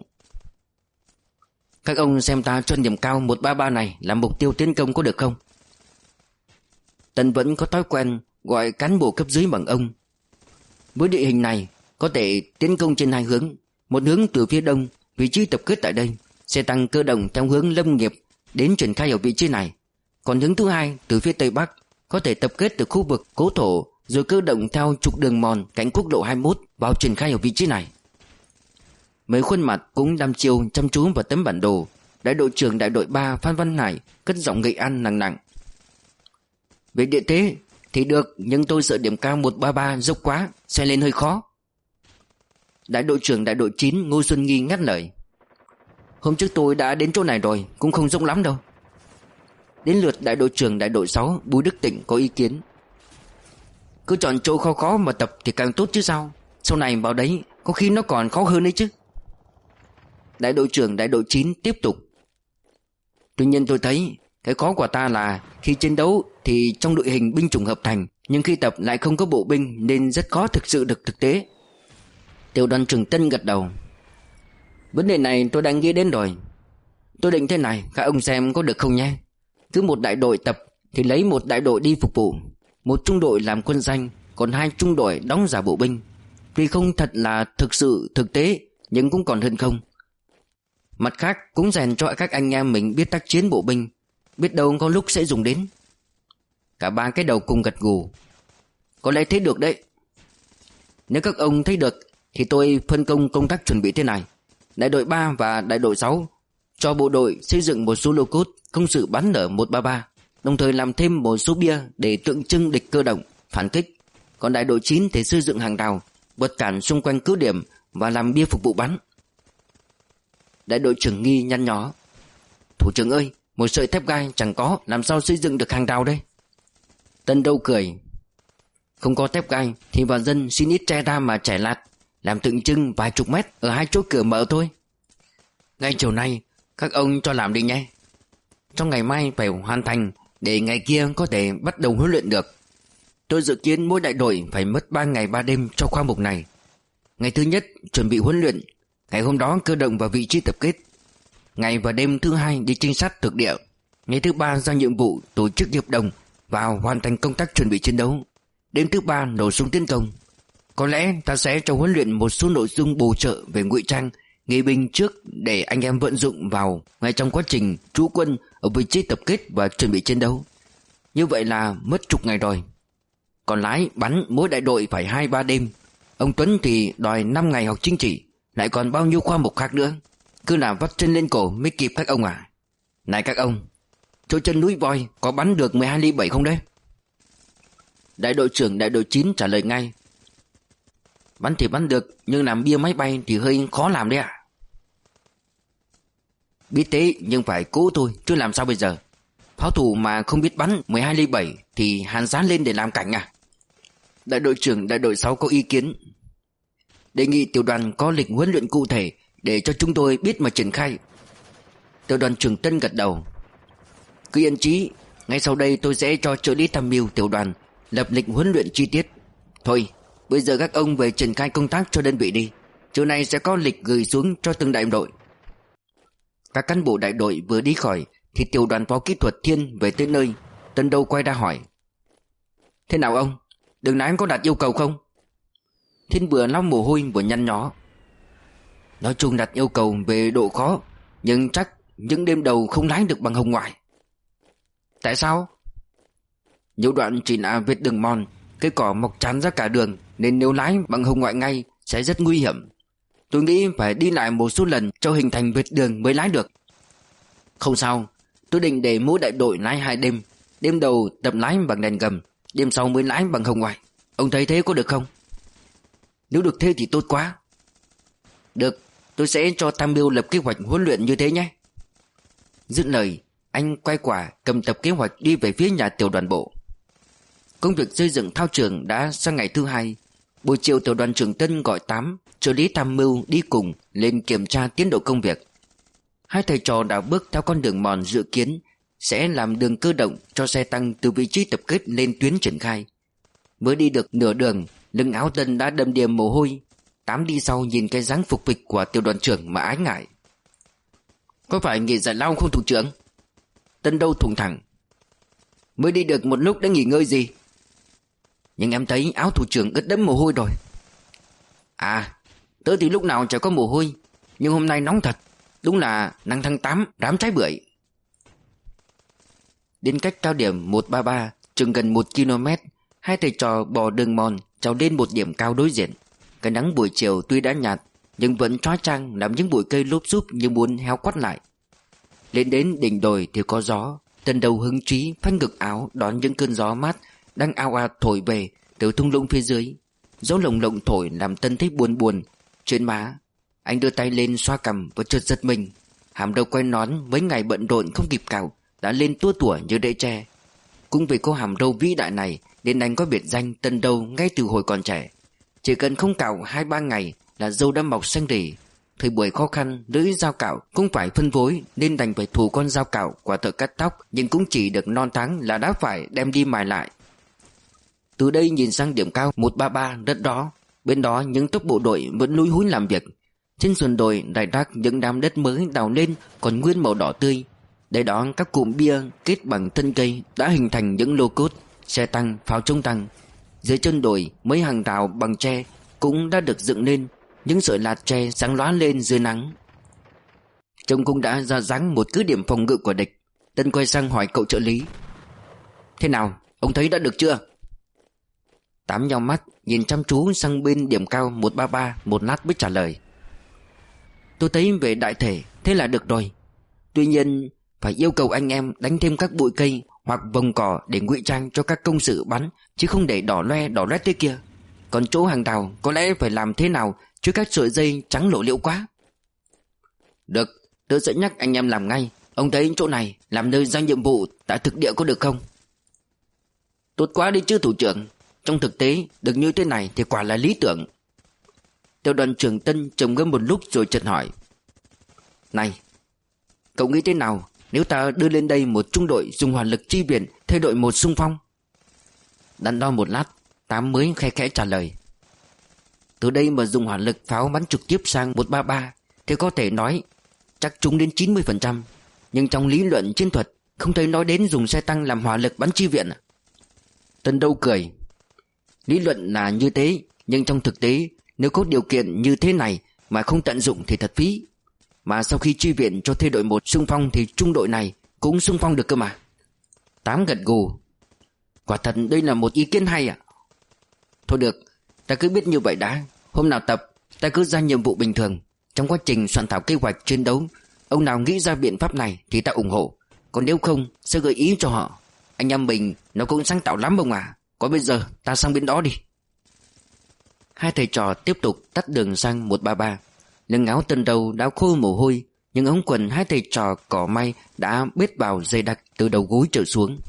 Các ông xem ta chọn điểm cao một ba ba này làm mục tiêu tiến công có được không? Tân vẫn có thói quen gọi cán bộ cấp dưới bằng ông. Với địa hình này, có thể tiến công trên hai hướng. Một hướng từ phía đông, vị trí tập kết tại đây, xe tăng cơ động theo hướng lâm nghiệp đến triển khai ở vị trí này. Còn hướng thứ hai từ phía tây bắc, có thể tập kết từ khu vực cố thổ rồi cơ động theo trục đường mòn cạnh quốc lộ hai mươi mốt vào triển khai ở vị trí này. Mấy khuôn mặt cũng đăm chiêu chăm chú vào tấm bản đồ. Đại đội trưởng đại đội ba Phan Văn Hải cất giọng Nghệ An nặng nặng. Về địa thế, Thì được, nhưng tôi sợ điểm cao một ba ba dốc quá, xoay lên hơi khó. Đại đội trưởng đại đội chín Ngô Xuân Nghi ngắt lời. Hôm trước tôi đã đến chỗ này rồi, cũng không dốc lắm đâu. Đến lượt đại đội trưởng đại đội sáu Bùi Đức Tịnh có ý kiến. Cứ chọn chỗ khó khó mà tập thì càng tốt chứ sao. Sau này vào đấy có khi nó còn khó hơn đấy chứ. Đại đội trưởng đại đội chín tiếp tục. Tuy nhiên tôi thấy cái khó của ta là khi chiến đấu thì trong đội hình binh chủng hợp thành, nhưng khi tập lại không có bộ binh nên rất khó thực sự được thực tế. Tiểu đoàn trưởng Tân gật đầu. Vấn đề này tôi đang nghĩ đến rồi. Tôi định thế này, các ông xem có được không nhé. Cứ một đại đội tập thì lấy một đại đội đi phục vụ, một trung đội làm quân danh, còn hai trung đội đóng giả bộ binh. Tuy không thật là thực sự thực tế, nhưng cũng còn hơn không. Mặt khác cũng rèn cho các anh em mình biết tác chiến bộ binh, biết đâu có lúc sẽ dùng đến. Cả ba cái đầu cùng gật gù. Có lẽ thế được đấy. Nếu các ông thấy được thì tôi phân công công tác chuẩn bị thế này. Đại đội ba và đại đội sáu cho bộ đội xây dựng một số lô cốt công sự bắn ở một ba ba, đồng thời làm thêm một số bia để tượng trưng địch cơ động phản kích. Còn đại đội chín thì xây dựng hàng rào vượt cản xung quanh cứ điểm và làm bia phục vụ bắn. Đại đội trưởng Nghi nhăn nhó. Thủ trưởng ơi, một sợi thép gai chẳng có, làm sao xây dựng được hàng rào đây? Tân Đâu cười. Không có thép gai thì vào dân xin ít tre ra mà trải lạt, làm tượng trưng vài chục mét ở hai chỗ cửa mở thôi. Ngay chiều nay các ông cho làm đi nhé. Trong ngày mai phải hoàn thành để ngày kia có thể bắt đầu huấn luyện được. Tôi dự kiến mỗi đại đội phải mất ba ngày ba đêm cho khoa mục này. Ngày thứ nhất chuẩn bị huấn luyện, ngày hôm đó cơ động vào vị trí tập kết. Ngày và đêm thứ hai đi trinh sát thực địa. Ngày thứ ba ra nhiệm vụ tổ chức hiệp đồng và hoàn thành công tác chuẩn bị chiến đấu. Đêm thứ ba nổ súng tiến công. Có lẽ ta sẽ cho huấn luyện một số nội dung bổ trợ về ngụy trang, nghề binh trước để anh em vận dụng vào ngay trong quá trình trú quân ở vị trí tập kết và chuẩn bị chiến đấu. Như vậy là mất chục ngày rồi. Còn lái bắn mỗi đại đội phải hai ba đêm. Ông Tuấn thì đòi năm ngày học chính trị, lại còn bao nhiêu khoa mục khác nữa. Cứ làm vắt chân lên cổ mới kịp các ông à. Này các ông, chỗ chân núi voi có bắn được mười hai ly bảy không đấy? Đại đội trưởng đại đội chín trả lời ngay. Bắn thì bắn được, nhưng làm bia máy bay thì hơi khó làm đấy ạ. Biết thế nhưng phải cố thôi, chứ làm sao bây giờ. Pháo thủ mà không biết bắn mười hai ly bảy thì hàn dán lên để làm cảnh à? Đại đội trưởng đại đội sáu có ý kiến. Đề nghị tiểu đoàn có lịch huấn luyện cụ thể để cho chúng tôi biết mà triển khai. Tiểu đoàn trưởng Tân gật đầu. Cứ yên chí, ngay sau đây tôi sẽ cho trợ lý tham mưu tiểu đoàn lập lịch huấn luyện chi tiết. Thôi, bây giờ các ông về triển khai công tác cho đơn vị đi. Chiều nay sẽ có lịch gửi xuống cho từng đại đội. Các cán bộ đại đội vừa đi khỏi thì tiểu đoàn phó kỹ thuật Thiên về tới nơi. Tân Đâu quay ra hỏi. Thế nào ông? Đường lái có đặt yêu cầu không? Thiên vừa lau mồ hôi vừa nhăn nhó. Nói chung đặt yêu cầu về độ khó, nhưng chắc những đêm đầu không lái được bằng hồng ngoại. Tại sao? Nhiều đoạn chỉ là vết đường mòn, cây cỏ mọc tràn ra cả đường, nên nếu lái bằng hồng ngoại ngay sẽ rất nguy hiểm. Tôi nghĩ phải đi lại một số lần cho hình thành vết đường mới lái được. Không sao, tôi định để mỗi đại đội lái hai đêm. Đêm đầu tập lái bằng đèn gầm, đêm sau mới lái bằng hồng ngoại. Ông thấy thế có được không? Nếu được thế thì tốt quá. Được, tôi sẽ cho tham mưu lập kế hoạch huấn luyện như thế nhé. Dứt lời, anh quay quả cầm tập kế hoạch đi về phía nhà tiểu đoàn bộ. Công việc xây dựng thao trường đã sang ngày thứ hai. Buổi chiều tiểu đoàn trưởng Tân gọi Tám, trợ lý tham mưu đi cùng lên kiểm tra tiến độ công việc. Hai thầy trò đã bước theo con đường mòn dự kiến sẽ làm đường cơ động cho xe tăng từ vị trí tập kết lên tuyến triển khai. Mới đi được nửa đường, lưng áo Tân đã đầm đìa mồ hôi. Tám đi sau nhìn cái dáng phục bịch của tiểu đoàn trưởng mà ái ngại. Có phải nghỉ giải lao không thủ trưởng? Tân Đâu thủng thẳng. Mới đi được một lúc đã nghỉ ngơi gì? Nhưng em thấy áo thủ trưởng ướt đẫm mồ hôi rồi. À, tớ thì lúc nào chả có mồ hôi, nhưng hôm nay nóng thật. Đúng là nắng tháng tám rám trái bưởi. Đến cách cao điểm một ba ba chừng gần một ki lô mét, hai thầy trò bò đường mòn trèo lên một điểm cao đối diện. Cái nắng buổi chiều tuy đã nhạt nhưng vẫn chói chang làm những bụi cây lốp xúp như muốn héo quắt lại. Lên đến đỉnh đồi thì có gió. Tân Đầu hứng chí phanh ngực áo đón những cơn gió mát đang ào ạt thổi về từ thung lũng phía dưới. Gió lồng lộng thổi làm Tân thấy buồn buồn trên má. Anh đưa tay lên xoa cằm và chợt giật mình. Hàm Râu quay nón mấy ngày bận rộn không kịp cạo đã lên tua tủa như đễ tre. Cũng vì cô hàm râu vĩ đại này nên anh có biệt danh Tân Râu ngay từ hồi còn trẻ. Chỉ cần không cạo hai ba ngày là râu đã mọc xanh rỉ. Thời buổi khó khăn, lưỡi dao cạo cũng phải phân phối nên đành phải thủ con dao cạo của thợ cắt tóc, nhưng cũng chỉ được non tháng là đã phải đem đi mài lại. Từ đây nhìn sang điểm cao một ba ba đất đó, bên đó những tốp bộ đội vẫn lúi húi làm việc. Trên sườn đồi rải rác những đám đất mới đào lên còn nguyên màu đỏ tươi. Đây đó các cụm bia kết bằng thân cây đã hình thành những lô cốt, xe tăng, pháo chống tăng. Dưới chân đồi mấy hàng rào bằng tre cũng đã được dựng lên, những sợi lạt tre sáng lóa lên dưới nắng. Trông cũng đã ra dáng một cứ điểm phòng ngự của địch. Tân quay sang hỏi cậu trợ lý: "Thế nào, ông thấy đã được chưa?" Tám nheo mắt nhìn chăm chú sang bên điểm cao một ba ba một lát mới trả lời: "Tôi thấy về đại thể thế là được rồi. Tuy nhiên phải yêu cầu anh em đánh thêm các bụi cây hoặc vòng cỏ để ngụy trang cho các công sự bắn, chứ không để đỏ loe đỏ loét thế kia. Còn chỗ hàng rào có lẽ phải làm thế nào chứ các sợi dây trắng lộ liễu quá." "Được, tôi sẽ nhắc anh em làm ngay. Ông thấy chỗ này làm nơi giao nhiệm vụ tại thực địa có được không?" "Tốt quá đi chứ thủ trưởng. Trong thực tế được như thế này thì quả là lý tưởng." Tiểu đoàn trưởng Tân trầm ngâm một lúc rồi chợt hỏi: "Này, cậu nghĩ thế nào nếu ta đưa lên đây một trung đội dùng hỏa lực chi viện thay đội một xung phong?" Đắn đo một lát, Tám mới khẽ khẽ trả lời: "Từ đây mà dùng hỏa lực pháo bắn trực tiếp sang một ba ba thì có thể nói chắc trúng đến chín mươi phần trăm. Nhưng trong lý luận chiến thuật không thấy nói đến dùng xe tăng làm hỏa lực bắn chi viện." Tân Đâu cười: "Lý luận là như thế, nhưng trong thực tế nếu có điều kiện như thế này mà không tận dụng thì thật phí. Mà sau khi chi viện cho thê đội một xung phong thì trung đội này cũng xung phong được cơ mà." Tám gật gù: "Quả thật đây là một ý kiến hay ạ." "Thôi được, ta cứ biết như vậy đã. Hôm nào tập ta cứ ra nhiệm vụ bình thường. Trong quá trình soạn thảo kế hoạch chiến đấu, ông nào nghĩ ra biện pháp này thì ta ủng hộ. Còn nếu không sẽ gợi ý cho họ. Anh em mình nó cũng sáng tạo lắm ông à. Có bây giờ ta sang bên đó đi." Hai thầy trò tiếp tục tắt đường sang một ba ba. Lưng áo Tân Đâu đã khô mồ hôi, nhưng ống quần hai thầy trò cỏ may đã bết vào dày đặc từ đầu gối trở xuống.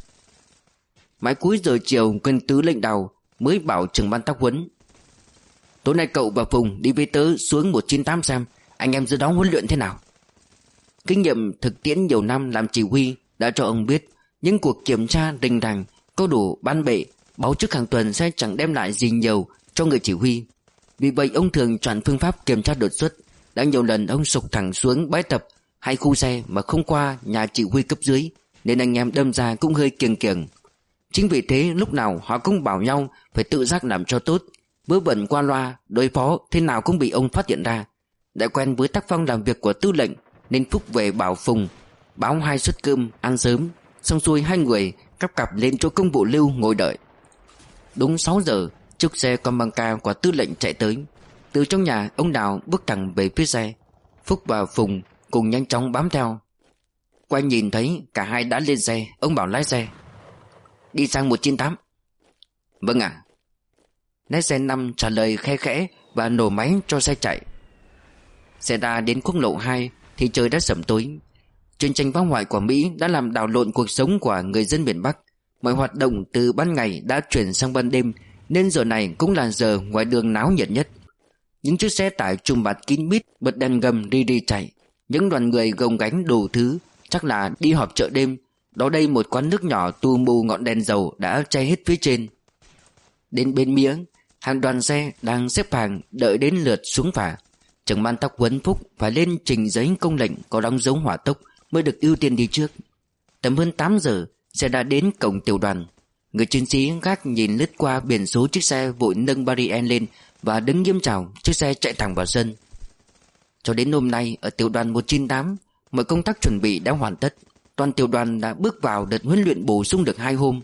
Mãi cuối giờ chiều, quân tứ lệnh đào mới bảo trưởng ban tác huấn: "Tối nay cậu và Phùng đi với tớ xuống một chín tám xem anh em dưới đó huấn luyện thế nào." Kinh nghiệm thực tiễn nhiều năm làm chỉ huy đã cho ông biết những cuộc kiểm tra rình ràng có đủ ban bệ báo trước hàng tuần sẽ chẳng đem lại gì nhiều cho người chỉ huy. Vì vậy ông thường chọn phương pháp kiểm tra đột xuất. Đã nhiều lần ông sục thẳng xuống bãi tập hay khu xe mà không qua nhà chỉ huy cấp dưới, nên anh em đâm ra cũng hơi kiêng kiêng. Chính vì thế lúc nào họ cũng bảo nhau phải tự giác làm cho tốt. Vớ vẩn qua loa đối phó thế nào cũng bị ông phát hiện ra. Đã quen với tác phong làm việc của tư lệnh nên Phúc về bảo Phùng báo hai suất cơm ăn sớm. Xong xuôi hai người cắp cặp lên chỗ công vụ lưu ngồi đợi. Đúng sáu giờ, chiếc xe con băng ca của tư lệnh chạy tới. Từ trong nhà ông Đào bước thẳng về phía xe. Phúc và Phùng cùng nhanh chóng bám theo. Quay nhìn thấy cả hai đã lên xe, ông bảo lái xe: "Đi sang một chín tám." "Vâng ạ." Lái xe năm trả lời khe khẽ và nổ máy cho xe chạy. Xe ra đến quốc lộ hai thì trời đã sẩm tối. Chiến tranh phá hoại của Mỹ đã làm đảo lộn cuộc sống của người dân miền Bắc. Mọi hoạt động từ ban ngày đã chuyển sang ban đêm, nên giờ này cũng là giờ ngoài đường náo nhiệt nhất. Những chiếc xe tải trùm bạt kín mít bật đèn gầm đi đi chạy. Những đoàn người gồng gánh đủ thứ, chắc là đi họp chợ đêm. Đó đây một quán nước nhỏ tu mù ngọn đèn dầu đã che hết phía trên. Đến bên mía, hàng đoàn xe đang xếp hàng đợi đến lượt xuống phà. Trưởng ban tác huấn Phúc phải lên trình giấy công lệnh có đóng dấu hỏa tốc mới được ưu tiên đi trước. Tầm hơn tám giờ, xe đã đến cổng tiểu đoàn. Người chiến sĩ gác nhìn lướt qua biển số chiếc xe vội nâng barrier lên và đứng nghiêm chào chiếc xe chạy thẳng vào sân. Cho đến hôm nay ở tiểu đoàn một chín tám, mọi công tác chuẩn bị đã hoàn tất. Toàn tiểu đoàn đã bước vào đợt huấn luyện bổ sung được hai hôm.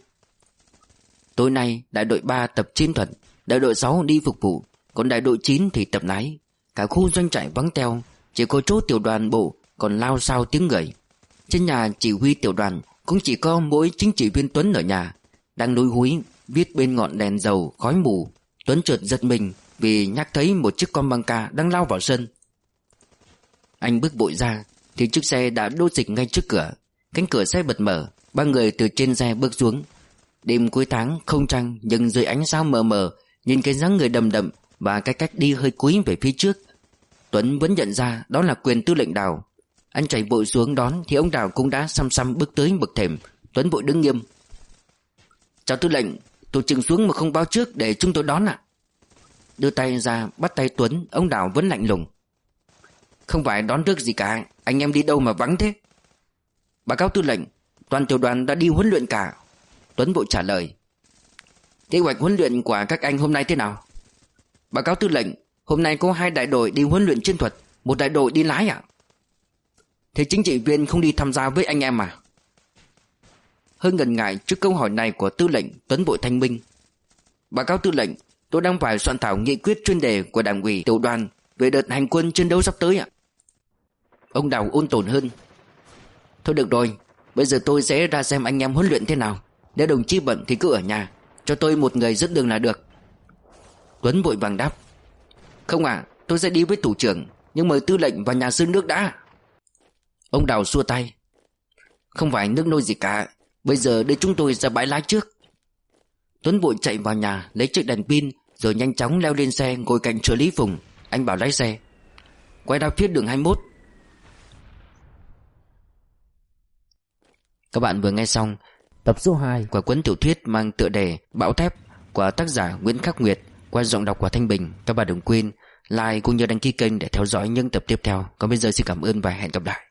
Tối nay đại đội ba tập chiến thuật, đại đội sáu đi phục vụ, còn đại đội chín thì tập lái. Cả khu doanh trại vắng teo, chỉ có chỗ tiểu đoàn bộ còn lao sao tiếng người. Trên nhà chỉ huy tiểu đoàn cũng chỉ có mỗi chính trị viên Tuấn ở nhà, đang lúi húi viết bên ngọn đèn dầu khói mù. Tuấn chợt giật mình vì nhắc thấy một chiếc con băng ca đang lao vào sân. Anh bước vội ra thì chiếc xe đã đỗ dịch ngay trước cửa. Cánh cửa xe bật mở, ba người từ trên xe bước xuống. Đêm cuối tháng không trăng, nhưng dưới ánh sao mờ mờ, nhìn cái dáng người đầm đậm và cái cách đi hơi cúi về phía trước, Tuấn vẫn nhận ra đó là Quyền tư lệnh Đào. Anh chạy vội xuống đón thì ông Đào cũng đã xăm xăm bước tới bậc thềm. Tuấn vội đứng nghiêm. Chào tư lệnh, tổ trưởng xuống mà không báo trước để chúng tôi đón ạ. Đưa tay ra bắt tay Tuấn, ông Đào vẫn lạnh lùng. Không phải đón trước gì cả, anh em đi đâu mà vắng thế? Báo cáo tư lệnh, toàn tiểu đoàn đã đi huấn luyện cả. Tuấn vội trả lời. Kế hoạch huấn luyện của các anh hôm nay thế nào? Báo cáo tư lệnh, hôm nay có hai đại đội đi huấn luyện chiến thuật, một đại đội đi lái ạ. Thế chính trị viên không đi tham gia với anh em à? Hơi ngần ngại trước câu hỏi này của tư lệnh, Tuấn vội thanh minh. Báo cáo tư lệnh, tôi đang phải soạn thảo nghị quyết chuyên đề của đảng ủy tiểu đoàn về đợt hành quân chiến đấu sắp tới ạ. Ông Đào ôn tồn hơn. Thôi được rồi, bây giờ tôi sẽ ra xem anh em huấn luyện thế nào. Nếu đồng chí bận thì cứ ở nhà, cho tôi một người dẫn đường là được. Tuấn vội vàng đáp. Không à, tôi sẽ đi với thủ trưởng, nhưng mời tư lệnh vào nhàซื้nước đã. Ông Đào xua tay. Không phải nước nôi gì cả, bây giờ đưa chúng tôi ra bãi lái trước. Tuấn vội chạy vào nhà lấy chiếc đèn pin, rồi nhanh chóng leo lên xe ngồi cạnh trợ lý Phùng. Anh bảo lái xe quay ra phía đường hai mươi mốt. Các bạn vừa nghe xong tập số hai của cuốn tiểu thuyết mang tựa đề Bão Thép của tác giả Nguyễn Khắc Nguyệt qua giọng đọc của Thanh Bình. Các bạn đừng quên like cũng như đăng ký kênh để theo dõi những tập tiếp theo. Còn bây giờ xin cảm ơn và hẹn gặp lại.